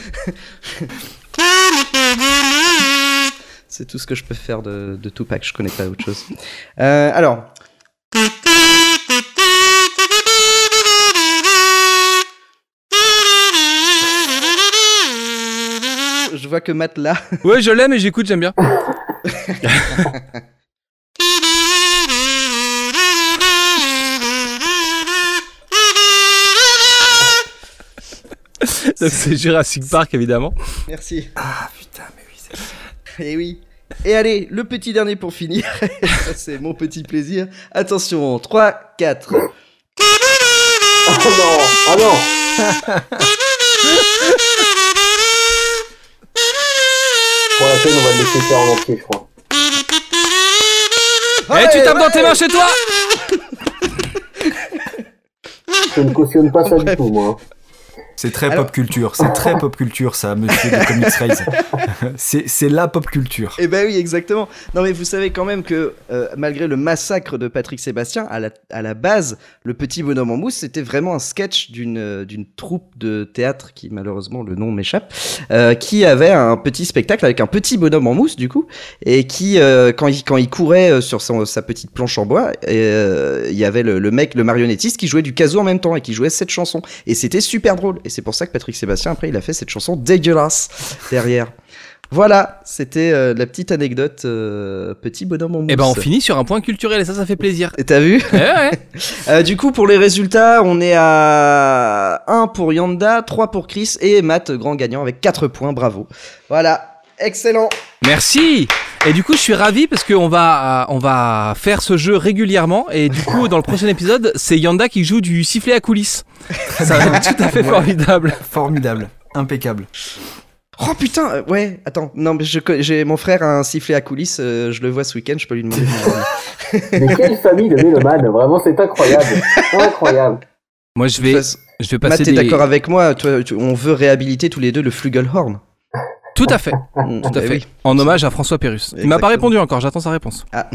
C'est tout ce que je peux faire de, de Tupac, je connais pas autre chose. Euh, alors. Je vois que Matt là. Ouais je l'aime et j'écoute, j'aime bien. Donc c'est Jurassic Park évidemment. Merci. Ah putain, mais oui, c'est... Et oui. Et allez, le petit dernier pour finir. Ça, c'est mon petit plaisir. Attention, trois, quatre. Ah non, ah non. Pour la peine, on va le laisser faire en entier, je crois. Eh tu tapes dans tes mains chez toi. Je ne cautionne pas ça du tout, moi. C'est très Alors- pop culture, c'est très pop culture ça, monsieur de Comics Race. c'est, c'est la pop culture. Eh ben oui, exactement. Non mais vous savez quand même que euh, malgré le massacre de Patrick Sébastien, à la, à la base, le petit bonhomme en mousse, c'était vraiment un sketch d'une euh, d'une troupe de théâtre qui malheureusement le nom m'échappe, euh, qui avait un petit spectacle avec un petit bonhomme en mousse du coup, et qui euh, quand il quand il courait euh, sur son, sa petite planche en bois, et, euh, il y avait le, le mec, le marionnettiste qui jouait du kazoo en même temps et qui jouait cette chanson, et c'était super drôle. et c'est pour ça que Patrick Sébastien, après, il a fait cette chanson dégueulasse derrière. Voilà, c'était euh, la petite anecdote euh, petit bonhomme en mousse. Et ben on finit sur un point culturel et ça, ça fait plaisir. Et t'as vu? Ouais, ouais. euh, Du coup, pour les résultats, on est à un pour Yanda, trois pour Chris et Matt, grand gagnant avec quatre points, bravo. Voilà, excellent. Merci. Et du coup, je suis ravi parce qu'on va, on va faire ce jeu régulièrement. Et du coup, dans le prochain épisode, c'est Yanda qui joue du sifflet à coulisses. Ça va être tout à fait formidable. Formidable, impeccable. Oh putain, euh, ouais, attends, non mais je, j'ai mon frère a un sifflet à coulisses, euh, je le vois ce week-end, je peux lui demander. Mais quelle famille de mélomanes, vraiment c'est incroyable, incroyable. Moi je vais, Façon, je vais passer Matt, t'es des... d'accord avec moi, toi, tu, on veut réhabiliter tous les deux le Flugelhorn. Tout à fait, Mmh, tout à bah fait, oui. en hommage à François Pérusse. Il m'a pas Exactement. répondu encore, j'attends sa réponse. Ah.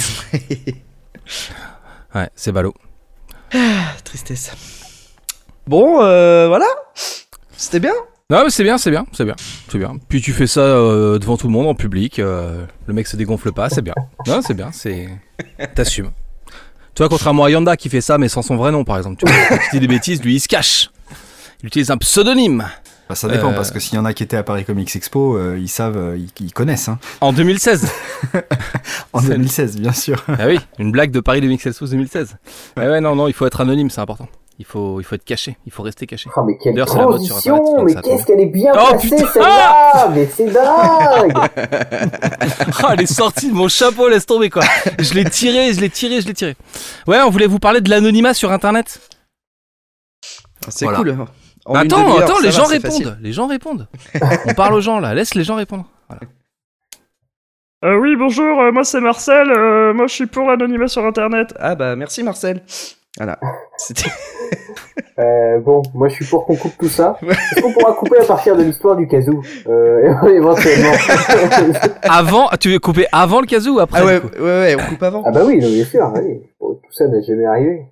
Ouais, c'est ballot. Tristesse. Bon, euh, voilà, c'était bien. Non mais c'est bien, c'est bien, c'est bien, c'est bien. Puis tu fais ça euh, devant tout le monde, en public, euh, le mec se dégonfle pas, c'est bien. Non, c'est bien, c'est... T'assumes. Tu vois, contrairement à Yanda qui fait ça mais sans son vrai nom par exemple. Tu vois, quand il dit des bêtises, lui il se cache. Il utilise un pseudonyme. Bah, ça dépend, Euh... parce que s'il y en a qui étaient à Paris Comics Expo, euh, ils savent, euh, ils, ils connaissent. Hein. En deux mille seize. En deux mille seize, bien sûr. Ah oui, une blague de Paris Comics Expo deux mille seize. Ouais, ouais, non, non, il faut être anonyme, c'est important. Il faut, il faut être caché, il faut rester caché. Ah mais quelle D'ailleurs, c'est la mode sur transition, Internet, donc mais ça qu'est-ce tombe. qu'elle est bien Oh, placée putain. celle-là, mais c'est dingue. Ah, elle est sortie de mon chapeau, laisse tomber quoi. Je l'ai tiré, je l'ai tiré, je l'ai tiré. Ouais, on voulait vous parler de l'anonymat sur Internet. C'est Voilà. cool. En une attends, demi-heure, attends, ça les va, gens c'est répondent. facile. Les gens répondent. On parle aux gens là, laisse les gens répondre. Voilà. Euh, oui, bonjour, euh, moi c'est Marcel, euh, moi je suis pour l'anonymat sur internet. Ah bah merci Marcel. Voilà. C'était... Euh, bon, moi je suis pour qu'on coupe tout ça. Est-ce qu'on pourra couper à partir de l'histoire du casou euh, éventuellement. Avant, tu veux couper avant le casou ou après Ah du ouais, coup ouais, ouais, on coupe avant. Ah bah oui, non, bien sûr, oui. Bon, tout ça n'est jamais arrivé.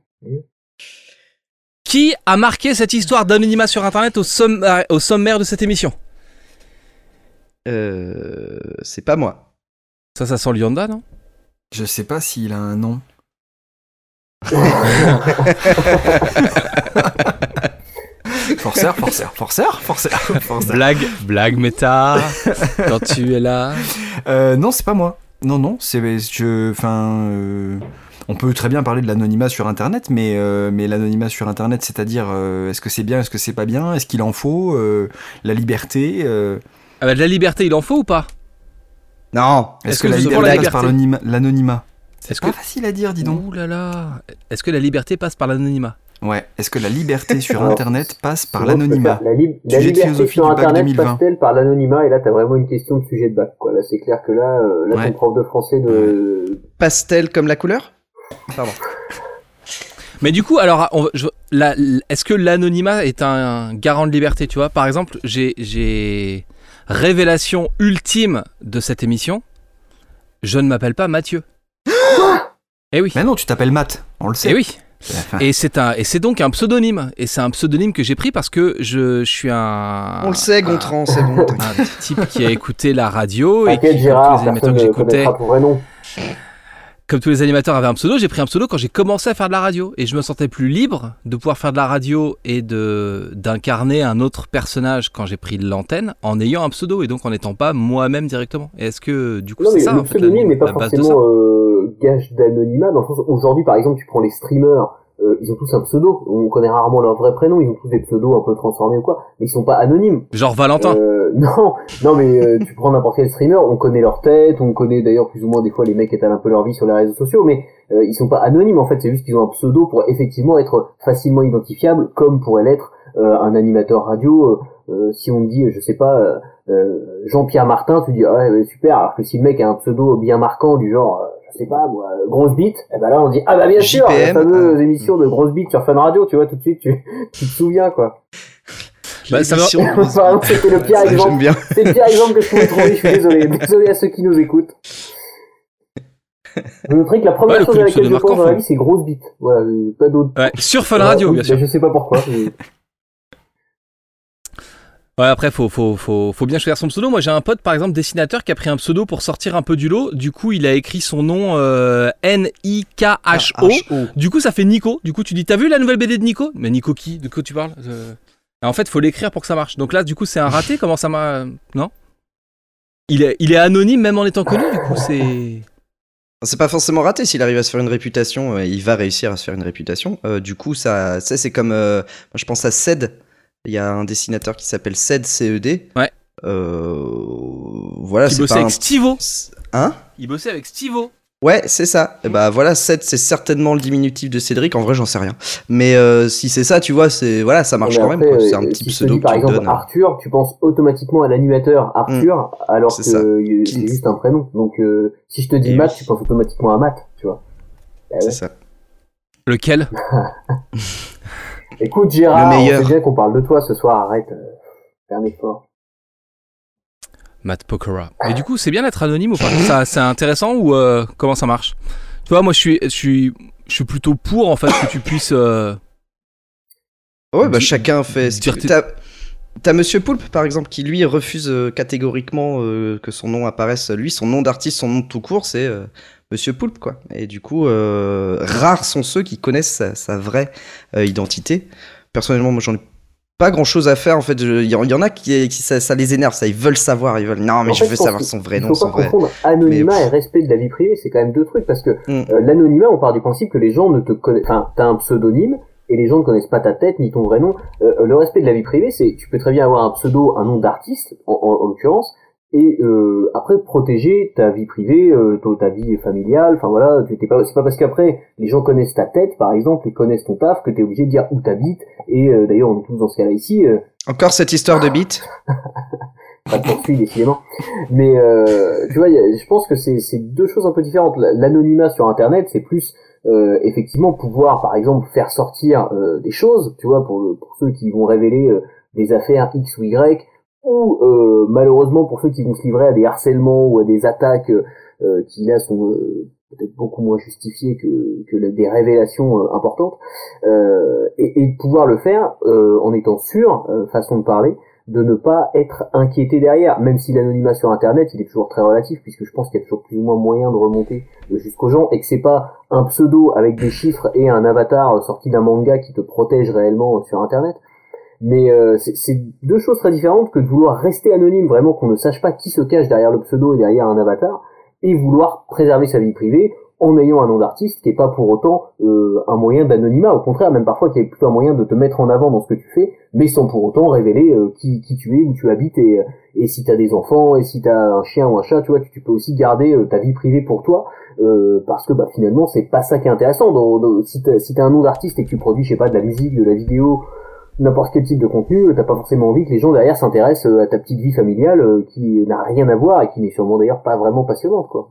Qui a marqué cette histoire d'anonymat sur Internet au, somm- au sommaire de cette émission? Euh, c'est pas moi. Ça, ça sent le Yanda, non? Je sais pas s'il a un nom. Forceur, forceur, forceur, forceur, forceur. Blague, blague méta. Quand tu es là. Euh, non, c'est pas moi. Non, non, c'est je. Enfin, euh, on peut très bien parler de l'anonymat sur Internet, mais euh, mais l'anonymat sur Internet, c'est-à-dire, euh, est-ce que c'est bien, est-ce que c'est pas bien, est-ce qu'il en faut, euh, la liberté. Euh, Ah bah, de la liberté, il en faut ou pas? Non. est-ce, Est-ce que, que la vous liberté pour la passe par l'anonymat, l'anonymat C'est Est-ce pas que- facile à dire, dis donc. Ouh là là. Est-ce que la liberté passe par l'anonymat? Ouais. Est-ce que la liberté sur Alors, Internet passe par Sinon, je peux l'anonymat? faire La, lib- la Sujet de liberté philosophie sur du bac Internet deux mille vingt. passe-t-elle par l'anonymat? Et là, t'as vraiment une question de sujet de bac, quoi. Là, c'est clair que là, euh, là, Ouais. ton prof de français de... Pastel comme la couleur. Pardon. Mais du coup, alors, on, je- la- est-ce que l'anonymat est un garant de liberté, tu vois? Par exemple, j'ai, j'ai révélation ultime de cette émission. Je ne m'appelle pas Mathieu. Eh oui. Mais non, tu t'appelles Matt, on le sait. Eh oui. Enfin, Et c'est un, et c'est donc un pseudonyme. Et c'est un pseudonyme que j'ai pris parce que je, je suis un. On le sait, Gontran, c'est bon. t'inquiète. Un type qui a écouté la radio et T'inquiète, qui, Gérard, comme tous les animateurs personne que ne j'écoutais, connaîtra ton vrai nom. comme tous les animateurs avaient un pseudo, j'ai pris un pseudo quand j'ai commencé à faire de la radio. Et je me sentais plus libre de pouvoir faire de la radio et de, d'incarner un autre personnage quand j'ai pris l'antenne en ayant un pseudo et donc en n'étant pas moi-même directement. Et est-ce que du coup Non, c'est mais ça le en fait, pseudonyme la, n'est pas la base de ça? forcément euh, gage d'anonymat, dans le sens où aujourd'hui, par exemple, tu prends les streamers, euh, ils ont tous un pseudo. On connaît rarement leur vrai prénom, ils ont tous des pseudos un peu transformés ou quoi, mais ils sont pas anonymes. Genre Valentin. Euh, non, non, mais euh, tu prends n'importe quel streamer, on connaît leur tête, on connaît d'ailleurs plus ou moins des fois les mecs étalent un peu leur vie sur les réseaux sociaux, mais euh, ils sont pas anonymes en fait, c'est juste qu'ils ont un pseudo pour effectivement être facilement identifiable, comme pourrait l'être euh, un animateur radio. Euh, euh, si on me dit, je sais pas, euh, euh, Jean-Pierre Martin, tu dis ah ouais, super, alors que si le mec a un pseudo bien marquant du genre, euh, je sais pas moi, euh, Grosse Bite, et ben là on dit ah bah bien sûr, J P M, la fameuse euh, émission de Grosse Bite sur Fun Radio, tu vois tout de suite tu, tu te souviens quoi. Bah, ça va- L'émission de Grosse Vraiment, Bite. c'était le pire Ça, exemple. J'aime bien. C'est le pire exemple que je pouvais trouver, je suis désolé. Désolé à ceux qui nous écoutent. Je noterai que la première Ouais, le chose coup à de laquelle je pseudo pense dans la marquant, vie, c'est grosse bite. Voilà, euh, pas d'autre. Ouais, sur Fun Radio, Euh, bien bah, sûr. Je sais pas pourquoi. mais- Ouais, après, faut, faut, faut, faut bien choisir son pseudo. Moi, j'ai un pote, par exemple, dessinateur, qui a pris un pseudo pour sortir un peu du lot. Du coup, il a écrit son nom euh, N I K H O. H O. Du coup, ça fait Nico. Du coup, tu dis, t'as vu la nouvelle B D de Nico? Mais Nico qui? De quoi tu parles? Euh, En fait, il faut l'écrire pour que ça marche. Donc là, du coup, c'est un raté. Comment ça m'a... Non il est, il est anonyme même en étant connu, du coup, c'est... C'est pas forcément raté, s'il arrive à se faire une réputation, euh, il va réussir à se faire une réputation. Euh, du coup, ça, ça c'est comme... Euh, moi, je pense à Ced. Il y a un dessinateur qui s'appelle Ced, C E D. Ouais. Euh, voilà, Qui c'est bossait pas avec un... Stivo. Hein Il bossait avec Stivo. Ouais, c'est ça. Et bah voilà, Ced, c'est certainement le diminutif de Cédric. En vrai, j'en sais rien. Mais euh, si c'est ça, tu vois, c'est voilà, ça marche Mais quand après, même. Quoi. C'est un euh, petit si pseudo je te dis, par que tu exemple, donnes. Arthur, tu penses automatiquement à l'animateur Arthur, mmh. alors c'est que ça. euh, c'est juste un prénom. Donc, euh, si je te dis Et Matt, oui. tu penses automatiquement à Matt, tu vois. Bah, C'est ouais. ça. Lequel? Écoute, Gérard, Le meilleur. on sait bien qu'on parle de toi ce soir, arrête. Euh, fais un effort. Matt Pokora. Et du coup, c'est bien d'être anonyme ou pas? Ça, c'est intéressant ou euh, comment ça marche? Tu vois, moi, je suis, je suis, je suis plutôt pour en fait que tu puisses. Euh, Ouais, bah Di- chacun fait ce dire qu'il tes- T'as, t'as Monsieur Poulpe, par exemple, qui lui refuse euh, catégoriquement euh, que son nom apparaisse. Lui, son nom d'artiste, son nom tout court, c'est euh, Monsieur Poulpe, quoi. Et du coup, euh, rares sont ceux qui connaissent sa, sa vraie euh, identité. Personnellement, moi, j'en ai pas grand-chose à faire. En fait, il y, en- y en a qui, qui ça, ça les énerve, ça. Ils veulent savoir, ils veulent. Non, mais En je fait, veux pense savoir qu'il- son vrai il nom, faut son pas vrai. confondre anonymat Mais- et respect de la vie privée, c'est quand même deux trucs, parce que Mm. euh, l'anonymat, on part du principe que les gens ne te connaissent, enfin, t'as un pseudonyme, et les gens ne connaissent pas ta tête ni ton vrai nom. Euh, le respect de la vie privée, c'est, tu peux très bien avoir un pseudo, un nom d'artiste, en, en, en l'occurrence, et euh, après protéger ta vie privée, euh, ta, ta vie familiale, enfin voilà, tu t'es pas, c'est pas parce qu'après les gens connaissent ta tête, par exemple, et connaissent ton taf, que t'es obligé de dire où t'habites, et euh, d'ailleurs on est tous dans ce cas-là ici, euh, Encore cette histoire de bite. pas de poursuite décidément. Mais euh, tu vois, y a- je pense que c'est c'est deux choses un peu différentes. L- L'anonymat sur Internet, c'est plus euh, effectivement pouvoir, par exemple, faire sortir euh, des choses, tu vois, pour, le- pour ceux qui vont révéler euh, des affaires X ou Y, ou euh, malheureusement pour ceux qui vont se livrer à des harcèlements ou à des attaques euh, qui là sont euh, peut-être beaucoup moins justifiées que, que la- des révélations euh, importantes, euh, et, et de pouvoir le faire euh, en étant sûr, euh, façon de parler, de ne pas être inquiété derrière, même si l'anonymat sur Internet, il est toujours très relatif, puisque je pense qu'il y a toujours plus ou moins moyen de remonter jusqu'aux gens, et que c'est pas un pseudo avec des chiffres et un avatar sorti d'un manga qui te protège réellement sur Internet. Mais euh, c'est, c'est deux choses très différentes que de vouloir rester anonyme, vraiment qu'on ne sache pas qui se cache derrière le pseudo et derrière un avatar, et vouloir préserver sa vie privée en ayant un nom d'artiste qui est pas pour autant euh, un moyen d'anonymat, au contraire, même parfois qui est plutôt un moyen de te mettre en avant dans ce que tu fais, mais sans pour autant révéler euh, qui, qui tu es, où tu habites, et, et si t'as des enfants, et si t'as un chien ou un chat, tu vois, tu, tu peux aussi garder euh, ta vie privée pour toi, euh, parce que bah finalement c'est pas ça qui est intéressant. Dans, dans, si t'as si t'as un nom d'artiste et que tu produis, je sais pas, de la musique, de la vidéo, n'importe quel type de contenu, t'as pas forcément envie que les gens derrière s'intéressent à ta petite vie familiale euh, qui n'a rien à voir et qui n'est sûrement d'ailleurs pas vraiment passionnante, quoi.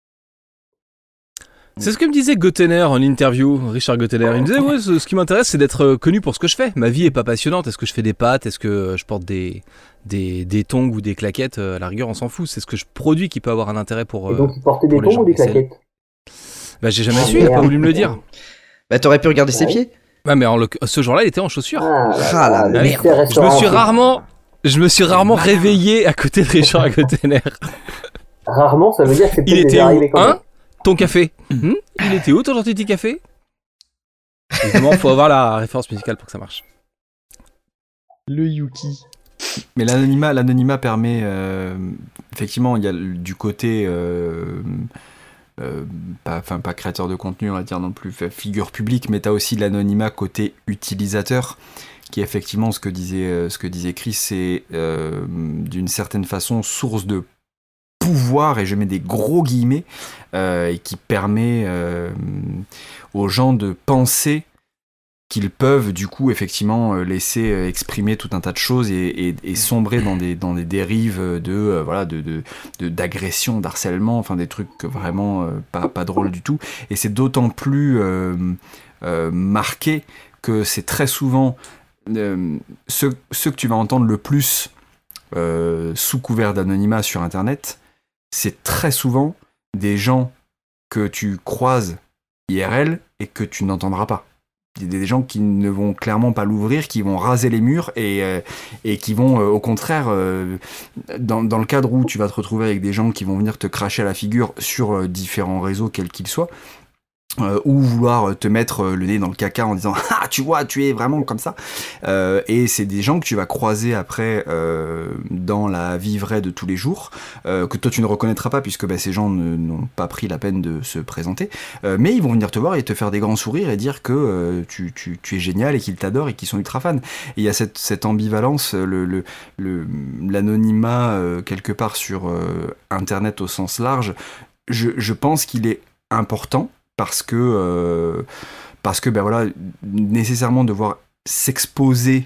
C'est ce que me disait Gottener en interview, Richard Gottener. Il me disait, ouais, ce, ce qui m'intéresse, c'est d'être connu pour ce que je fais. Ma vie est pas passionnante. Est-ce que je fais des pâtes? Est-ce que je porte des, des, des tongs ou des claquettes? À la rigueur, on s'en fout. C'est ce que je produis qui peut avoir un intérêt pour, Et euh, donc ils portaient pour des les tongs gens. ou des Et c'est- claquettes? Bah, j'ai jamais Ah, su, il a pas merde. voulu me le dire. Bah, t'aurais pu regarder ses Ouais. pieds. Ouais, mais en le- ce jour-là, il était en chaussures. Ah, Ah, la le merde. mystère Je me restaurant. suis rarement, je me suis rarement réveillé à côté de Richard Gottener. Rarement, ça veut dire que c'est Il peut-être était déjà où, arrivé quand hein même. Ton café. Hmm il était où ton gentil café? Évidemment, faut avoir la référence musicale pour que ça marche. Le Yuki. Mais l'anonymat, l'anonymat permet, euh, effectivement, il y a le- du côté, euh, euh, pas, enfin pas créateur de contenu, on va dire non plus, fait figure publique, mais tu as aussi l'anonymat côté utilisateur, qui est effectivement ce que disait, euh, ce que disait Chris, c'est euh, d'une certaine façon source de pouvoir, et je mets des gros guillemets, euh, et qui permet euh, aux gens de penser qu'ils peuvent du coup effectivement euh, laisser euh, exprimer tout un tas de choses et, et, et sombrer dans des, dans des dérives de, euh, voilà, de, de, de, d'agression, d'harcèlement, enfin des trucs que vraiment euh, pas, pas drôles du tout. Et c'est d'autant plus euh, euh, marqué que c'est très souvent euh, ceux, ceux que tu vas entendre le plus euh, sous couvert d'anonymat sur Internet, c'est très souvent des gens que tu croises I R L et que tu n'entendras pas. Il y a des gens qui ne vont clairement pas l'ouvrir, qui vont raser les murs et, euh, et qui vont, euh, au contraire, euh, dans, dans le cadre où tu vas te retrouver avec des gens qui vont venir te cracher à la figure sur euh, différents réseaux, quels qu'ils soient, Euh, ou vouloir te mettre le nez dans le caca en disant ah tu vois tu es vraiment comme ça euh, et c'est des gens que tu vas croiser après euh, dans la vie vraie de tous les jours euh, que toi tu ne reconnaîtras pas puisque bah, ces gens ne, n'ont pas pris la peine de se présenter euh, mais ils vont venir te voir et te faire des grands sourires et dire que euh, tu, tu, tu es génial et qu'ils t'adorent et qu'ils sont ultra fans. Et il y a cette, cette ambivalence, le, le, le, l'anonymat euh, quelque part sur euh, internet au sens large. Je, je pense qu'il est important parce que euh, parce que ben voilà, nécessairement devoir s'exposer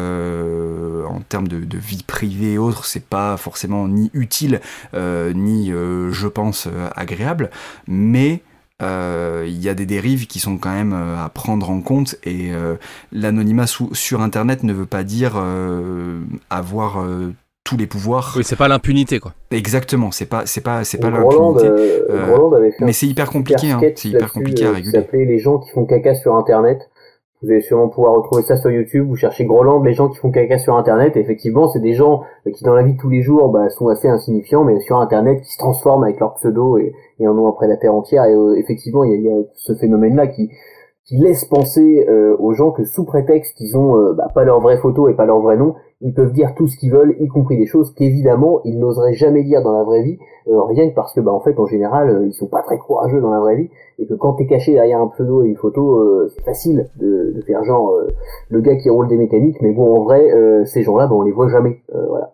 euh, en termes de, de vie privée et autres, c'est pas forcément ni utile euh, ni euh, je pense euh, agréable, mais il euh, y a des dérives qui sont quand même euh, à prendre en compte et euh, l'anonymat sous, sur internet ne veut pas dire euh, avoir euh, tous les pouvoirs. Oui, c'est pas l'impunité, quoi. Exactement, c'est pas, c'est pas, c'est pas Groland, l'impunité. Euh, euh, Groland avait fait mais c'est hyper compliqué, hein. C'est hyper compliqué à réguler. Ça s'appelait Les gens qui font caca sur Internet. Vous allez sûrement pouvoir retrouver ça sur YouTube. Vous cherchez Groland, les gens qui font caca sur Internet. Et effectivement, c'est des gens qui, dans la vie de tous les jours, bah, sont assez insignifiants, mais sur Internet, qui se transforment avec leur pseudo et, et en ont après la terre entière. Et euh, effectivement, il y a, il y a ce phénomène-là qui qui laisse penser euh, aux gens que sous prétexte qu'ils ont euh, bah, pas leur vraie photo et pas leur vrai nom, ils peuvent dire tout ce qu'ils veulent, y compris des choses qu'évidemment ils n'oseraient jamais dire dans la vraie vie, euh, rien que parce que bah en fait en général euh, ils sont pas très courageux dans la vraie vie, et que quand t'es caché derrière un pseudo et une photo, euh, c'est facile de, de faire genre euh, le gars qui roule des mécaniques, mais bon en vrai euh, ces gens-là bah, on les voit jamais, euh, voilà.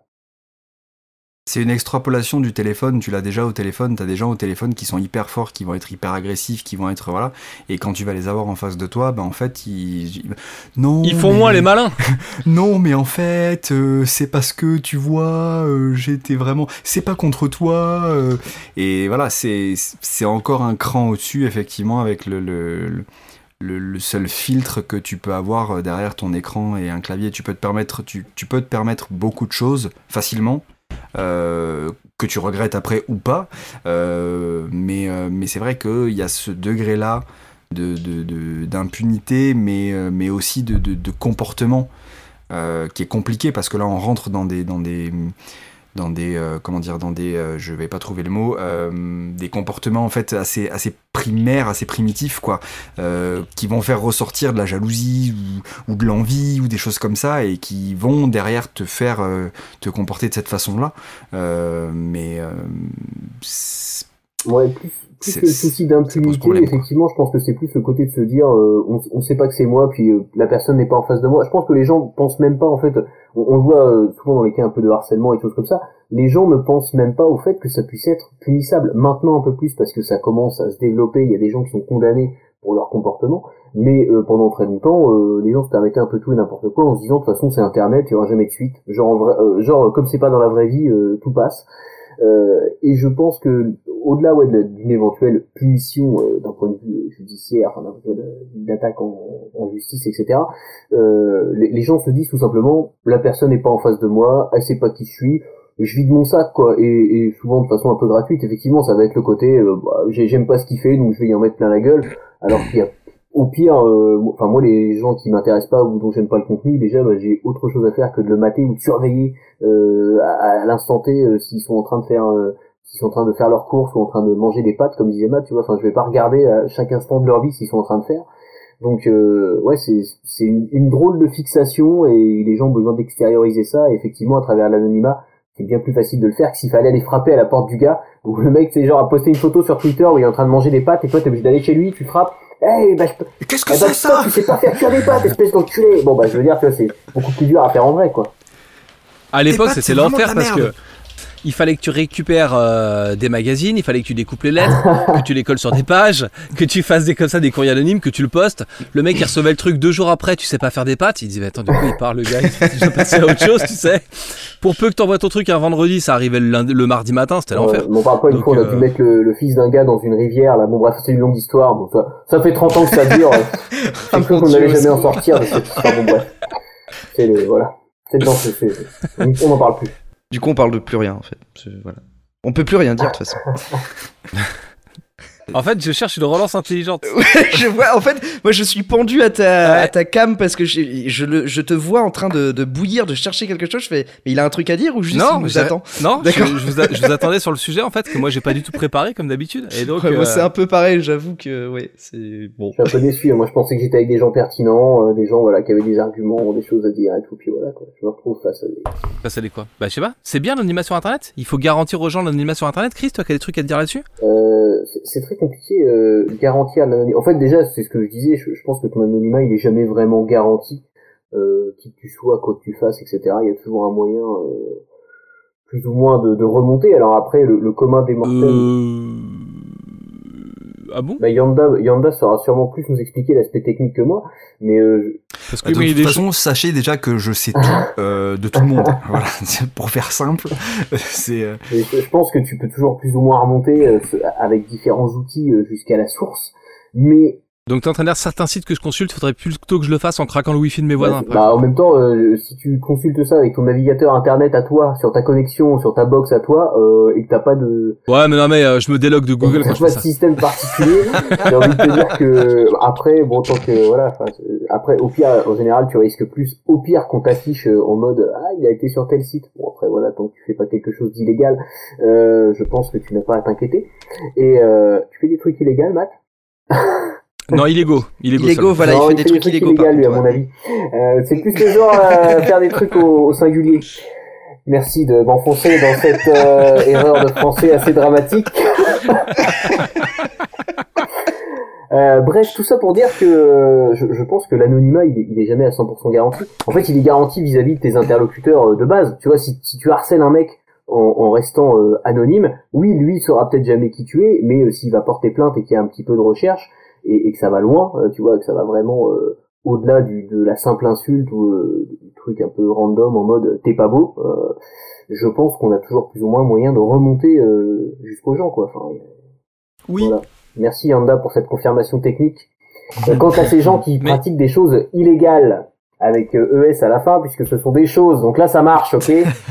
C'est une extrapolation du téléphone, tu l'as déjà au téléphone, t'as des gens au téléphone qui sont hyper forts, qui vont être hyper agressifs, qui vont être, voilà, et quand tu vas les avoir en face de toi, ben en fait, ils... ils... Non, ils font mais... moins les malins. Non, mais en fait, euh, c'est parce que, tu vois, euh, j'étais vraiment... C'est pas contre toi, euh... et voilà, c'est, c'est encore un cran au-dessus, effectivement, avec le... le... Le, le seul filtre que tu peux avoir derrière ton écran et un clavier. Tu peux te permettre, tu, tu peux te permettre beaucoup de choses facilement, euh, que tu regrettes après ou pas, euh, mais, euh, mais c'est vrai qu'il y a ce degré-là de, de, de, d'impunité, mais, euh, mais aussi de, de, de comportement euh, qui est compliqué, parce que là on rentre dans des... Dans des dans des euh, comment dire dans des euh, je vais pas trouver le mot euh, des comportements en fait assez assez primaires, assez primitifs quoi, euh, qui vont faire ressortir de la jalousie ou, ou de l'envie ou des choses comme ça, et qui vont derrière te faire euh, te comporter de cette façon-là, euh, mais euh, c'est... ouais plus plus c'est, que le souci d'impunité, problème, effectivement, je pense que c'est plus le côté de se dire euh, on, on sait pas que c'est moi, puis euh, la personne n'est pas en face de moi. Je pense que les gens pensent même pas, en fait, on, on le voit euh, souvent dans les cas un peu de harcèlement et choses comme ça, les gens ne pensent même pas au fait que ça puisse être punissable. Maintenant un peu plus, parce que ça commence à se développer, il y a des gens qui sont condamnés pour leur comportement, mais euh, pendant très longtemps, euh, les gens se permettaient un peu tout et n'importe quoi en se disant de toute façon c'est Internet, il y aura jamais de suite, genre, en vrai, euh, genre comme c'est pas dans la vraie vie, euh, tout passe. Euh, et je pense que au-delà ouais, de, d'une éventuelle punition euh, d'un point de vue judiciaire, enfin d'un point de vue d'attaque en, en justice, et cetera, euh, les, les gens se disent tout simplement la personne n'est pas en face de moi, elle sait pas qui je suis, je vis de mon sac quoi, et, et souvent de façon un peu gratuite. Effectivement, ça va être le côté euh, bah, j'aime pas ce qu'il fait donc je vais y en mettre plein la gueule, alors qu'il y a au pire, euh, enfin moi les gens qui m'intéressent pas ou dont j'aime pas le contenu, déjà bah, j'ai autre chose à faire que de le mater ou de surveiller euh, à, à l'instant T euh, s'ils sont en train de faire euh, s'ils sont en train de faire leurs courses ou en train de manger des pâtes comme disait Matt, tu vois. Enfin je vais pas regarder à chaque instant de leur vie s'ils sont en train de faire. Donc euh, ouais c'est c'est une, une drôle de fixation, et les gens ont besoin d'extérioriser ça, et effectivement à travers l'anonymat c'est bien plus facile de le faire que s'il fallait aller frapper à la porte du gars, où le mec c'est genre a posté une photo sur Twitter où il est en train de manger des pâtes et toi t'es obligé d'aller chez lui, tu frappes. Hey, bah, je peux... Qu'est-ce que eh c'est bah, ça? Tu sais pas faire cuire des pâtes, espèce d'enculé. Bon bah je veux dire, tu vois, c'est beaucoup plus dur à faire en vrai quoi. À l'époque, pâtes, c'était c'est vraiment l'enfer de la parce merde. que il fallait que tu récupères euh, des magazines, il fallait que tu découpes les lettres, que tu les colles sur des pages, que tu fasses des comme ça des courriers anonymes, que tu le postes. Le mec il recevait le truc deux jours après, tu sais pas faire des pâtes, il disait mais attends du coup il parle le gars, il est déjà passé à autre chose, tu sais. Pour peu que t'envoies ton truc un vendredi, ça arrivait le, lundi, le mardi matin, c'était l'enfer. Euh, bon par contre une Donc, fois on a euh... dû mettre le, le fils d'un gars dans une rivière là. Bon bref c'est une longue histoire. Bon ça ça fait trente ans que ça dure. J'ai cru qu'on n'allait jamais en sortir. Mais c'est enfin, bon bref. C'est le voilà. C'est dans c'est, c'est, c'est on n'en parle plus. Du coup on parle de plus rien en fait. C'est, voilà. On peut plus rien dire de toute façon. En fait, je cherche une relance intelligente. Ouais, je vois. En fait, moi, je suis pendu à ta, Ouais. à ta cam parce que j'ai- je, le, je te vois en train de, de bouillir, de chercher quelque chose. Je fais, mais il a un truc à dire ou juste il nous j'ai- attend? Non, je, D'accord. je vous a- je vous attendais sur le sujet en fait que moi j'ai pas du tout préparé comme d'habitude. Et donc, Ouais, moi, euh, c'est un peu pareil. J'avoue que, ouais, c'est bon. Je suis un peu déçu. Moi, je pensais que j'étais avec des gens pertinents, euh, des gens voilà qui avaient des arguments, des choses à dire et tout. Puis voilà, quoi. Je me retrouve face à des. ça c'est quoi? Bah je sais pas. C'est bien l'anonymat sur Internet. Il faut garantir aux gens l'anonymat sur Internet. Chris, toi qui as des trucs à te dire là-dessus? Euh, c'est- c'est très compliqué euh, garantir l'anonymat. En fait, déjà, c'est ce que je disais. Je, je pense que ton anonymat, il est jamais vraiment garanti. Euh, qui que tu sois, quoi que tu fasses, et cetera. Il y a toujours un moyen, euh, plus ou moins, de, de remonter. Alors après, le, le commun des mortels. Euh... Ah bon? Bah, Yanda, Yanda saura sûrement plus nous expliquer l'aspect technique que moi, mais euh, Parce que Bah, de mais il y a toute des façon, sachez déjà que je sais tout euh, de tout le monde. Voilà, c'est- pour faire simple, c'est euh, je, je pense que tu peux toujours plus ou moins remonter euh, ce- avec différents outils euh, jusqu'à la source, mais Donc t'es en train de dire certains sites que je consulte, faudrait plutôt que je le fasse en craquant le wifi de mes voisins. bah, bah, en même temps, euh, si tu consultes ça avec ton navigateur internet à toi, sur ta connexion, sur ta box à toi, euh, et que t'as pas de, Ouais, mais non, mais euh, je me délogue de Google t'as quand je pas fais de ça. système particulier, j'ai envie de te dire que après, bon, tant que voilà, enfin, euh, après, au pire, en général, tu risques plus, au pire, qu'on t'affiche euh, en mode ah, il a été sur tel site. Bon, après, voilà, tant que tu fais pas quelque chose d'illégal, euh, je pense que tu n'as pas à t'inquiéter. Et euh, tu fais des trucs illégaux, Matt? Non, illégaux. Illégaux. Illégaux, seulement. voilà, Non, il fait des trucs illégaux. illégaux, par lui, à contre, mon ouais. avis. Euh, c'est plus le genre à faire des trucs au, au singulier. Merci de m'enfoncer dans cette euh, erreur de français assez dramatique. Euh, bref, tout ça pour dire que euh, je, je pense que l'anonymat, il est, il est jamais à cent pour cent garanti. En fait, il est garanti vis-à-vis de tes interlocuteurs euh, de base. Tu vois, si, si tu harcèles un mec en, en restant euh, anonyme, oui, lui, il saura peut-être jamais qui tu es, mais euh, s'il va porter plainte et qu'il y a un petit peu de recherche, et, et que ça va loin, euh, tu vois, que ça va vraiment euh, au-delà du, de la simple insulte ou euh, du truc un peu random en mode t'es pas beau, euh, je pense qu'on a toujours plus ou moins moyen de remonter euh, jusqu'aux gens, quoi. Enfin, oui. voilà. Merci Yanda pour cette confirmation technique. Euh, quant à ces gens qui Mais- pratiquent des choses illégales avec euh, E S à la fin, puisque ce sont des choses, donc là ça marche, ok.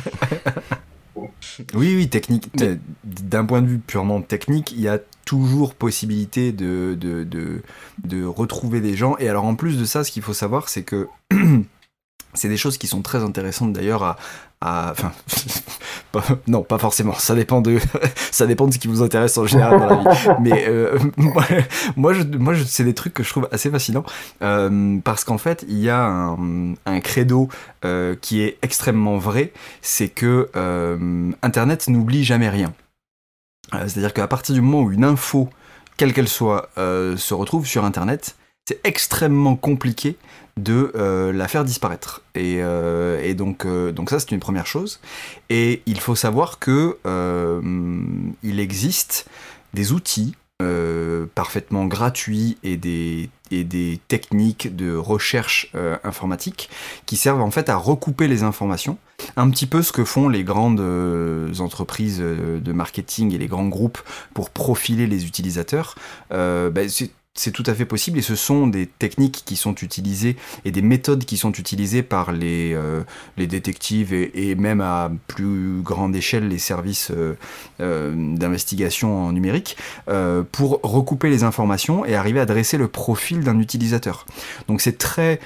Oui, oui, technique. t- D'un point de vue purement technique, il y a toujours possibilité de, de, de, de retrouver des gens. Et alors, en plus de ça, ce qu'il faut savoir, c'est que c'est des choses qui sont très intéressantes d'ailleurs à, à enfin, pas- non, pas forcément. Ça dépend de, ça dépend de ce qui vous intéresse en général dans la vie. Mais euh, moi, moi, je, moi, je, c'est des trucs que je trouve assez fascinants euh, parce qu'en fait, il y a un, un credo euh, qui est extrêmement vrai, c'est que euh, Internet n'oublie jamais rien. Euh, c'est-à-dire qu'à partir du moment où une info, quelle qu'elle soit, euh, se retrouve sur Internet, c'est extrêmement compliqué de euh, la faire disparaître. Et, euh, et donc, euh, donc ça, c'est une première chose. Et il faut savoir que euh, il existe des outils euh, parfaitement gratuits et des, et des techniques de recherche euh, informatique qui servent en fait à recouper les informations. Un petit peu ce que font les grandes euh, entreprises euh, de marketing et les grands groupes pour profiler les utilisateurs. Euh, bah, c'est C'est tout à fait possible et ce sont des techniques qui sont utilisées et des méthodes qui sont utilisées par les, euh, les détectives et, et même à plus grande échelle les services euh, euh, d'investigation en numérique euh, pour recouper les informations et arriver à dresser le profil d'un utilisateur. Donc c'est très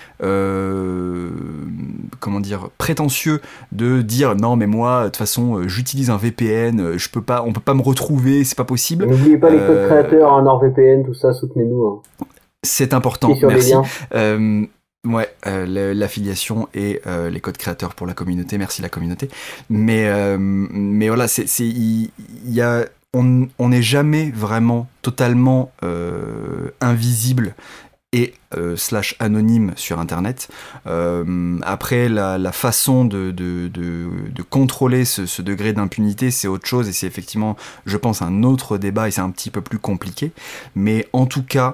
euh, comment dire, prétentieux de dire non mais moi de toute façon j'utilise un V P N, je peux pas, on peut pas me retrouver, c'est pas possible. N'oubliez pas les codes Euh, créateurs, un NordVPN, tout ça, soutenez-nous. Hein. C'est important, Et sur les merci. liens. Euh, ouais, euh, le- l'affiliation et euh, les codes créateurs pour la communauté, merci la communauté. Mais, euh, mais voilà, c'est, c'est, il, il y a, on on n'est jamais vraiment totalement euh, invisible et euh, slash anonyme sur Internet. Euh, après, la, la façon de, de, de, de contrôler ce, ce degré d'impunité, c'est autre chose et c'est effectivement, je pense, un autre débat et c'est un petit peu plus compliqué. Mais en tout cas,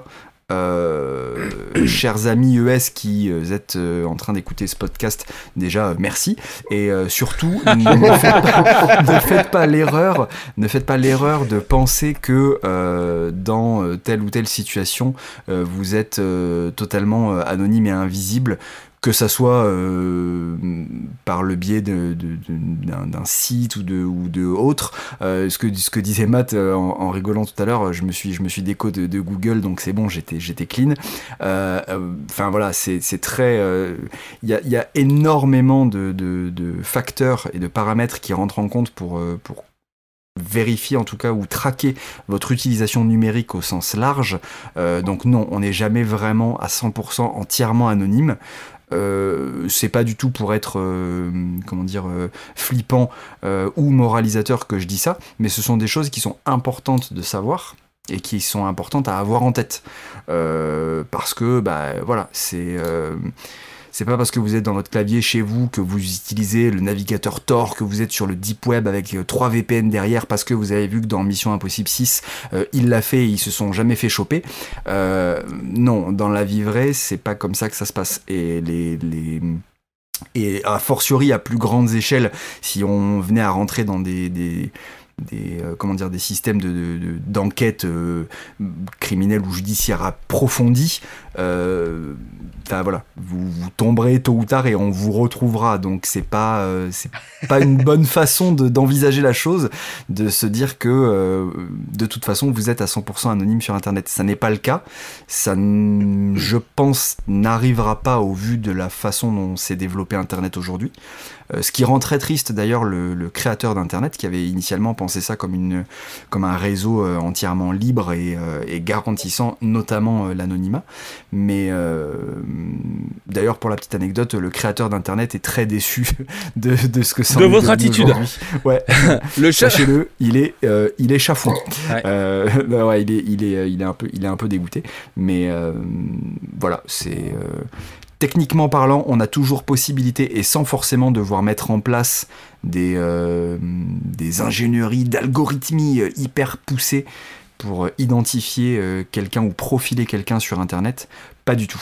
Euh, chers amis E S qui euh, êtes euh, en train d'écouter ce podcast, déjà euh, merci et euh, surtout ne faites pas, ne faites pas l'erreur, ne faites pas l'erreur de penser que euh, dans euh, telle ou telle situation euh, vous êtes euh, totalement euh, anonyme et invisible. que ça soit euh, par le biais de, de, de, d'un, d'un site ou de, ou de autre. Euh, ce, que, ce que disait Matt euh, en, en rigolant tout à l'heure, je me suis, je me suis déco de, de Google, donc c'est bon, j'étais, j'étais clean. Enfin euh, euh, voilà, c'est, c'est très... Il euh, y, a, y a énormément de, de, de facteurs et de paramètres qui rentrent en compte pour... Euh, pour vérifier en tout cas ou traquer votre utilisation numérique au sens large. Euh, donc non, on n'est jamais vraiment à cent pour cent entièrement anonyme. Euh, c'est pas du tout pour être euh, comment dire euh, flippant euh, ou moralisateur que je dis ça, mais ce sont des choses qui sont importantes de savoir et qui sont importantes à avoir en tête euh, parce que bah voilà, c'est euh, c'est pas parce que vous êtes dans votre clavier chez vous que vous utilisez le navigateur Tor, que vous êtes sur le Deep Web avec trois V P N derrière parce que vous avez vu que dans Mission Impossible six, euh, il l'a fait et ils se sont jamais fait choper. Euh, non, dans la vie vraie, c'est pas comme ça que ça se passe. Et les... les et a fortiori à plus grandes échelles, si on venait à rentrer dans des... des des euh, comment dire des systèmes de, de, de d'enquête euh, criminelle ou judiciaire approfondis, euh, enfin voilà, vous, vous tomberez tôt ou tard et on vous retrouvera. Donc c'est pas euh, c'est pas une bonne façon de, d'envisager la chose, de se dire que euh, de toute façon vous êtes à cent pour cent anonyme sur internet. Ça n'est pas le cas. Ça, je pense, n'arrivera pas au vu de la façon dont s'est développé internet aujourd'hui. Euh, ce qui rend très triste d'ailleurs le, le créateur d'internet qui avait initialement pensé ça comme, une, comme un réseau euh, entièrement libre et, euh, et garantissant notamment euh, l'anonymat. Mais euh, d'ailleurs pour la petite anecdote, le créateur d'internet est très déçu de, de ce que ça de votre attitude. Ouais. Le cha- Sachez-le, il est, euh, il est chafouin. Ouais. Euh, bah ouais, il est, il est, il est un peu, il est un peu dégoûté. Mais euh, voilà, c'est. Euh, Techniquement parlant, on a toujours possibilité, et sans forcément devoir mettre en place des, euh, des ingénieries d'algorithmie hyper poussées pour identifier euh, quelqu'un ou profiler quelqu'un sur Internet. Pas du tout.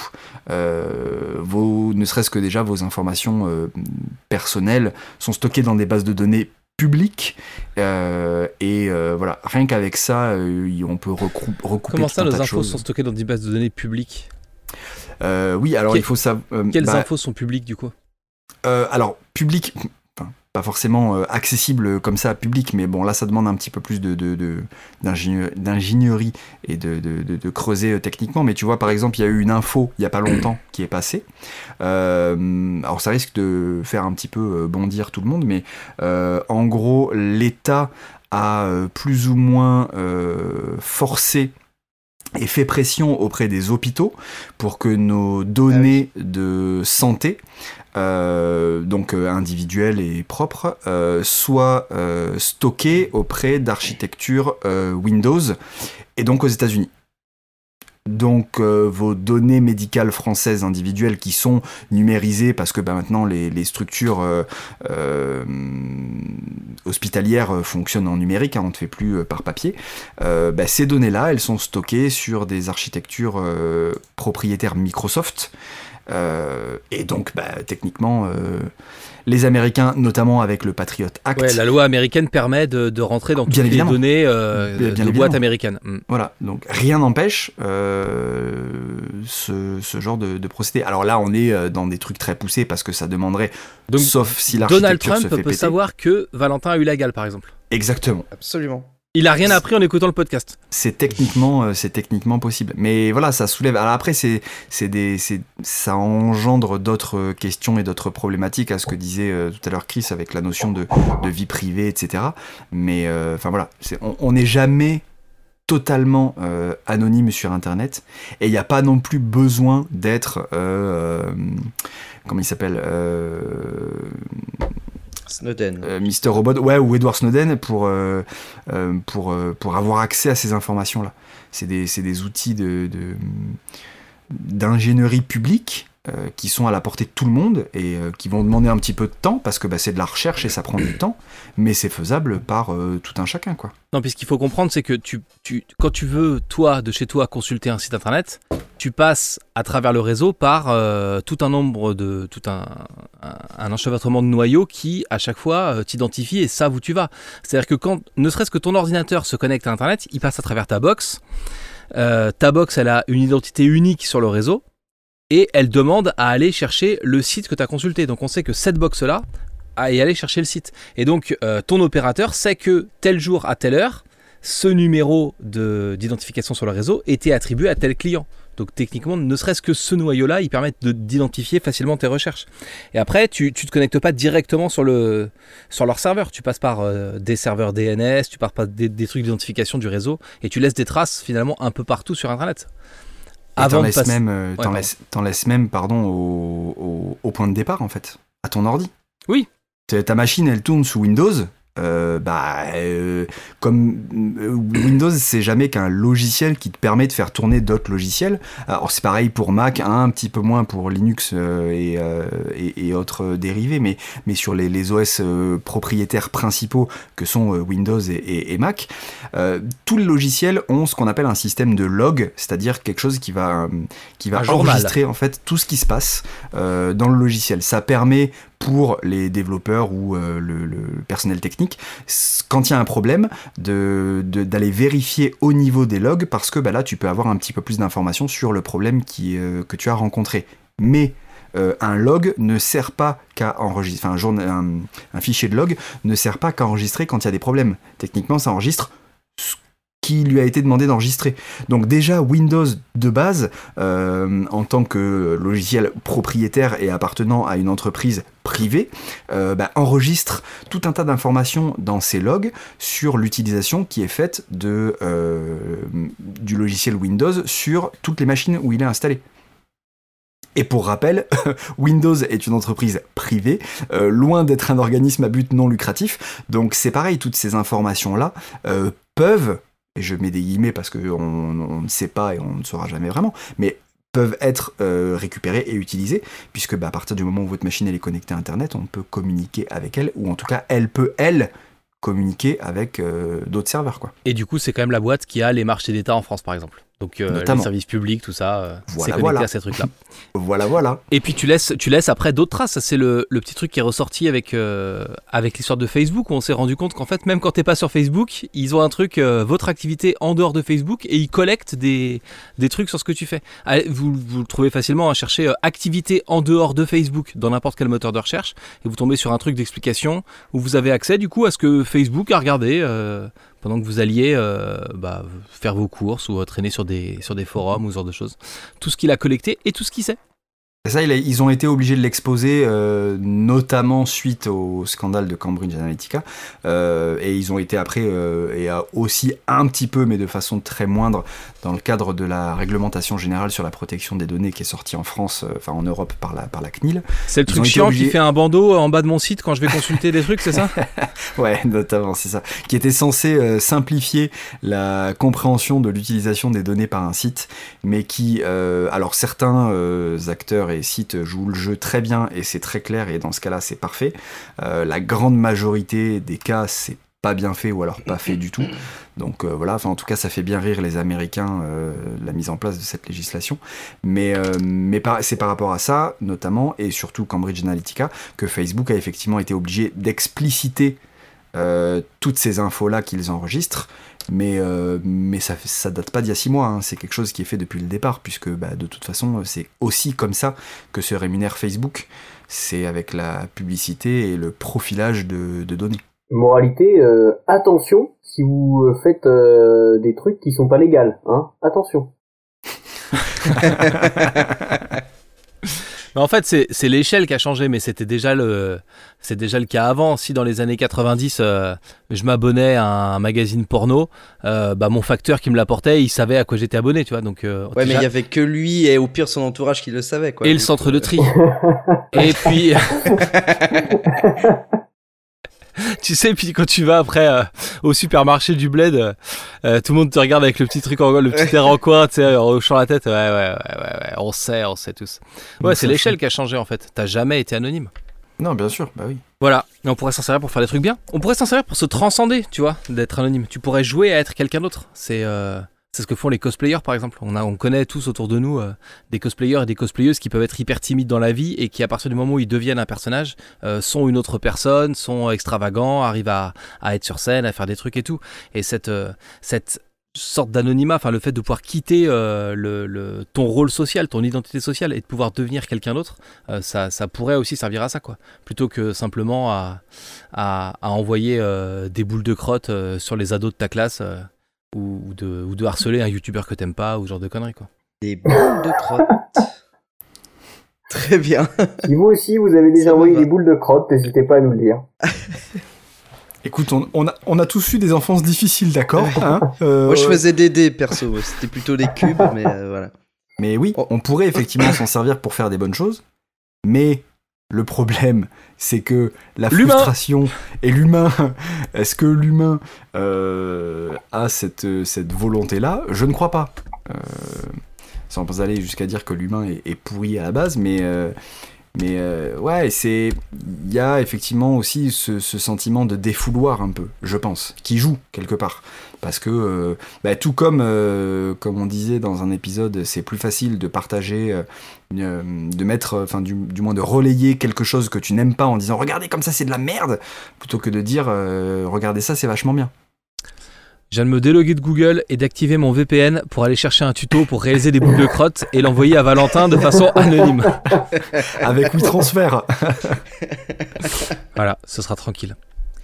Euh, vos, ne serait-ce que déjà, vos informations euh, personnelles sont stockées dans des bases de données publiques. Euh, et euh, voilà, rien qu'avec ça, euh, on peut recou- recouper Comment tout ça, un tas nos de infos choses. sont stockées dans des bases de données publiques ? Euh, oui, alors Quel, il faut savoir. Euh, quelles bah, infos sont publiques du coup ? euh, Alors, public, enfin, pas forcément euh, accessible comme ça, public, mais bon, là ça demande un petit peu plus de, de, de, d'ingénieur, d'ingénierie et de, de, de, de creuser euh, techniquement. Mais tu vois, par exemple, il y a eu une info il n'y a pas longtemps qui est passée. Euh, alors, ça risque de faire un petit peu bondir tout le monde, mais euh, en gros, l'État a euh, plus ou moins euh, forcé et fait pression auprès des hôpitaux pour que nos données ah oui. de santé, euh, donc euh, individuelles et propres, euh, soient euh, stockées auprès d'architecture euh, Windows et donc aux États-Unis. Donc euh, vos données médicales françaises individuelles qui sont numérisées parce que bah, maintenant les, les structures euh, euh, hospitalières fonctionnent en numérique, hein, on ne fait plus euh, par papier, euh, bah, ces données-là elles sont stockées sur des architectures euh, propriétaires Microsoft euh, et donc bah, techniquement euh, les Américains, notamment avec le Patriot Act. Ouais, la loi américaine permet de, de rentrer dans toutes bien les évidemment. données euh, bien, bien de boîtes américaines. Mm. Voilà, donc rien n'empêche euh, ce, ce genre de, de procédé. Alors là, on est dans des trucs très poussés parce que ça demanderait, donc, sauf si l'architecture Donald Trump se fait peut péter. savoir que Valentin a eu la gale, par exemple. Exactement. Absolument. Il a rien appris en écoutant le podcast. C'est techniquement, euh, c'est techniquement possible. Mais voilà, ça soulève. Alors après, c'est, c'est des, c'est, ça engendre d'autres questions et d'autres problématiques à ce que disait euh, tout à l'heure Chris avec la notion de, de vie privée, et cetera. Mais enfin euh, voilà, c'est, on n'est jamais totalement euh, anonyme sur Internet. Et il n'y a pas non plus besoin d'être, euh, euh, comment il s'appelle euh, Snowden. Euh, Mister Robot, ouais, ou Edward Snowden pour, euh, euh, pour, euh, pour avoir accès à ces informations-là. C'est des, c'est des outils de, de, d'ingénierie publique euh, qui sont à la portée de tout le monde et euh, qui vont demander un petit peu de temps parce que bah, c'est de la recherche et ça prend du temps, mais c'est faisable par euh, tout un chacun, quoi. Non, puis ce qu'il faut comprendre, c'est que tu, tu, quand tu veux, toi, de chez toi, consulter un site internet, tu passes à travers le réseau par euh, tout un nombre de, tout un, un, un enchevêtrement de noyaux qui, à chaque fois, euh, t'identifient et savent où tu vas. C'est-à-dire que quand, ne serait-ce que ton ordinateur se connecte à Internet, il passe à travers ta box. Euh, ta box, elle a une identité unique sur le réseau. et elle demande à aller chercher le site que tu as consulté. Donc on sait que cette box-là à y aller chercher le site. Et donc euh, ton opérateur sait que tel jour à telle heure, ce numéro de, d'identification sur le réseau était attribué à tel client. Donc techniquement, ne serait-ce que ce noyau-là, il permet de, d'identifier facilement tes recherches. Et après, tu ne te connectes pas directement sur, le, sur leur serveur. Tu passes par euh, des serveurs D N S, tu passes par des, des trucs d'identification du réseau, et tu laisses des traces finalement un peu partout sur Internet. Et Avant t'en de laisses passer... même, euh, Ouais, t'en laisses, t'en laisses même pardon, au, au, au point de départ, en fait, à ton ordi. Oui. Ta machine, elle tourne sous Windows. Euh, bah, euh, comme euh, Windows, c'est jamais qu'un logiciel qui te permet de faire tourner d'autres logiciels. Alors c'est pareil pour Mac, hein, un petit peu moins pour Linux euh, et, euh, et, et autres dérivés, mais, mais sur les, les O S euh, propriétaires principaux que sont euh, Windows et, et, et Mac, euh, tous les logiciels ont ce qu'on appelle un système de log, c'est-à-dire quelque chose qui va, qui va enregistrer en fait tout ce qui se passe euh, dans le logiciel. Ça permet pour les développeurs ou euh, le, le personnel technique, quand il y a un problème, de, de, d'aller vérifier au niveau des logs, parce que bah, là, tu peux avoir un petit peu plus d'informations sur le problème qui, euh, que tu as rencontré. Mais euh, un log ne sert pas qu'à enregistrer, enfin un, journa- un, un fichier de log ne sert pas qu'à enregistrer quand il y a des problèmes. Techniquement, ça enregistre ce qui lui a été demandé d'enregistrer. Donc déjà, Windows de base, euh, en tant que logiciel propriétaire et appartenant à une entreprise privée, euh, bah, enregistre tout un tas d'informations dans ses logs sur l'utilisation qui est faite de, euh, du logiciel Windows sur toutes les machines où il est installé. Et pour rappel, Windows est une entreprise privée, euh, loin d'être un organisme à but non lucratif, donc c'est pareil, toutes ces informations-là euh, peuvent, et je mets des guillemets parce qu'on on ne sait pas et on ne saura jamais vraiment, mais peuvent être euh, récupérées et utilisées, puisque bah, à partir du moment où votre machine elle est connectée à Internet, on peut communiquer avec elle, ou en tout cas, elle peut, elle, communiquer avec euh, d'autres serveurs, quoi. Et du coup, c'est quand même la boîte qui a les marchés d'État en France, par exemple. Donc euh, les services publics, tout ça, euh, voilà, c'est connecté voilà. à ces trucs-là. Voilà, voilà. Et puis tu laisses, tu laisses après d'autres traces. Ça, c'est le, le petit truc qui est ressorti avec, euh, avec l'histoire de Facebook, où on s'est rendu compte qu'en fait, même quand t'es pas sur Facebook, ils ont un truc, euh, votre activité en dehors de Facebook, et ils collectent des, des trucs sur ce que tu fais. Allez, vous, vous le trouvez facilement, hein, cherchez euh, activité en dehors de Facebook dans n'importe quel moteur de recherche, et vous tombez sur un truc d'explication où vous avez accès du coup à ce que Facebook a regardé euh, pendant que vous alliez euh, bah, faire vos courses ou euh, traîner sur des, sur des forums ou ce genre de choses. Tout ce qu'il a collecté et tout ce qu'il sait. Ça, il a, ils ont été obligés de l'exposer, euh, notamment suite au scandale de Cambridge Analytica, euh, et ils ont été après, euh, et aussi un petit peu, mais de façon très moindre, dans le cadre de la réglementation générale sur la protection des données qui est sortie en France, euh, enfin en Europe par la, par la C N I L. C'est le Ils truc chiant obligés... qui fait un bandeau en bas de mon site quand je vais consulter des trucs, c'est ça? Ouais, notamment, c'est ça. Qui était censé euh, simplifier la compréhension de l'utilisation des données par un site, mais qui, euh, alors certains euh, acteurs et sites jouent le jeu très bien et c'est très clair et dans ce cas-là c'est parfait. Euh, la grande majorité des cas c'est pas bien fait ou alors pas fait du tout. Donc euh, voilà, enfin en tout cas ça fait bien rire les Américains euh, la mise en place de cette législation. Mais, euh, mais par, c'est par rapport à ça notamment et surtout Cambridge Analytica que Facebook a effectivement été obligé d'expliciter euh, toutes ces infos-là qu'ils enregistrent. Mais, euh, mais ça, ça date pas d'il y a six mois, hein. C'est quelque chose qui est fait depuis le départ, puisque bah, de toute façon, c'est aussi comme ça que se rémunère Facebook. C'est avec la publicité et le profilage de, de données. Moralité, euh, attention si vous faites euh, des trucs qui sont pas légaux, hein. Attention. Mais en fait, c'est, c'est l'échelle qui a changé, mais c'était déjà le, c'est déjà le cas avant. Si dans les années quatre-vingt-dix, euh, je m'abonnais à un magazine porno, euh, bah mon facteur qui me l'apportait, il savait à quoi j'étais abonné, tu vois. Donc, euh, ouais, déjà... mais il y avait que lui et au pire son entourage qui le savait, quoi. Et donc, le centre euh... de tri. Et puis. Tu sais, puis quand tu vas après euh, au supermarché du bled, euh, euh, tout le monde te regarde avec le petit truc en le petit air en coin, tu sais, en hochant la tête. Ouais, ouais, ouais, ouais, ouais, on sait, on sait tous. Ouais, donc c'est l'échelle fait... qui a changé en fait. T'as jamais été anonyme. Non, bien sûr, bah oui. Voilà, et on pourrait s'en servir pour faire des trucs bien. On pourrait s'en servir pour se transcender, tu vois, d'être anonyme. Tu pourrais jouer à être quelqu'un d'autre. C'est. Euh... C'est ce que font les cosplayers par exemple. On, a, on connaît tous autour de nous euh, des cosplayers et des cosplayeuses qui peuvent être hyper timides dans la vie et qui à partir du moment où ils deviennent un personnage euh, sont une autre personne, sont extravagants, arrivent à, à être sur scène, à faire des trucs et tout. Et cette, euh, cette sorte d'anonymat, enfin le fait de pouvoir quitter euh, le, le, ton rôle social, ton identité sociale et de pouvoir devenir quelqu'un d'autre, euh, ça, ça pourrait aussi servir à ça, quoi. Plutôt que simplement à, à, à envoyer euh, des boules de crotte euh, sur les ados de ta classe euh, ou, ou, de, ou de harceler un youtubeur que t'aimes pas ou ce genre de conneries, quoi. Des boules de crotte. Très bien. Si vous aussi vous avez déjà envoyé des boules de crotte, n'hésitez pas à nous le dire. Écoute, on, on, a, on a tous eu des enfances difficiles, d'accord hein euh, Moi, je faisais des dés, perso. C'était plutôt des cubes, mais euh, voilà. Mais oui, on pourrait effectivement s'en servir pour faire des bonnes choses, mais le problème, c'est que la l'humain. frustration et l'humain, est-ce que l'humain euh, a cette, cette volonté-là ? Je ne crois pas. Euh, sans aller jusqu'à dire que l'humain est, est pourri à la base, mais... Euh, Mais euh, ouais, c'est il y a effectivement aussi ce, ce sentiment de défouloir un peu, je pense, qui joue quelque part, parce que euh, bah, tout comme euh, comme on disait dans un épisode, c'est plus facile de partager, euh, une, de mettre, enfin du, du moins de relayer quelque chose que tu n'aimes pas en disant regardez comme ça c'est de la merde, plutôt que de dire euh, regardez ça c'est vachement bien. Je viens de me déloguer de Google et d'activer mon V P N pour aller chercher un tuto pour réaliser des boules de crotte et l'envoyer à Valentin de façon anonyme. Avec WeTransfer. Voilà, ce sera tranquille.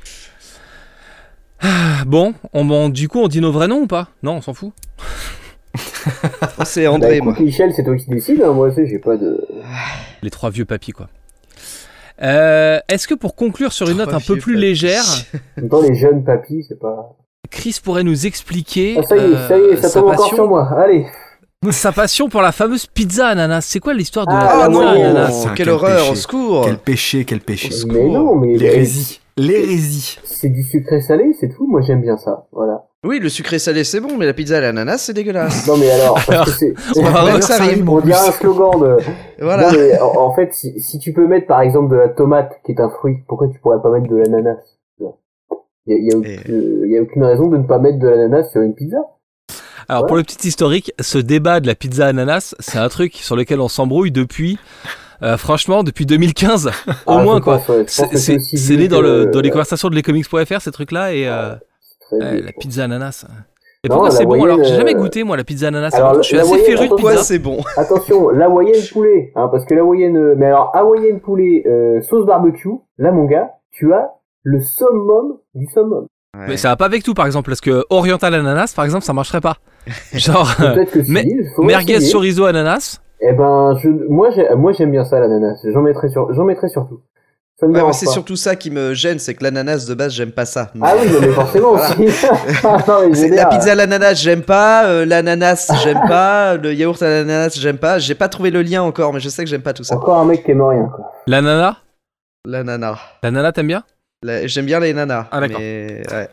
Bon, on, bon, du coup, on dit nos vrais noms ou pas ? Non, on s'en fout. C'est André, bah, écoute, moi. Michel, c'est toi qui décides, hein. Moi, tu sais, j'ai pas de... Les trois vieux papis, quoi. Euh, est-ce que pour conclure sur une note un peu plus papis. légère, En même temps, les jeunes papis, c'est pas... Chris pourrait nous expliquer Ah, ça y est, euh, ça y est, ça sa, tombe encore passion, sur moi. Allez. sa passion pour la fameuse pizza ananas. C'est quoi l'histoire de Ah, la Ah pizza non, ananas ? Putain, quelle quel horreur, péché. au secours. Quel péché, quel péché. Mais non, mais... L'hérésie. L'hérésie. C'est du sucré salé, c'est tout. Moi, j'aime bien ça. Voilà. Oui, le sucré salé, c'est bon, mais la pizza à l'ananas, c'est dégueulasse. Non, mais alors, parce Alors, que c'est... on va voir D'ailleurs, que ça ça rime. rime en On plus. dirait un slogan de... Voilà. Non, mais en, en fait, si, si tu peux mettre, par exemple, de la tomate, qui est un fruit, pourquoi tu pourrais pas mettre de l'ananas ? Il y a, y, a aucune, y a aucune raison de ne pas mettre de l'ananas sur une pizza. Alors, Ouais. pour le petit historique, ce débat de la pizza ananas, c'est un truc sur lequel on s'embrouille depuis, euh, franchement, depuis deux mille quinze, au Ah, moins, je quoi. pense, ouais. Je pense C'est, que c'est, aussi c'est vieux né dans, que- le, dans les conversations de lescomics point f r, ces trucs-là, et euh, Très ouais, vieux, la quoi. pizza ananas. Et Non, pourquoi la c'est bon moyenne, alors ? J'ai jamais euh, goûté, moi, la pizza ananas. alors, Pourtant, je suis la assez moyenne, féru de Pourquoi pizza. c'est bon? Attention, l'hawaïenne poulet, hein, parce que l'hawaïenne, euh, mais alors hawaïenne poulet euh, sauce barbecue, là mon gars, tu as le summum du summum. Mais ça va pas avec tout, par exemple, parce que oriental ananas, par exemple, ça marcherait pas. Genre, euh, Peut-être que si, mais- faut merguez essayer. chorizo ananas. Eh ben, je, moi, j'ai, moi j'aime bien ça l'ananas. J'en mettrai sur, j'en mettrai surtout. Ça me Ouais, mais dérange c'est pas. surtout ça qui me gêne, c'est que l'ananas de base, j'aime pas ça. Ah oui, non, mais forcément Voilà. aussi. Ah, non, mais je veux C'est la dire, pizza à l'ananas, j'aime pas. euh, l'ananas, j'aime pas. Le yaourt à l'ananas, j'aime pas. J'ai pas trouvé le lien encore, mais je sais que j'aime pas tout ça. encore un mec qui aime rien, quoi. L'ananas L'ananas. L'ananas, t'aimes bien ? La- J'aime bien les nanas. Ah, d'accord. Mais ouais.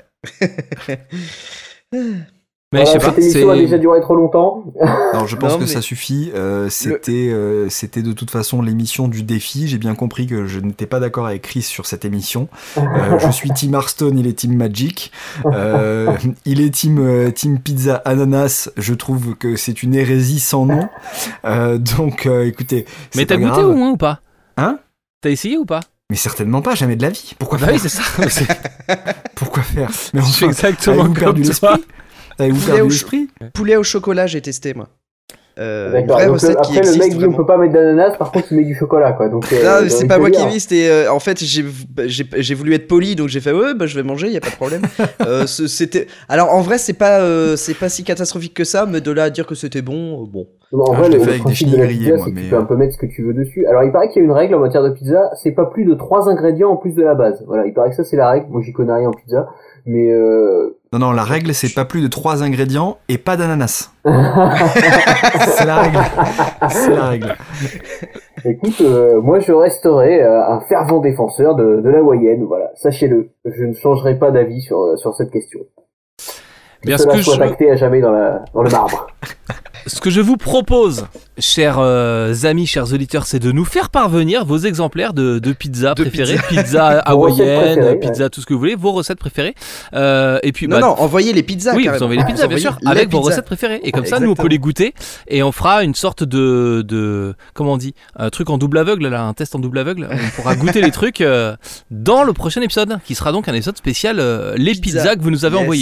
Mais Voilà, je sais pas, cette émission a c'est... déjà duré trop longtemps. Non, je pense Non, que mais- ça suffit. Euh, c'était, euh, c'était de toute façon l'émission du défi. J'ai bien compris que je n'étais pas d'accord avec Chris sur cette émission. Euh, je suis Team Hearthstone, il est Team Magic. Euh, il est Team, euh, team Pizza Ananas. Je trouve que c'est une hérésie sans nom. Euh, donc, euh, écoutez. c'est Mais t'as pas goûté grave. au moins ou pas ? Hein ? T'as essayé ou pas ? Mais certainement pas, jamais de la vie. Pourquoi Bah faire oui, c'est ça. C'est- Pourquoi faire Mais Je suis enfin, exactement avez-vous comme perdu toi. l'esprit Avez-vous Poulet perdu au l'esprit Poulet au chocolat, j'ai testé moi. Euh, une D'accord. vraie Donc, recette euh, qui après, le existe mec dit on vraiment. peut pas mettre d'ananas, par contre, il met du chocolat, quoi. Donc, euh, Non, mais j'ai c'est envie pas de moi te qui ai dire. mis, c'était euh, en fait j'ai j'ai j'ai voulu être poli donc j'ai fait ouais bah je vais manger, y a pas de problème. euh, ce- c'était alors en vrai c'est pas euh, c'est pas si catastrophique que ça, mais de là à dire que c'était bon, euh, bon. Non, en Ah, vrai, je l'ai le, fait le avec des principe de chenilles la grillées, pizza, moi, c'est que mais, tu peux euh, un peu mettre ce que tu veux dessus. Alors, il paraît qu'il y a une règle en matière de pizza, c'est pas plus de trois ingrédients en plus de la base. Voilà, il paraît que ça, c'est la règle. Moi, j'y connais rien en pizza. Mais, euh... Non, non, la règle, c'est pas plus de trois ingrédients et pas d'ananas. C'est la règle. C'est la règle. écoute, euh, moi, je resterai euh, un fervent défenseur de, de la hawaïenne. Voilà, sachez-le. Je ne changerai pas d'avis sur, sur cette question. Que Bien, ce cela que soit je- acté à jamais dans, la, dans le marbre. Ce que je vous propose, chers euh, amis, chers auditeurs, c'est de nous faire parvenir vos exemplaires de, de pizza De préférées, pizza, Vos recettes hawaïenne, préférées, pizza, tout ce que vous voulez, vos recettes préférées. Euh, et puis, Non bah, non, envoyez les pizzas. oui, carrément. vous envoyez les pizzas, bien Envoyez sûr, les avec vos pizzas. recettes préférées. Et comme ça, nous, on peut Exactement. les goûter et on fera une sorte de, de comment on dit, un truc en double aveugle, là, un test en double aveugle. On pourra goûter les trucs euh, dans le prochain épisode, qui sera donc un épisode spécial euh, les Pizza. pizzas que vous nous avez Yes. envoyées.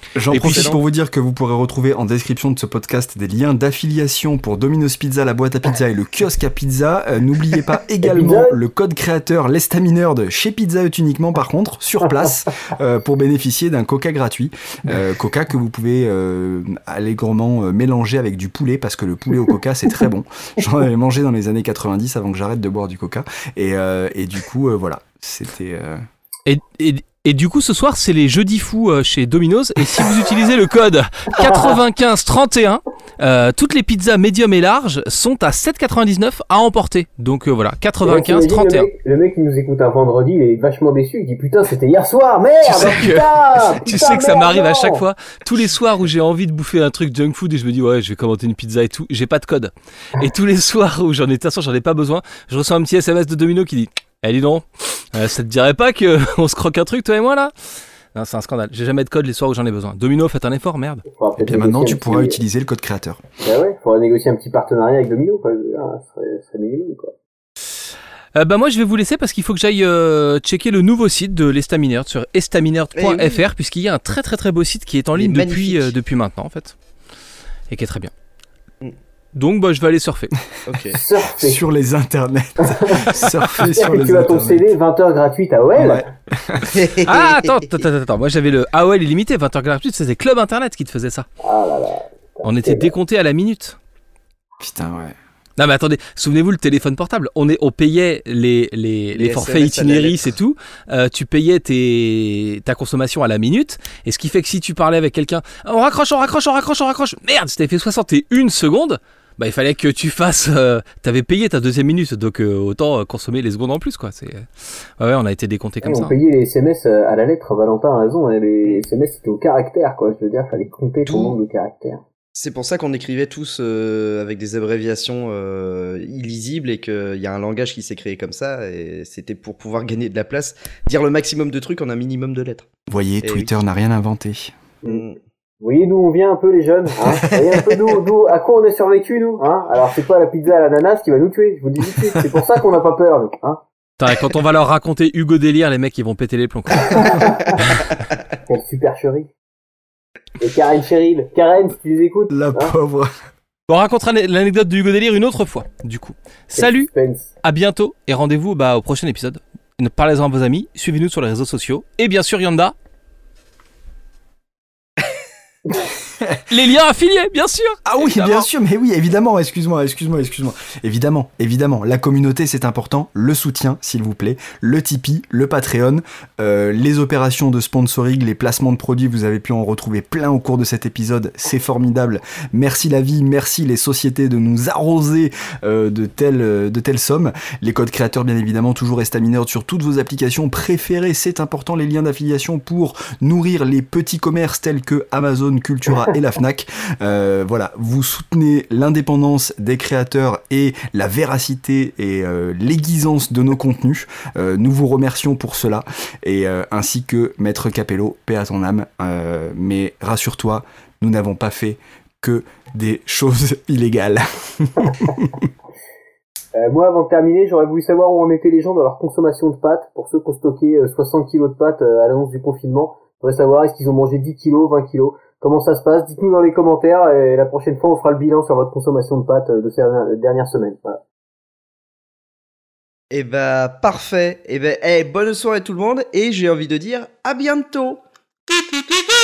J'en Et puis, profite c'est pour vous dire que vous pourrez retrouver en description de ce podcast des liens d'affiliation pour Domino's Pizza, la boîte à pizza et le kiosque à pizza. Euh, n'oubliez pas également le code créateur l'Estaminerd chez Pizza Hut uniquement par contre, sur place, euh, pour bénéficier d'un coca gratuit. Euh, coca que vous pouvez euh, allègrement euh, mélanger avec du poulet parce que le poulet au coca c'est très bon. J'en avais mangé dans les années quatre-vingt-dix avant que j'arrête de boire du coca. Et, euh, et du coup, euh, voilà, c'était... Euh... Et, et, et du coup, ce soir, c'est les jeudis fous euh, chez Domino's. Et si vous utilisez le code quatre-vingt-quinze trente et un, euh, toutes les pizzas médium et larges sont à sept quatre-vingt-dix-neuf à emporter. Donc euh, voilà, quatre-vingt-quinze trente et un. Le mec, le mec qui nous écoute un vendredi, il est vachement déçu. Il dit putain, c'était hier soir, merde. Tu sais que, putain, tu putain, sais que ça merde, m'arrive à non. chaque fois. Tous les soirs où j'ai envie de bouffer un truc junk food et je me dis ouais, je vais commander une pizza et tout, j'ai pas de code. Et tous les soirs où j'en ai, de toute façon, j'en ai pas besoin, je reçois un petit S M S de Domino qui dit eh dis donc, euh, ça te dirait pas qu'on se croque un truc toi et moi là? Non, c'est un scandale. J'ai jamais de code les soirs où j'en ai besoin. Domino, faites un effort, merde. Et bien maintenant, tu pourras utiliser le code créateur. Bah ouais, faudra négocier un petit partenariat avec Domino, quoi. Ah, ce serait, ce serait minimum, quoi. Euh, bah moi, je vais vous laisser parce qu'il faut que j'aille euh, checker le nouveau site de l'Estaminerd sur estaminerd point f r Eh oui. puisqu'il y a un très très très beau site qui est en Il est ligne depuis, magnifique. euh, depuis maintenant en fait. Et qui est très bien. Mm. Donc bah je vais aller surfer. Ok. Surfer. Sur les internets. Surfer C'est-à-dire sur que les tu as ton internets. C D vingt heures gratuites à O L. Ouais. Ah attends, attends, attends, attends. Moi j'avais le A O L illimité, vingt heures gratuites, c'était Club Internet qui te faisait ça. Ah là là. On était décompté à la minute. Putain, ouais. Non mais attendez, souvenez-vous le téléphone portable, on, est, on payait les, les, les, Les forfaits S M S à la itinéris lettre. et tout, euh, tu payais tes, ta consommation à la minute, et ce qui fait que si tu parlais avec quelqu'un, on raccroche, on raccroche, on raccroche, on raccroche, merde, si t'avais fait soixante et une secondes, bah il fallait que tu fasses, euh, t'avais payé ta deuxième minute, donc euh, autant euh, consommer les secondes en plus quoi. C'est, ouais, ouais, on a été décompté comme Ouais, ça. on payait les S M S à la lettre, Valentin a raison, hein, les S M S c'était au caractère, quoi. Je veux dire, fallait compter ton Tout. nombre de caractères. C'est pour ça qu'on écrivait tous euh, avec des abréviations euh, illisibles et qu'il y a un langage qui s'est créé comme ça. Et c'était pour pouvoir gagner de la place, dire le maximum de trucs en un minimum de lettres. Vous voyez, Eh Twitter n'a rien inventé. Mm. Vous voyez d'où on vient un peu les jeunes, hein. Vous voyez un peu d'où, d'où, à quoi on est survécu nous, hein. Alors c'est pas la pizza à l'ananas qui va nous tuer, je vous le dis tout de suite. C'est pour ça qu'on n'a pas peur, nous, hein. Putain, et quand on va leur raconter Hugo Délire, les mecs ils vont péter les plombs quoi. Quelle supercherie. Et Karen Cheryl, Karen, si tu les écoutes. La hein. pauvre. Bon, on racontera l'anecdote de Hugo Délire une autre fois, du coup. Salut, Suspense. à bientôt et rendez-vous bah, au prochain épisode. Parlez-en à vos amis, suivez-nous sur les réseaux sociaux et bien sûr Yanda. Les liens affiliés, bien sûr. Ah oui, Évidemment. bien sûr, mais oui, évidemment, excuse-moi, excuse-moi, excuse-moi. Évidemment, évidemment, la communauté c'est important, le soutien s'il vous plaît, le Tipeee, le Patreon, euh, les opérations de sponsoring, les placements de produits, vous avez pu en retrouver plein au cours de cet épisode, c'est formidable. Merci la vie, merci les sociétés de nous arroser euh, de telles de telles sommes. Les codes créateurs bien évidemment, toujours Estaminerd sur toutes vos applications préférées, c'est important, les liens d'affiliation pour nourrir les petits commerces tels que Amazon, Cultura et la Fnac. Euh, voilà, vous soutenez l'indépendance des créateurs et la véracité et euh, l'aiguisance de nos contenus. Euh, nous vous remercions pour cela, et euh, ainsi que Maître Capello, paix à ton âme. Euh, mais rassure-toi, nous n'avons pas fait que des choses illégales. Euh, moi, avant de terminer, j'aurais voulu savoir où en étaient les gens dans leur consommation de pâtes. Pour ceux qui ont stocké euh, soixante kilos de pâtes euh, à l'annonce du confinement, j'aimerais savoir est-ce qu'ils ont mangé dix kilos, vingt kilos. Comment ça se passe? Dites-nous dans les commentaires et la prochaine fois, on fera le bilan sur votre consommation de pâtes euh, de ces dernières semaines. Voilà. Et bah parfait. Et ben, hey, bonne soirée tout le monde et j'ai envie de dire à bientôt.